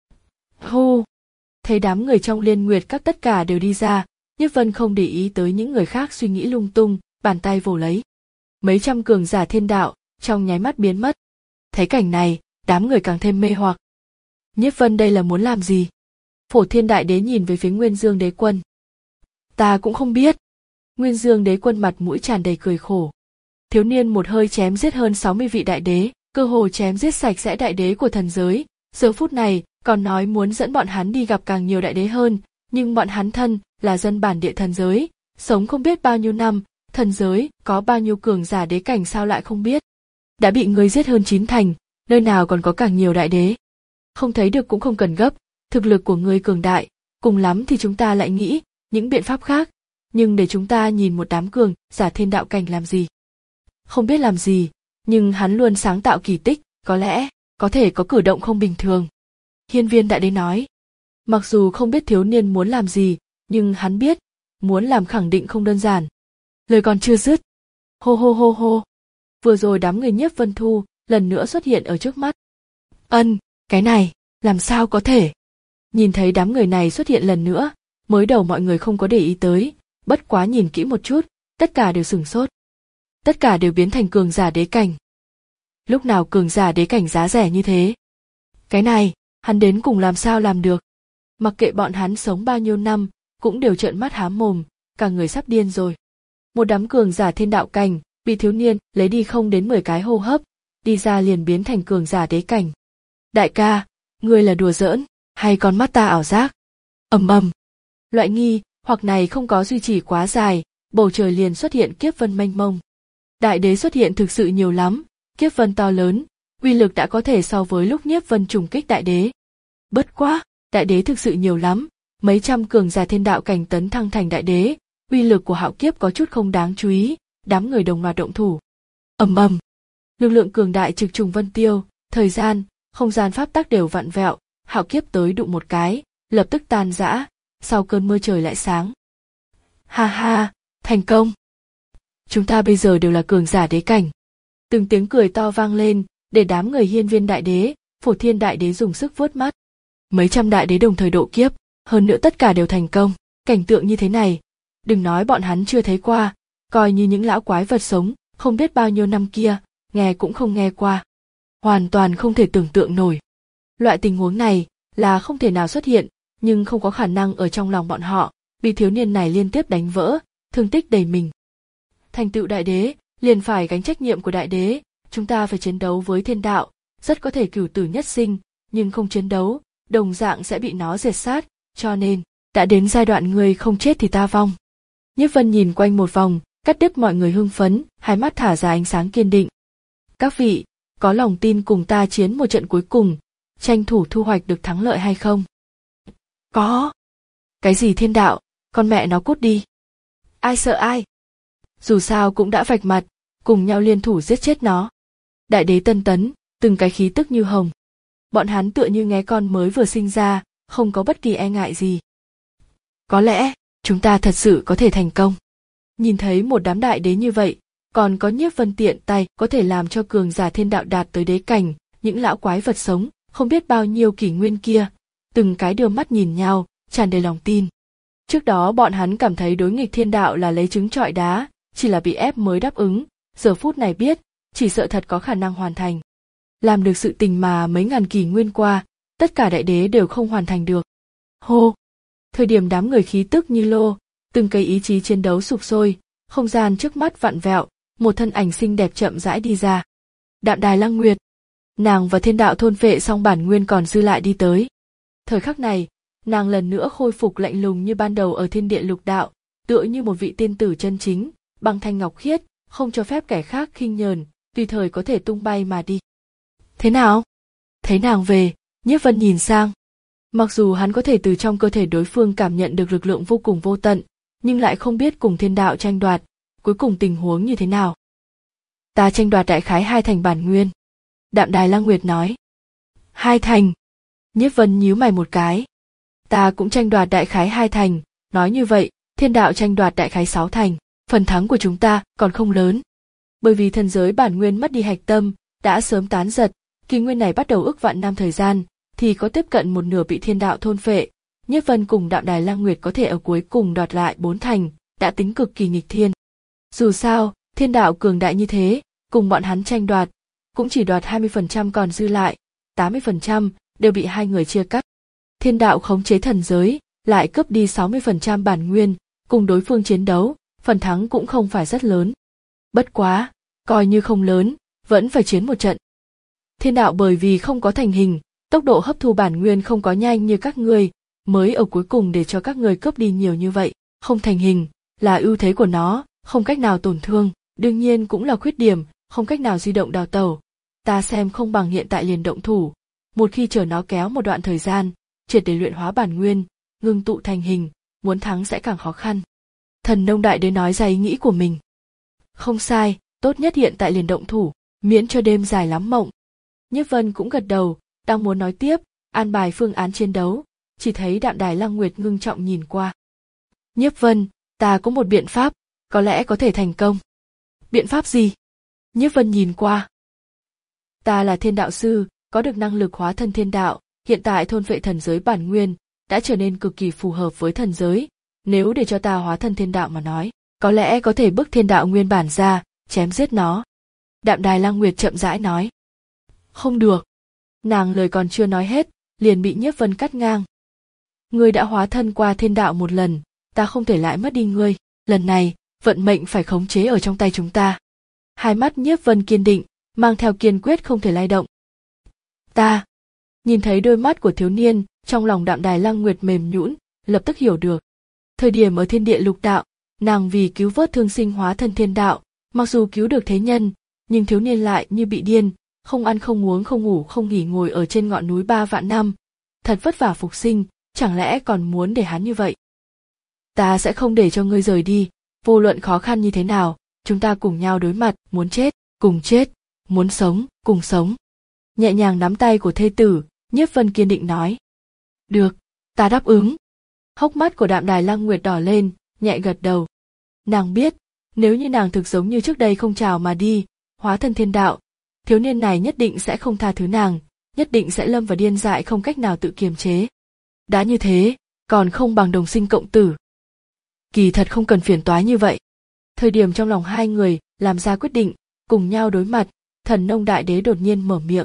Hô! Thấy đám người trong Liên Nguyệt Các tất cả đều đi ra, Nhiếp Vân không để ý tới những người khác suy nghĩ lung tung, bàn tay vồ lấy. Mấy trăm cường giả thiên đạo, trong nháy mắt biến mất. Thấy cảnh này, đám người càng thêm mê hoặc. Nhiếp Vân đây là muốn làm gì? Phổ Thiên Đại Đế nhìn về phía Nguyên Dương Đế Quân. Ta cũng không biết. Nguyên Dương Đế Quân mặt mũi tràn đầy cười khổ. Thiếu niên một hơi chém giết hơn sáu mươi vị đại đế, cơ hồ chém giết sạch sẽ đại đế của thần giới. Giờ phút này, còn nói muốn dẫn bọn hắn đi gặp càng nhiều đại đế hơn, nhưng bọn hắn thân là dân bản địa thần giới, sống không biết bao nhiêu năm, thần giới có bao nhiêu cường giả đế cảnh sao lại không biết. Đã bị ngươi giết hơn chín thành, nơi nào còn có càng nhiều đại đế. Không thấy được cũng không cần gấp, thực lực của ngươi cường đại, cùng lắm thì chúng ta lại nghĩ những biện pháp khác, nhưng để chúng ta nhìn một đám cường giả thiên đạo cảnh làm gì. Không biết làm gì, nhưng hắn luôn sáng tạo kỳ tích, có lẽ có thể có cử động không bình thường. Hiên Viên Đại Đế nói, mặc dù không biết thiếu niên muốn làm gì, nhưng hắn biết, muốn làm khẳng định không đơn giản. Lời còn chưa dứt. Hô hô hô hô. Vừa rồi đám người Nhiếp Vân Thu lần nữa xuất hiện ở trước mắt. Ân, cái này, làm sao có thể? Nhìn thấy đám người này xuất hiện lần nữa, mới đầu mọi người không có để ý tới, bất quá nhìn kỹ một chút, tất cả đều sửng sốt. Tất cả đều biến thành cường giả đế cảnh. Lúc nào cường giả đế cảnh giá rẻ như thế? Cái này, hắn đến cùng làm sao làm được? Mặc kệ bọn hắn sống bao nhiêu năm, cũng đều trợn mắt há mồm, cả người sắp điên rồi. Một đám cường giả thiên đạo cảnh, bị thiếu niên lấy đi không đến mười cái hô hấp, đi ra liền biến thành cường giả đế cảnh. Đại ca, ngươi là đùa giỡn, hay con mắt ta ảo giác? Ầm ầm. Loại nghi hoặc này không có duy trì quá dài, bầu trời liền xuất hiện kiếp vân mênh mông. Đại đế xuất hiện thực sự nhiều lắm, kiếp vân to lớn, uy lực đã có thể so với lúc nhiếp vân trùng kích đại đế. Bất quá, đại đế thực sự nhiều lắm, mấy trăm cường giả thiên đạo cảnh tấn thăng thành đại đế, uy lực của hạo kiếp có chút không đáng chú ý, đám người đồng loạt động thủ. Ầm ầm. Lực lượng cường đại trực trùng vân tiêu, thời gian, không gian pháp tắc đều vặn vẹo, hạo kiếp tới đụng một cái, lập tức tan rã, sau cơn mưa trời lại sáng. Ha ha, thành công. Chúng ta bây giờ đều là cường giả đế cảnh. Từng tiếng cười to vang lên, để đám người hiên viên đại đế, phổ thiên đại đế dùng sức vuốt mắt. Mấy trăm đại đế đồng thời độ kiếp, hơn nữa tất cả đều thành công, cảnh tượng như thế này, đừng nói bọn hắn chưa thấy qua, coi như những lão quái vật sống, không biết bao nhiêu năm kia, nghe cũng không nghe qua. Hoàn toàn không thể tưởng tượng nổi. Loại tình huống này là không thể nào xuất hiện, nhưng không có khả năng ở trong lòng bọn họ, vì thiếu niên này liên tiếp đánh vỡ, thương tích đầy mình. Thành tựu đại đế, liền phải gánh trách nhiệm của đại đế, chúng ta phải chiến đấu với thiên đạo, rất có thể cửu tử nhất sinh, nhưng không chiến đấu, đồng dạng sẽ bị nó diệt sát, cho nên, đã đến giai đoạn người không chết thì ta vong. Nhiếp Vân nhìn quanh một vòng, cắt đứt mọi người hưng phấn, hai mắt thả ra ánh sáng kiên định. Các vị, có lòng tin cùng ta chiến một trận cuối cùng, tranh thủ thu hoạch được thắng lợi hay không? Có. Cái gì thiên đạo, con mẹ nó cút đi. Ai sợ ai? Dù sao cũng đã vạch mặt, cùng nhau liên thủ giết chết nó. Đại đế tân tấn, từng cái khí tức như hồng. Bọn hắn tựa như nghe con mới vừa sinh ra, không có bất kỳ e ngại gì. Có lẽ, chúng ta thật sự có thể thành công. Nhìn thấy một đám đại đế như vậy, còn có Nhiếp Vân tiện tay có thể làm cho cường giả thiên đạo đạt tới đế cảnh, những lão quái vật sống, không biết bao nhiêu kỷ nguyên kia, từng cái đưa mắt nhìn nhau, tràn đầy lòng tin. Trước đó bọn hắn cảm thấy đối nghịch thiên đạo là lấy trứng trọi đá, chỉ là bị ép mới đáp ứng, giờ phút này biết, chỉ sợ thật có khả năng hoàn thành. Làm được sự tình mà mấy ngàn kỷ nguyên qua, tất cả đại đế đều không hoàn thành được. Hô! Thời điểm đám người khí tức như lô, từng cây ý chí chiến đấu sục sôi, không gian trước mắt vặn vẹo, một thân ảnh xinh đẹp chậm rãi đi ra. Đạm Đài Lăng Nguyệt. Nàng và thiên đạo thôn phệ xong bản nguyên còn dư lại đi tới. Thời khắc này, nàng lần nữa khôi phục lạnh lùng như ban đầu ở thiên địa lục đạo, tựa như một vị tiên tử chân chính, băng thanh ngọc khiết, không cho phép kẻ khác khinh nhờn, tùy thời có thể tung bay mà đi. Thế nào? Thấy nàng về, Nhiếp Vân nhìn sang. Mặc dù hắn có thể từ trong cơ thể đối phương cảm nhận được lực lượng vô cùng vô tận, nhưng lại không biết cùng thiên đạo tranh đoạt, cuối cùng tình huống như thế nào. Ta tranh đoạt đại khái hai thành bản nguyên. Đạm Đài Lăng Nguyệt nói. Hai thành. Nhiếp Vân nhíu mày một cái. Ta cũng tranh đoạt đại khái hai thành, nói như vậy, thiên đạo tranh đoạt đại khái sáu thành, phần thắng của chúng ta còn không lớn. Bởi vì thần giới bản nguyên mất đi hạch tâm, đã sớm tán giật, kỳ nguyên này bắt đầu ước vạn năm thời gian, thì có tiếp cận một nửa bị thiên đạo thôn phệ. Nhiếp Vân cùng Đạm Đài Lăng Nguyệt có thể ở cuối cùng đoạt lại bốn thành, đã tính cực kỳ nghịch thiên. Dù sao, thiên đạo cường đại như thế, cùng bọn hắn tranh đoạt, cũng chỉ đoạt hai mươi phần trăm còn dư lại, tám mươi phần trăm đều bị hai người chia cắt. Thiên đạo khống chế thần giới, lại cướp đi sáu mươi phần trăm bản nguyên, cùng đối phương chiến đấu, phần thắng cũng không phải rất lớn. Bất quá, coi như không lớn, vẫn phải chiến một trận. Thiên đạo bởi vì không có thành hình, tốc độ hấp thu bản nguyên không có nhanh như các ngươi, mới ở cuối cùng để cho các ngươi cướp đi nhiều như vậy. Không thành hình, là ưu thế của nó, không cách nào tổn thương, đương nhiên cũng là khuyết điểm, không cách nào di động đào tẩu. Ta xem không bằng hiện tại liền động thủ, một khi chờ nó kéo một đoạn thời gian, triệt để luyện hóa bản nguyên, ngưng tụ thành hình, muốn thắng sẽ càng khó khăn. Thần Nông Đại Đế nói ra ý nghĩ của mình. Không sai, tốt nhất hiện tại liền động thủ, miễn cho đêm dài lắm mộng. Nhiếp Vân cũng gật đầu, đang muốn nói tiếp, an bài phương án chiến đấu, chỉ thấy Đạm Đài Lăng Nguyệt ngưng trọng nhìn qua. Nhiếp Vân, ta có một biện pháp, có lẽ có thể thành công. Biện pháp gì? Nhiếp Vân nhìn qua. Ta là thiên đạo sư, có được năng lực hóa thân thiên đạo, hiện tại thôn phệ thần giới bản nguyên, đã trở nên cực kỳ phù hợp với thần giới. Nếu để cho ta hóa thân thiên đạo mà nói, có lẽ có thể bức thiên đạo nguyên bản ra, chém giết nó. Đạm Đài Lăng Nguyệt chậm rãi nói. Không được. Nàng lời còn chưa nói hết, liền bị Nhiếp Vân cắt ngang. Ngươi đã hóa thân qua thiên đạo một lần, ta không thể lại mất đi ngươi, lần này, vận mệnh phải khống chế ở trong tay chúng ta. Hai mắt Nhiếp Vân kiên định, mang theo kiên quyết không thể lay động. Ta, nhìn thấy đôi mắt của thiếu niên, Trong lòng Đạm Đài Lăng Nguyệt mềm nhũn, lập tức hiểu được. Thời điểm ở thiên địa lục đạo, nàng vì cứu vớt thương sinh hóa thân thiên đạo, mặc dù cứu được thế nhân, nhưng thiếu niên lại như bị điên, không ăn không uống không ngủ không nghỉ ngồi ở trên ngọn núi ba vạn năm. Thật vất vả phục sinh, chẳng lẽ còn muốn để hắn như vậy? Ta sẽ không để cho ngươi rời đi, vô luận khó khăn như thế nào, chúng ta cùng nhau đối mặt, muốn chết, cùng chết, muốn sống, cùng sống. Nhẹ nhàng nắm tay của thê tử, Nhiếp Vân kiên định nói. Được, ta đáp ứng. Hốc mắt của Đạm Đài Lăng Nguyệt đỏ lên, nhẹ gật đầu. Nàng biết, nếu như nàng thực giống như trước đây không chào mà đi, hóa thân thiên đạo, thiếu niên này nhất định sẽ không tha thứ nàng, nhất định sẽ lâm vào điên dại không cách nào tự kiềm chế. Đã như thế, còn không bằng đồng sinh cộng tử. Kỳ thật không cần phiền toái như vậy. Thời điểm trong lòng hai người làm ra quyết định, cùng nhau đối mặt, Thần Nông Đại Đế đột nhiên mở miệng.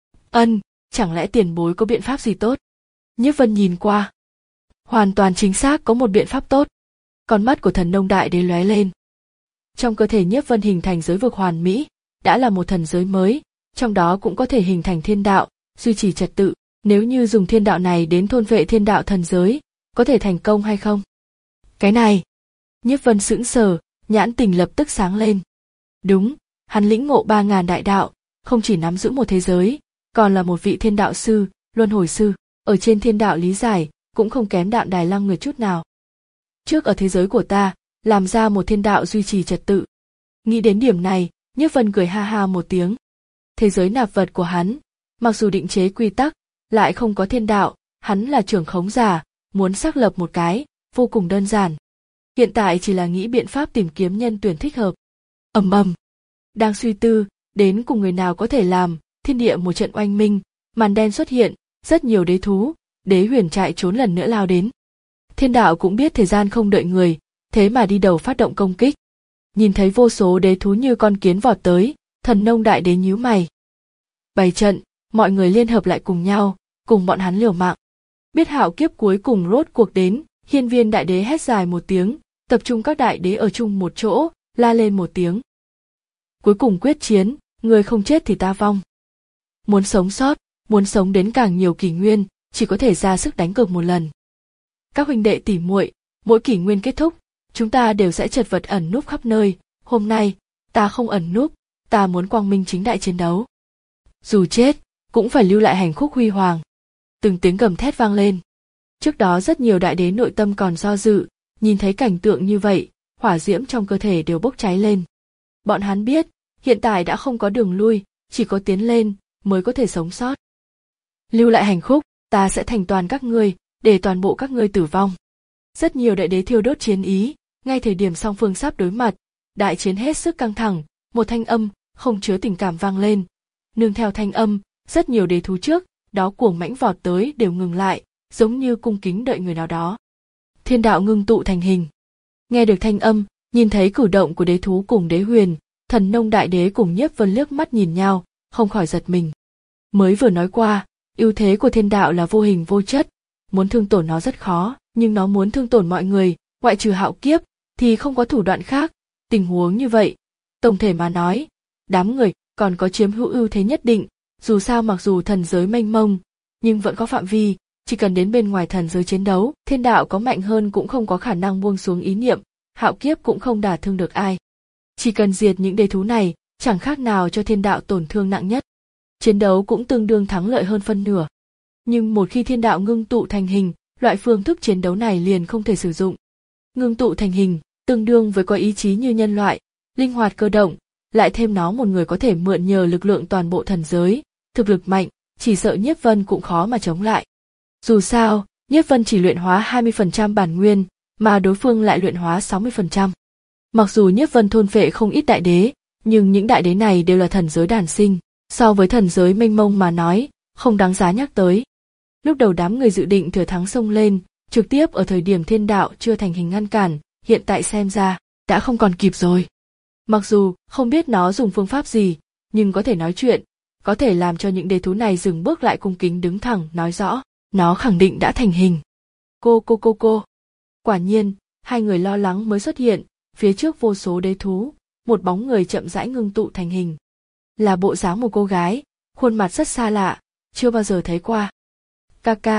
Ân, chẳng lẽ tiền bối có biện pháp gì tốt? Nhiếp Vân nhìn qua. Hoàn toàn chính xác có một biện pháp tốt. Con mắt của Thần Nông Đại Đế lóe lên. Trong cơ thể Nhiếp Vân hình thành giới vực hoàn mỹ, đã là một thần giới mới, trong đó cũng có thể hình thành thiên đạo, duy trì trật tự. Nếu như dùng thiên đạo này đến thôn vệ thiên đạo thần giới, có thể thành công hay không? Cái này, Nhiếp Vân sững sờ, nhãn tình lập tức sáng lên. Đúng, hắn lĩnh ngộ ba ngàn đại đạo, không chỉ nắm giữ một thế giới, còn là một vị thiên đạo sư, luân hồi sư, ở trên thiên đạo lý giải, cũng không kém Đạm Đài Lăng Nguyệt chút nào. Trước ở thế giới của ta, làm ra một thiên đạo duy trì trật tự. Nghĩ đến điểm này, Nhiếp Vân cười ha ha một tiếng. Thế giới nạp vật của hắn, mặc dù định chế quy tắc, lại không có thiên đạo, hắn là trưởng khống giả, muốn xác lập một cái, vô cùng đơn giản. Hiện tại chỉ là nghĩ biện pháp tìm kiếm nhân tuyển thích hợp. Ầm ầm. Đang suy tư, đến cùng người nào có thể làm, thiên địa một trận oanh minh, màn đen xuất hiện, rất nhiều đế thú, đế huyền chạy trốn lần nữa lao đến. Thiên đạo cũng biết thời gian không đợi người, thế mà đi đầu phát động công kích. Nhìn thấy vô số đế thú như con kiến vọt tới, Thần Nông Đại Đế nhíu mày. Bày trận, mọi người liên hợp lại cùng nhau, cùng bọn hắn liều mạng. Biết hạo kiếp cuối cùng rốt cuộc đến, Hiên Viên Đại Đế hét dài một tiếng, tập trung các đại đế ở chung một chỗ, la lên một tiếng. Cuối cùng quyết chiến, người không chết thì ta vong. Muốn sống sót, muốn sống đến càng nhiều kỷ nguyên, chỉ có thể ra sức đánh cược một lần. Các huynh đệ tỉ muội, mỗi kỷ nguyên kết thúc, chúng ta đều sẽ chật vật ẩn núp khắp nơi. Hôm nay, ta không ẩn núp, ta muốn quang minh chính đại chiến đấu. Dù chết, cũng phải lưu lại hành khúc huy hoàng. Từng tiếng gầm thét vang lên. Trước đó rất nhiều đại đế nội tâm còn do dự, nhìn thấy cảnh tượng như vậy, hỏa diễm trong cơ thể đều bốc cháy lên. Bọn hắn biết, hiện tại đã không có đường lui, chỉ có tiến lên, mới có thể sống sót. Lưu lại hành khúc, ta sẽ thành toàn các ngươi, để toàn bộ các ngươi tử vong. Rất nhiều đại đế thiêu đốt chiến ý, ngay thời điểm song phương sắp đối mặt, đại chiến hết sức căng thẳng, một thanh âm, không chứa tình cảm vang lên. Nương theo thanh âm, rất nhiều đế thú trước, đó cuồng mãnh vọt tới đều ngừng lại, giống như cung kính đợi người nào đó. Thiên đạo ngưng tụ thành hình. Nghe được thanh âm, nhìn thấy cử động của đế thú cùng đế huyền, Thần Nông Đại Đế cùng Nhiếp Vân liếc mắt nhìn nhau, không khỏi giật mình. Mới vừa nói qua, ưu thế của thiên đạo là vô hình vô chất, muốn thương tổn nó rất khó, nhưng nó muốn thương tổn mọi người, ngoại trừ hạo kiếp, thì không có thủ đoạn khác. Tình huống như vậy, tổng thể mà nói, đám người còn có chiếm hữu ưu thế nhất định, dù sao mặc dù thần giới mênh mông, nhưng vẫn có phạm vi, chỉ cần đến bên ngoài thần giới chiến đấu, thiên đạo có mạnh hơn cũng không có khả năng buông xuống ý niệm, hạo kiếp cũng không đả thương được ai. Chỉ cần diệt những đế thú này, chẳng khác nào cho thiên đạo tổn thương nặng nhất. Chiến đấu cũng tương đương thắng lợi hơn phân nửa. Nhưng một khi thiên đạo ngưng tụ thành hình, loại phương thức chiến đấu này liền không thể sử dụng. Ngưng tụ thành hình, tương đương với có ý chí như nhân loại, linh hoạt cơ động, lại thêm nó một người có thể mượn nhờ lực lượng toàn bộ thần giới, thực lực mạnh, chỉ sợ Nhiếp Vân cũng khó mà chống lại. Dù sao, Nhiếp Vân chỉ luyện hóa hai mươi phần trăm bản nguyên, mà đối phương lại luyện hóa sáu mươi phần trăm. Mặc dù Nhiếp Vân thôn phệ không ít đại đế, nhưng những đại đế này đều là thần giới đản sinh, so với thần giới mênh mông mà nói, không đáng giá nhắc tới. Lúc đầu đám người dự định thừa thắng xông lên, trực tiếp ở thời điểm thiên đạo chưa thành hình ngăn cản, hiện tại xem ra, đã không còn kịp rồi. Mặc dù không biết nó dùng phương pháp gì, nhưng có thể nói chuyện, có thể làm cho những đế thú này dừng bước lại cung kính đứng thẳng nói rõ, nó khẳng định đã thành hình. Cô cô cô cô. Quả nhiên, hai người lo lắng mới xuất hiện, phía trước vô số đế thú, một bóng người chậm rãi ngưng tụ thành hình. Là bộ dáng một cô gái, khuôn mặt rất xa lạ, chưa bao giờ thấy qua. Ca ca,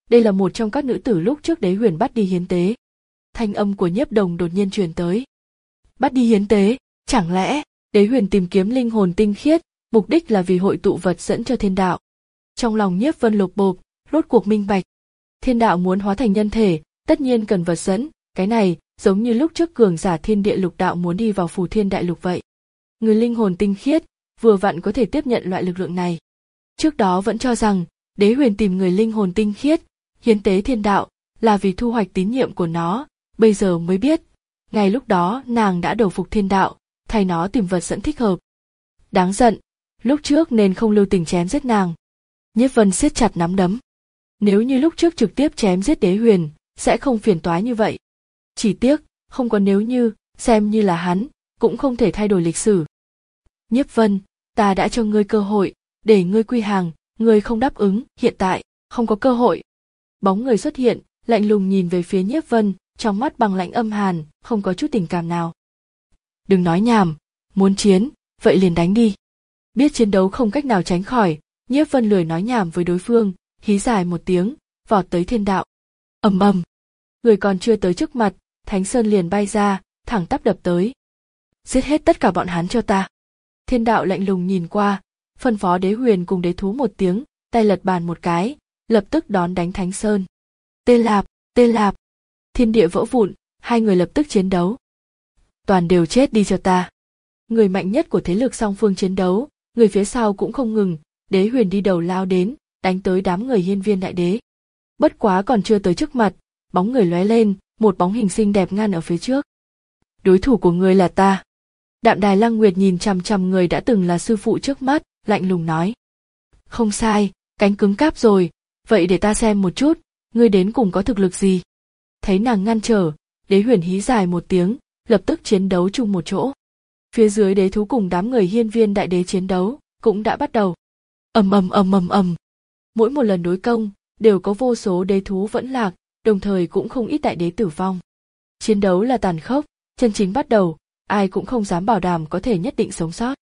đây là một trong các nữ tử lúc trước Đế Huyền bắt đi hiến tế. Thanh âm của Nhiếp Đồng đột nhiên truyền tới. Bắt đi hiến tế, chẳng lẽ Đế Huyền tìm kiếm linh hồn tinh khiết, mục đích là vì hội tụ vật dẫn cho thiên đạo. Trong lòng Nhiếp Vân lột bột, rốt cuộc minh bạch. Thiên đạo muốn hóa thành nhân thể, tất nhiên cần vật dẫn, cái này giống như lúc trước cường giả thiên địa lục đạo muốn đi vào phù thiên đại lục vậy. Người linh hồn tinh khiết, vừa vặn có thể tiếp nhận loại lực lượng này. Trước đó vẫn cho rằng, Đế Huyền tìm người linh hồn tinh khiết, hiến tế thiên đạo, là vì thu hoạch tín nhiệm của nó, bây giờ mới biết. Ngay lúc đó nàng đã đầu phục thiên đạo, thay nó tìm vật dẫn thích hợp. Đáng giận, lúc trước nên không lưu tình chém giết nàng. Nhiếp Vân siết chặt nắm đấm. Nếu như lúc trước trực tiếp chém giết Đế Huyền, sẽ không phiền toái như vậy. Chỉ tiếc, không có nếu như, xem như là hắn, cũng không thể thay đổi lịch sử. Nhiếp Vân, ta đã cho ngươi cơ hội, để ngươi quy hàng, ngươi không đáp ứng, hiện tại, không có cơ hội. Bóng người xuất hiện, lạnh lùng nhìn về phía Nhiếp Vân, trong mắt bằng lạnh âm hàn, không có chút tình cảm nào. Đừng nói nhảm, muốn chiến, vậy liền đánh đi. Biết chiến đấu không cách nào tránh khỏi, Nhiếp Vân lười nói nhảm với đối phương, hí dài một tiếng, vọt tới thiên đạo. Ầm ầm, người còn chưa tới trước mặt, Thánh Sơn liền bay ra, thẳng tắp đập tới. Giết hết tất cả bọn hắn cho ta. Thiên đạo lạnh lùng nhìn qua, phân phó Đế Huyền cùng Đế Thú một tiếng, tay lật bàn một cái, lập tức đón đánh Thánh Sơn. Tê lạp, tê lạp. Thiên địa vỡ vụn, hai người lập tức chiến đấu. Toàn đều chết đi cho ta. Người mạnh nhất của thế lực song phương chiến đấu, người phía sau cũng không ngừng, Đế Huyền đi đầu lao đến, đánh tới đám người Hiên Viên Đại Đế. Bất quá còn chưa tới trước mặt, bóng người lóe lên, một bóng hình xinh đẹp ngăn ở phía trước. Đối thủ của ngươi là ta. Đạm Đài Lăng Nguyệt nhìn chằm chằm người đã từng là sư phụ trước mắt, lạnh lùng nói. Không sai, cánh cứng cáp rồi, vậy để ta xem một chút, ngươi đến cùng có thực lực gì. Thấy nàng ngăn trở, Đế Huyền hí dài một tiếng, lập tức chiến đấu chung một chỗ. Phía dưới Đế Thú cùng đám người Hiên Viên Đại Đế chiến đấu, cũng đã bắt đầu. Ầm ầm ầm ầm ầm. Mỗi một lần đối công, đều có vô số Đế Thú vẫn lạc, đồng thời cũng không ít đại đế tử vong. Chiến đấu là tàn khốc, chân chính bắt đầu, ai cũng không dám bảo đảm có thể nhất định sống sót.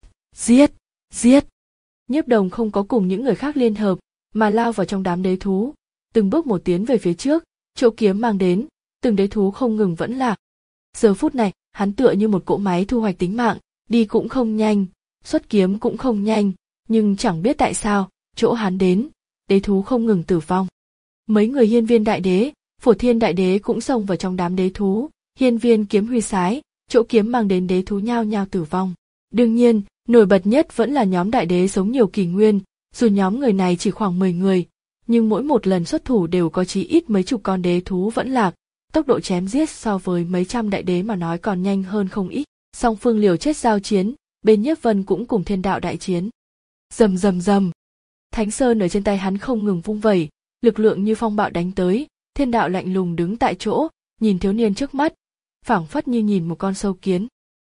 Giết, giết. Nhiếp Đồng không có cùng những người khác liên hợp, mà lao vào trong đám đế thú, từng bước một tiến về phía trước, chỗ kiếm mang đến, từng đế thú không ngừng vẫn lạc. Giờ phút này, hắn tựa như một cỗ máy thu hoạch tính mạng, đi cũng không nhanh, xuất kiếm cũng không nhanh, nhưng chẳng biết tại sao, chỗ hắn đến, đế thú không ngừng tử vong. Mấy người Hiên Viên Đại Đế, Phổ Thiên Đại Đế cũng xông vào trong đám đế thú, hiên viên kiếm huy sái, chỗ kiếm mang đến đế thú nhao nhao tử vong. Đương nhiên, nổi bật nhất vẫn là nhóm đại đế sống nhiều kỷ nguyên, dù nhóm người này chỉ khoảng mười người, nhưng mỗi một lần xuất thủ đều có chí ít mấy chục con đế thú vẫn lạc, tốc độ chém giết so với mấy trăm đại đế mà nói còn nhanh hơn không ít. Song phương liều chết giao chiến, bên Nhiếp Vân cũng cùng thiên đạo đại chiến. Rầm rầm rầm. Thánh Sơn ở trên tay hắn không ngừng vung vẩy, lực lượng như phong bạo đánh tới, thiên đạo lạnh lùng đứng tại chỗ, nhìn thiếu niên trước mắt, phảng phất như nhìn một con sâu kiến.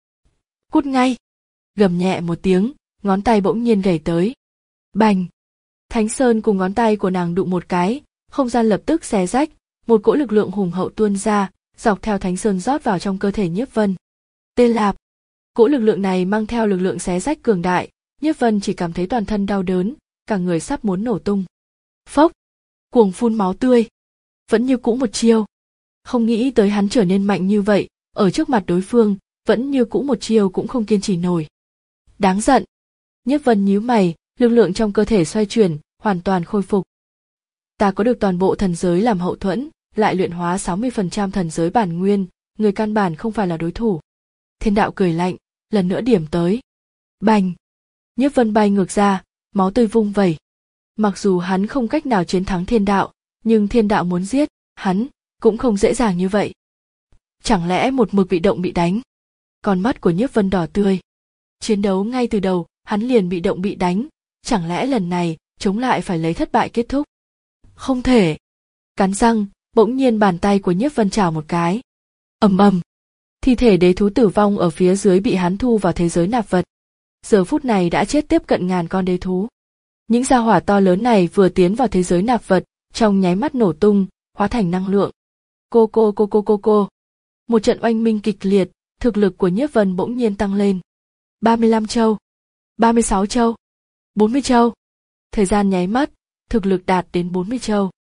Cút ngay! Gầm nhẹ một tiếng, ngón tay bỗng nhiên gảy tới. Bành! Thánh Sơn cùng ngón tay của nàng đụng một cái, không gian lập tức xé rách, một cỗ lực lượng hùng hậu tuôn ra, dọc theo Thánh Sơn rót vào trong cơ thể Nhiếp Vân. Tê lạp! Cỗ lực lượng này mang theo lực lượng xé rách cường đại, Nhiếp Vân chỉ cảm thấy toàn thân đau đớn, cả người sắp muốn nổ tung. Phốc! Cuồng phun máu tươi. Vẫn như cũ một chiêu. Không nghĩ tới hắn trở nên mạnh như vậy, ở trước mặt đối phương, vẫn như cũ một chiêu cũng không kiên trì nổi. Đáng giận. Nhiếp Vân nhíu mày, lực lượng trong cơ thể xoay chuyển, hoàn toàn khôi phục. Ta có được toàn bộ thần giới làm hậu thuẫn, lại luyện hóa sáu mươi phần trăm thần giới bản nguyên, người căn bản không phải là đối thủ. Thiên đạo cười lạnh, lần nữa điểm tới. Bành! Nhiếp Vân bay ngược ra, máu tươi vung vẩy. Mặc dù hắn không cách nào chiến thắng thiên đạo, nhưng thiên đạo muốn giết hắn cũng không dễ dàng như vậy. Chẳng lẽ một mực bị động bị đánh? Con mắt của Nhiếp Vân đỏ tươi. Chiến đấu ngay từ đầu, hắn liền bị động bị đánh, chẳng lẽ lần này chống lại phải lấy thất bại kết thúc? Không thể. Cắn răng, bỗng nhiên bàn tay của Nhiếp Vân chảo một cái. Ầm ầm. Thi thể đế thú tử vong ở phía dưới bị hắn thu vào thế giới nạp vật. Giờ phút này đã chết tiếp cận ngàn con đế thú. Những gia hỏa to lớn này vừa tiến vào thế giới nạp vật, trong nháy mắt nổ tung, hóa thành năng lượng. Cô cô cô cô cô cô. Một trận oanh minh kịch liệt, thực lực của Nhiếp Vân bỗng nhiên tăng lên. ba mươi lăm châu, ba mươi sáu châu, bốn mươi châu. Thời gian nháy mắt, thực lực đạt đến bốn mươi châu.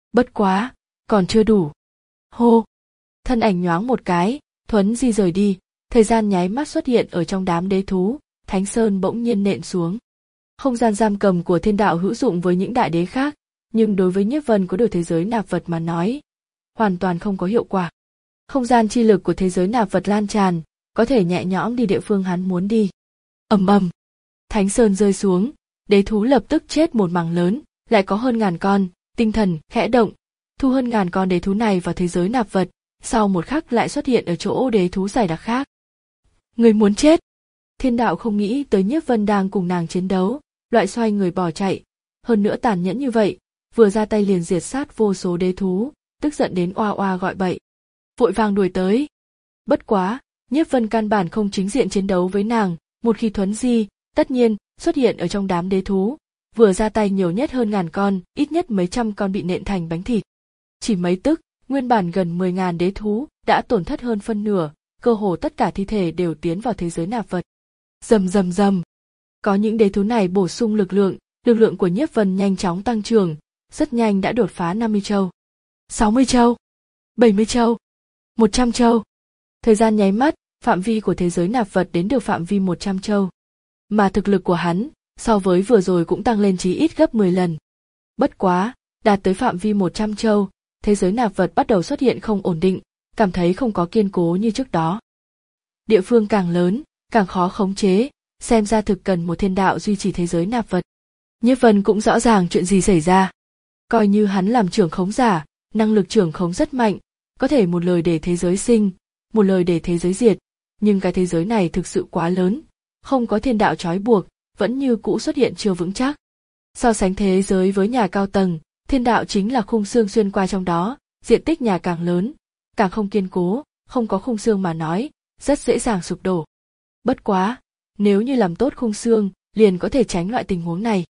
Bất quá, còn chưa đủ. Hô! Thân ảnh nhoáng một cái, thuấn di rời đi, thời gian nháy mắt xuất hiện ở trong đám đế thú, Thánh Sơn bỗng nhiên nện xuống. Không gian giam cầm của thiên đạo hữu dụng với những đại đế khác, nhưng đối với Nhiếp Vân có được thế giới nạp vật mà nói, hoàn toàn không có hiệu quả. Không gian chi lực của thế giới nạp vật lan tràn, có thể nhẹ nhõm đi địa phương hắn muốn đi. Ầm ầm, Thánh Sơn rơi xuống, đế thú lập tức chết một mảng lớn, lại có hơn ngàn con, tinh thần khẽ động, thu hơn ngàn con đế thú này vào thế giới nạp vật, sau một khắc lại xuất hiện ở chỗ đế thú dày đặc khác. Người muốn chết? Thiên đạo không nghĩ tới Nhiếp Vân đang cùng nàng chiến đấu, loại xoay người bỏ chạy, hơn nữa tàn nhẫn như vậy, vừa ra tay liền diệt sát vô số đế thú, tức giận đến oa oa gọi bậy. Vội vàng đuổi tới. Bất quá, Nhiếp Vân căn bản không chính diện chiến đấu với nàng, một khi thuấn di, tất nhiên xuất hiện ở trong đám đế thú, vừa ra tay nhiều nhất hơn ngàn con, ít nhất mấy trăm con bị nện thành bánh thịt. Chỉ mấy tức, nguyên bản gần mười ngàn đế thú đã tổn thất hơn phân nửa, cơ hồ tất cả thi thể đều tiến vào thế giới nạp vật. Rầm rầm rầm. Có những đế thú này bổ sung lực lượng, lực lượng của Nhiếp Vân nhanh chóng tăng trưởng, rất nhanh đã đột phá năm mươi châu, sáu mươi châu, bảy mươi châu, một trăm châu. Thời gian nháy mắt, phạm vi của thế giới nạp vật đến được phạm vi một trăm châu. Mà thực lực của hắn, so với vừa rồi cũng tăng lên chí ít gấp mười lần. Bất quá, đạt tới phạm vi một trăm châu, thế giới nạp vật bắt đầu xuất hiện không ổn định, cảm thấy không có kiên cố như trước đó. Địa phương càng lớn, càng khó khống chế, xem ra thực cần một thiên đạo duy trì thế giới nạp vật. Nhiếp Vân cũng rõ ràng chuyện gì xảy ra. Coi như hắn làm trưởng khống giả, năng lực trưởng khống rất mạnh, có thể một lời để thế giới sinh, một lời để thế giới diệt, nhưng cái thế giới này thực sự quá lớn, không có thiên đạo trói buộc, vẫn như cũ xuất hiện chưa vững chắc. So sánh thế giới với nhà cao tầng, thiên đạo chính là khung xương xuyên qua trong đó, diện tích nhà càng lớn, càng không kiên cố, không có khung xương mà nói, rất dễ dàng sụp đổ. Bất quá, nếu như làm tốt khung xương, liền có thể tránh loại tình huống này.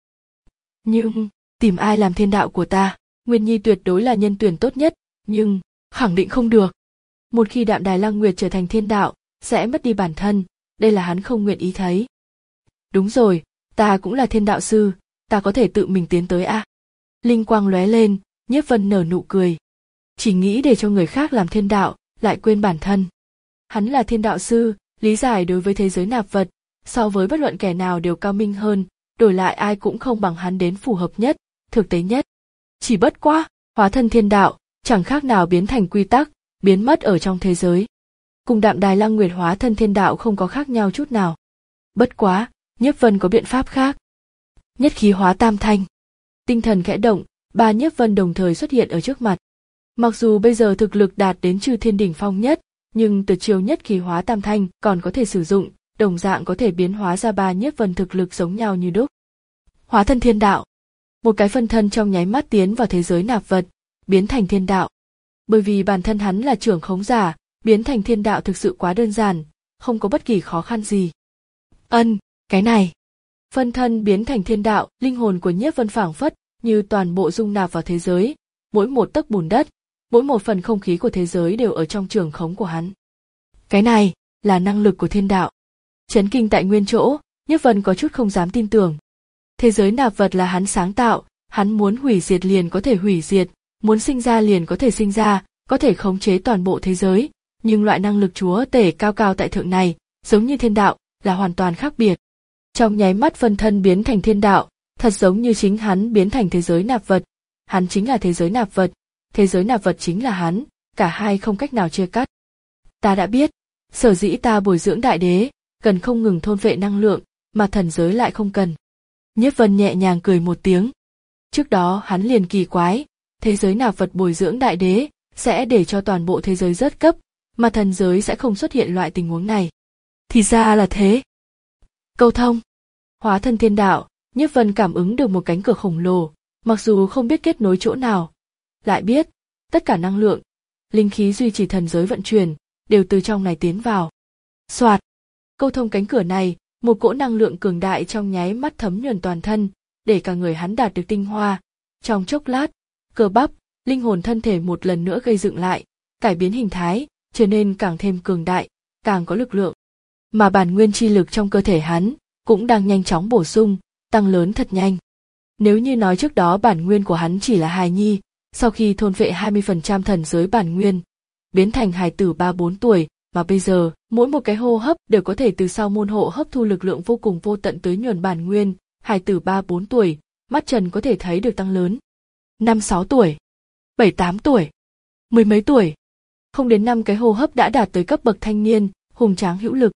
Nhưng, tìm ai làm thiên đạo của ta, Nguyên Nhi tuyệt đối là nhân tuyển tốt nhất, nhưng, khẳng định không được. Một khi Đạm Đài Lăng Nguyệt trở thành thiên đạo, sẽ mất đi bản thân, đây là hắn không nguyện ý thấy. Đúng rồi, ta cũng là thiên đạo sư, ta có thể tự mình tiến tới a. À? Linh quang lóe lên, Nhiếp Vân nở nụ cười. Chỉ nghĩ để cho người khác làm thiên đạo, lại quên bản thân. Hắn là thiên đạo sư, lý giải đối với thế giới nạp vật, so với bất luận kẻ nào đều cao minh hơn, đổi lại ai cũng không bằng hắn đến phù hợp nhất, thực tế nhất. Chỉ bất quá, hóa thân thiên đạo, chẳng khác nào biến thành quy tắc, biến mất ở trong thế giới. Cùng Đạm Đài Lăng Nguyệt hóa thân thiên đạo không có khác nhau chút nào. Bất quá, Nhiếp Vân có biện pháp khác. Nhất khí hóa tam thanh. Tinh thần khẽ động, ba Nhiếp Vân đồng thời xuất hiện ở trước mặt. Mặc dù bây giờ thực lực đạt đến chư thiên đỉnh phong nhất, nhưng tuyệt chiêu nhất khí hóa tam thanh còn có thể sử dụng, đồng dạng có thể biến hóa ra ba Nhiếp Vân thực lực giống nhau như đúc. Hóa thân thiên đạo. Một cái phân thân trong nháy mắt tiến vào thế giới nạp vật, biến thành thiên đạo. Bởi vì bản thân hắn là trưởng khống giả, biến thành thiên đạo thực sự quá đơn giản, không có bất kỳ khó khăn gì. Ân, cái này. Phân thân biến thành thiên đạo, linh hồn của Nhiếp Vân phảng phất như toàn bộ dung nạp vào thế giới, mỗi một tấc bùn đất, mỗi một phần không khí của thế giới đều ở trong trưởng khống của hắn. Cái này là năng lực của thiên đạo. Chấn kinh tại nguyên chỗ, Nhiếp Vân có chút không dám tin tưởng. Thế giới nạp vật là hắn sáng tạo, hắn muốn hủy diệt liền có thể hủy diệt, muốn sinh ra liền có thể sinh ra, có thể khống chế toàn bộ thế giới, nhưng loại năng lực chúa tể cao cao tại thượng này, giống như thiên đạo, là hoàn toàn khác biệt. Trong nháy mắt phân thân biến thành thiên đạo, thật giống như chính hắn biến thành thế giới nạp vật. Hắn chính là thế giới nạp vật, thế giới nạp vật chính là hắn, cả hai không cách nào chia cắt. Ta đã biết, sở dĩ ta bồi dưỡng đại đế, cần không ngừng thôn vệ năng lượng, mà thần giới lại không cần. Nhiếp Vân nhẹ nhàng cười một tiếng. Trước đó hắn liền kỳ quái, thế giới nạp vật bồi dưỡng đại đế, sẽ để cho toàn bộ thế giới rớt cấp, mà thần giới sẽ không xuất hiện loại tình huống này. Thì ra là thế. Câu thông. Hóa thân thiên đạo, Nhiếp Vân cảm ứng được một cánh cửa khổng lồ, mặc dù không biết kết nối chỗ nào, lại biết, tất cả năng lượng, linh khí duy trì thần giới vận chuyển, đều từ trong này tiến vào. Soạt. Câu thông cánh cửa này, một cỗ năng lượng cường đại trong nháy mắt thấm nhuần toàn thân, để cả người hắn đạt được tinh hoa. Trong chốc lát, cơ bắp, linh hồn thân thể một lần nữa gây dựng lại, cải biến hình thái, trở nên càng thêm cường đại, càng có lực lượng. Mà bản nguyên chi lực trong cơ thể hắn cũng đang nhanh chóng bổ sung, tăng lớn thật nhanh. Nếu như nói trước đó bản nguyên của hắn chỉ là hài nhi, Sau khi thôn vệ hai mươi phần trăm thần giới bản nguyên, biến thành hài tử ba bốn tuổi, mà bây giờ, mỗi một cái hô hấp đều có thể từ sau môn hộ hấp thu lực lượng vô cùng vô tận tới nhuần bản nguyên, hài tử ba bốn tuổi, mắt trần có thể thấy được tăng lớn. năm sáu tuổi, bảy tám tuổi, mười mấy tuổi, không đến năm cái hô hấp đã đạt tới cấp bậc thanh niên, hùng tráng hữu lực.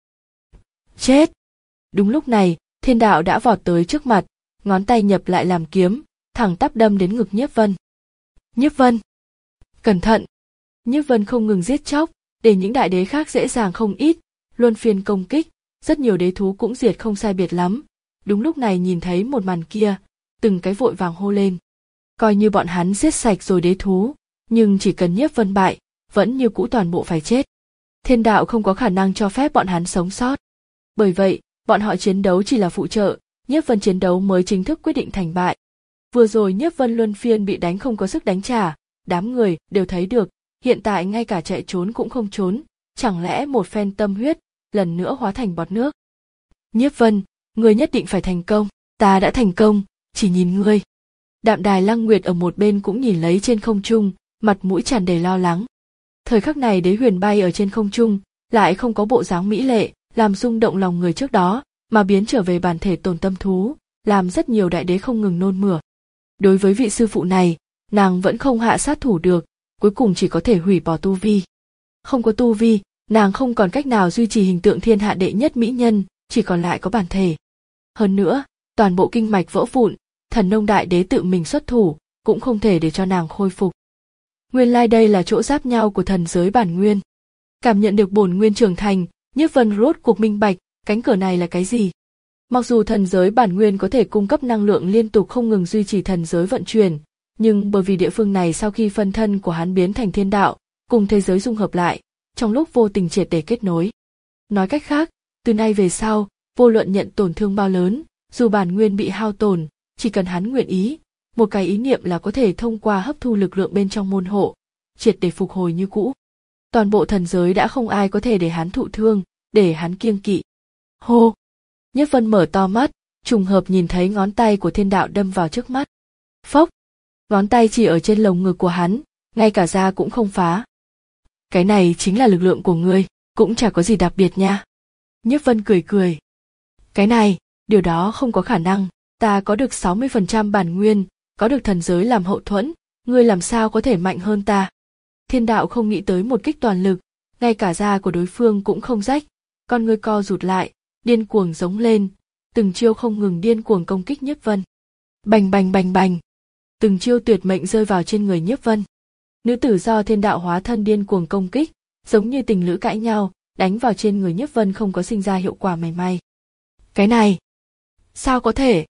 Chết! Đúng lúc này, thiên đạo đã vọt tới trước mặt, ngón tay nhập lại làm kiếm, thẳng tắp đâm đến ngực Nhiếp Vân. Nhiếp Vân! Cẩn thận! Nhiếp Vân không ngừng giết chóc, để những đại đế khác dễ dàng không ít, luân phiên công kích, rất nhiều đế thú cũng diệt không sai biệt lắm. Đúng lúc này nhìn thấy một màn kia, từng cái vội vàng hô lên. Coi như bọn hắn giết sạch rồi đế thú, nhưng chỉ cần Nhiếp Vân bại, vẫn như cũ toàn bộ phải chết. Thiên đạo không có khả năng cho phép bọn hắn sống sót. Bởi vậy, bọn họ chiến đấu chỉ là phụ trợ, Nhiếp Vân chiến đấu mới chính thức quyết định thành bại. Vừa rồi Nhiếp Vân luân phiên bị đánh không có sức đánh trả, đám người đều thấy được, hiện tại ngay cả chạy trốn cũng không trốn, chẳng lẽ một phen tâm huyết, lần nữa hóa thành bọt nước. Nhiếp Vân, ngươi nhất định phải thành công, ta đã thành công, chỉ nhìn ngươi. Đạm Đài Lăng Nguyệt ở một bên cũng nhìn lấy trên không trung, mặt mũi tràn đầy lo lắng. Thời khắc này Đế Huyền bay ở trên không trung, lại không có bộ dáng mỹ lệ, làm rung động lòng người trước đó, mà biến trở về bản thể tồn tâm thú, làm rất nhiều đại đế không ngừng nôn mửa. Đối với vị sư phụ này, nàng vẫn không hạ sát thủ được, cuối cùng chỉ có thể hủy bỏ tu vi. Không có tu vi, nàng không còn cách nào duy trì hình tượng thiên hạ đệ nhất mỹ nhân, chỉ còn lại có bản thể. Hơn nữa, toàn bộ kinh mạch vỡ vụn, Thần Nông đại đế tự mình xuất thủ, cũng không thể để cho nàng khôi phục. Nguyên lai đây là chỗ giáp nhau của thần giới bản nguyên. Cảm nhận được bổn nguyên trưởng thành, Nhiếp Vân rốt cuộc minh bạch, cánh cửa này là cái gì. Mặc dù thần giới bản nguyên có thể cung cấp năng lượng liên tục không ngừng duy trì thần giới vận chuyển, nhưng bởi vì địa phương này sau khi phân thân của hắn biến thành thiên đạo, cùng thế giới dung hợp lại, trong lúc vô tình triệt để kết nối. Nói cách khác, từ nay về sau, vô luận nhận tổn thương bao lớn, dù bản nguyên bị hao tổn, chỉ cần hắn nguyện ý, một cái ý niệm là có thể thông qua hấp thu lực lượng bên trong môn hộ, triệt để phục hồi như cũ. Toàn bộ thần giới đã không ai có thể để hắn thụ thương, để hắn kiêng kỵ. Hô! Nhiếp Vân mở to mắt, trùng hợp nhìn thấy ngón tay của thiên đạo đâm vào trước mắt. Phốc! Ngón tay chỉ ở trên lồng ngực của hắn, ngay cả da cũng không phá. Cái này chính là lực lượng của ngươi, cũng chả có gì đặc biệt nha. Nhiếp Vân cười cười. Cái này, điều đó không có khả năng, ta có được sáu mươi phần trăm bản nguyên, có được thần giới làm hậu thuẫn, ngươi làm sao có thể mạnh hơn ta. Thiên đạo không nghĩ tới một kích toàn lực, ngay cả da của đối phương cũng không rách, con ngươi co rụt lại, điên cuồng giống lên, từng chiêu không ngừng điên cuồng công kích Nhiếp Vân. Bành bành bành bành, từng chiêu tuyệt mệnh rơi vào trên người Nhiếp Vân. Nữ tử do thiên đạo hóa thân điên cuồng công kích, giống như tình lữ cãi nhau, đánh vào trên người Nhiếp Vân không có sinh ra hiệu quả mảy may. Cái này, sao có thể?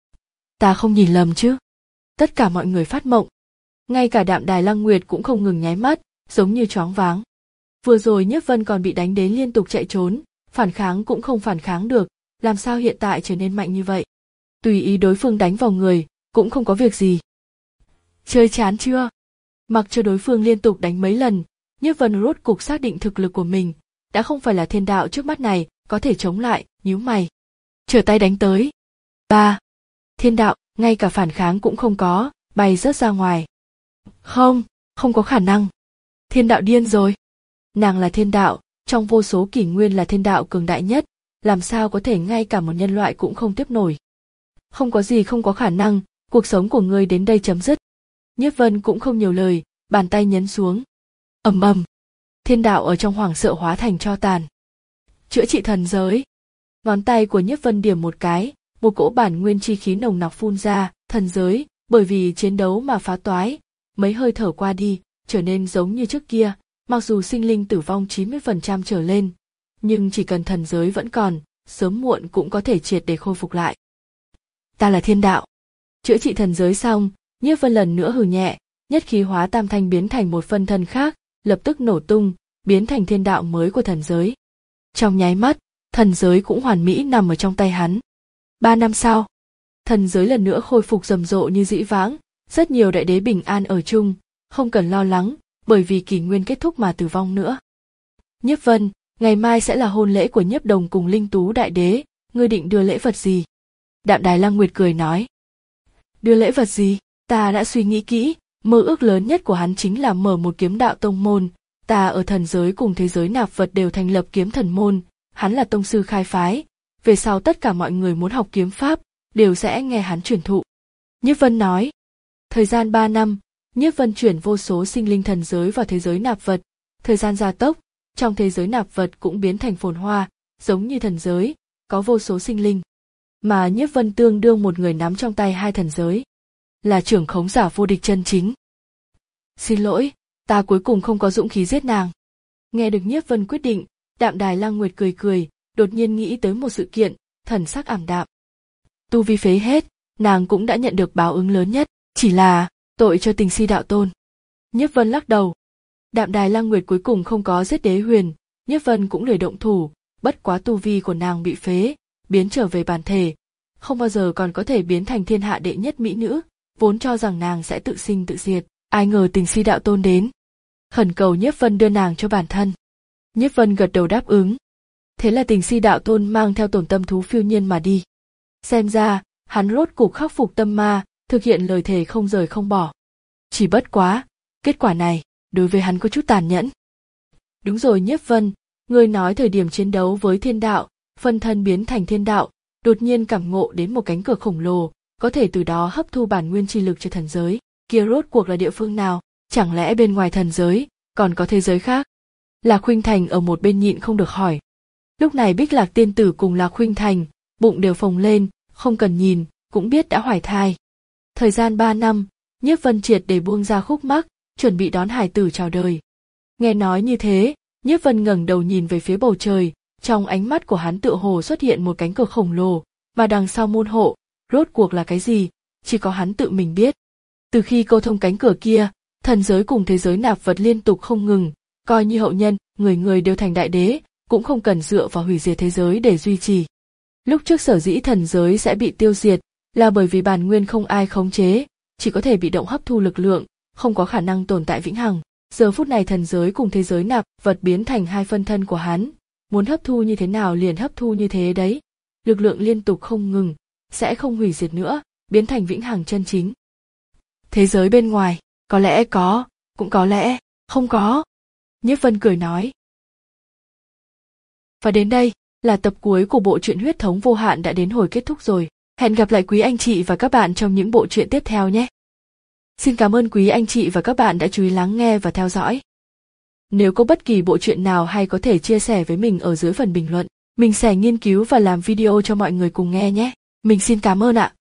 Ta không nhìn lầm chứ? Tất cả mọi người phát mộng. Ngay cả Đạm Đài Lăng Nguyệt cũng không ngừng nháy mắt, giống như choáng váng. Vừa rồi Nhiếp Vân còn bị đánh đến liên tục chạy trốn, phản kháng cũng không phản kháng được, làm sao hiện tại trở nên mạnh như vậy? Tùy ý đối phương đánh vào người, cũng không có việc gì. Chơi chán chưa? Mặc cho đối phương liên tục đánh mấy lần, Nhiếp Vân rốt cục xác định thực lực của mình, đã không phải là thiên đạo trước mắt này, có thể chống lại, nhíu mày. Trở tay đánh tới. Ba. Thiên đạo, ngay cả phản kháng cũng không có, bay rớt ra ngoài. Không, không có khả năng. Thiên đạo điên rồi. Nàng là thiên đạo, trong vô số kỷ nguyên là thiên đạo cường đại nhất, làm sao có thể ngay cả một nhân loại cũng không tiếp nổi. Không có gì không có khả năng, cuộc sống của ngươi đến đây chấm dứt. Nhiếp Vân cũng không nhiều lời, bàn tay nhấn xuống. Ầm ầm, thiên đạo ở trong hoảng sợ hóa thành tro tàn. Chữa trị thần giới. Ngón tay của Nhiếp Vân điểm một cái, một cỗ bản nguyên chi khí nồng nặc phun ra, thần giới, bởi vì chiến đấu mà phá toái, mấy hơi thở qua đi, trở nên giống như trước kia, mặc dù sinh linh tử vong chín mươi phần trăm trở lên, nhưng chỉ cần thần giới vẫn còn, sớm muộn cũng có thể triệt để khôi phục lại. Ta là thiên đạo. Chữa trị thần giới xong, Nhiếp Vân lần nữa hừ nhẹ, nhất khí hóa tam thanh biến thành một phân thân khác, lập tức nổ tung, biến thành thiên đạo mới của thần giới. Trong nháy mắt, thần giới cũng hoàn mỹ nằm ở trong tay hắn. Ba năm sau, thần giới lần nữa khôi phục rầm rộ như dĩ vãng, rất nhiều đại đế bình an ở chung, không cần lo lắng, bởi vì kỷ nguyên kết thúc mà tử vong nữa. Nhiếp Vân, ngày mai sẽ là hôn lễ của Nhiếp Đồng cùng Linh Tú đại đế, ngươi định đưa lễ vật gì? Đạm Đài Lăng Nguyệt cười nói. Đưa lễ vật gì? Ta đã suy nghĩ kỹ, Mơ ước lớn nhất của hắn chính là mở một kiếm đạo tông môn. Ta ở thần giới cùng thế giới nạp vật đều thành lập kiếm thần môn, hắn là tông sư khai phái. Về sau tất cả mọi người muốn học kiếm pháp, đều sẽ nghe hắn truyền thụ. Nhiếp Vân nói. Thời gian ba năm, Nhiếp Vân chuyển vô số sinh linh thần giới vào thế giới nạp vật. Thời gian gia tốc, trong thế giới nạp vật cũng biến thành phồn hoa, giống như thần giới, có vô số sinh linh. Mà Nhiếp Vân tương đương một người nắm trong tay hai thần giới. Là trưởng khống giả vô địch chân chính. Xin lỗi, ta cuối cùng không có dũng khí giết nàng. Nghe được Nhiếp Vân quyết định, Đạm Đài Lăng Nguyệt cười cười, đột nhiên nghĩ tới một sự kiện, thần sắc ảm đạm. Tu vi phế hết, nàng cũng đã nhận được báo ứng lớn nhất, chỉ là tội cho Tình Si đạo tôn. Nhiếp Vân lắc đầu. Đạm Đài Lăng Nguyệt cuối cùng không có giết Đế Huyền, Nhiếp Vân cũng lười động thủ, bất quá tu vi của nàng bị phế, biến trở về bản thể, không bao giờ còn có thể biến thành thiên hạ đệ nhất mỹ nữ, vốn cho rằng nàng sẽ tự sinh tự diệt, ai ngờ Tình Si đạo tôn đến, khẩn cầu Nhiếp Vân đưa nàng cho bản thân. Nhiếp Vân gật đầu đáp ứng. Thế là Tình Si đạo tôn mang theo Tổn Tâm thú phiêu nhiên mà đi. Xem ra, hắn rốt cục khắc phục tâm ma, thực hiện lời thề không rời không bỏ. Chỉ bất quá, kết quả này, đối với hắn có chút tàn nhẫn. Đúng rồi Nhiếp Vân, ngươi nói thời điểm chiến đấu với thiên đạo, phân thân biến thành thiên đạo, đột nhiên cảm ngộ đến một cánh cửa khổng lồ, có thể từ đó hấp thu bản nguyên chi lực cho thần giới. Kia rốt cuộc là địa phương nào? Chẳng lẽ bên ngoài thần giới, còn có thế giới khác? Lạc Khuynh Thành ở một bên nhịn không được hỏi. Lúc này Bích Lạc tiên tử cùng Lạc Khuynh Thành, bụng đều phồng lên, không cần nhìn, cũng biết đã hoài thai. Thời gian ba năm, Nhiếp Vân triệt để buông ra khúc mắc, chuẩn bị đón hải tử chào đời. Nghe nói như thế, Nhiếp Vân ngẩng đầu nhìn về phía bầu trời, trong ánh mắt của hắn tựa hồ xuất hiện một cánh cửa khổng lồ, mà đằng sau môn hộ, rốt cuộc là cái gì, chỉ có hắn tự mình biết. Từ khi câu thông cánh cửa kia, thần giới cùng thế giới nạp vật liên tục không ngừng, coi như hậu nhân, người người đều thành đại đế, cũng không cần dựa vào hủy diệt thế giới để duy trì. Lúc trước sở dĩ thần giới sẽ bị tiêu diệt, là bởi vì bản nguyên không ai khống chế, chỉ có thể bị động hấp thu lực lượng, không có khả năng tồn tại vĩnh hằng. Giờ phút này thần giới cùng thế giới nạp vật biến thành hai phân thân của hắn, muốn hấp thu như thế nào liền hấp thu như thế đấy. Lực lượng liên tục không ngừng, sẽ không hủy diệt nữa, biến thành vĩnh hằng chân chính. Thế giới bên ngoài, có lẽ có, cũng có lẽ không có. Nhiếp Vân cười nói. Và đến đây, là tập cuối của bộ truyện Huyết thống vô hạn đã đến hồi kết thúc rồi. Hẹn gặp lại quý anh chị và các bạn trong những bộ truyện tiếp theo nhé. Xin cảm ơn quý anh chị và các bạn đã chú ý lắng nghe và theo dõi. Nếu có bất kỳ bộ truyện nào hay có thể chia sẻ với mình ở dưới phần bình luận, mình sẽ nghiên cứu và làm video cho mọi người cùng nghe nhé. Mình xin cảm ơn ạ.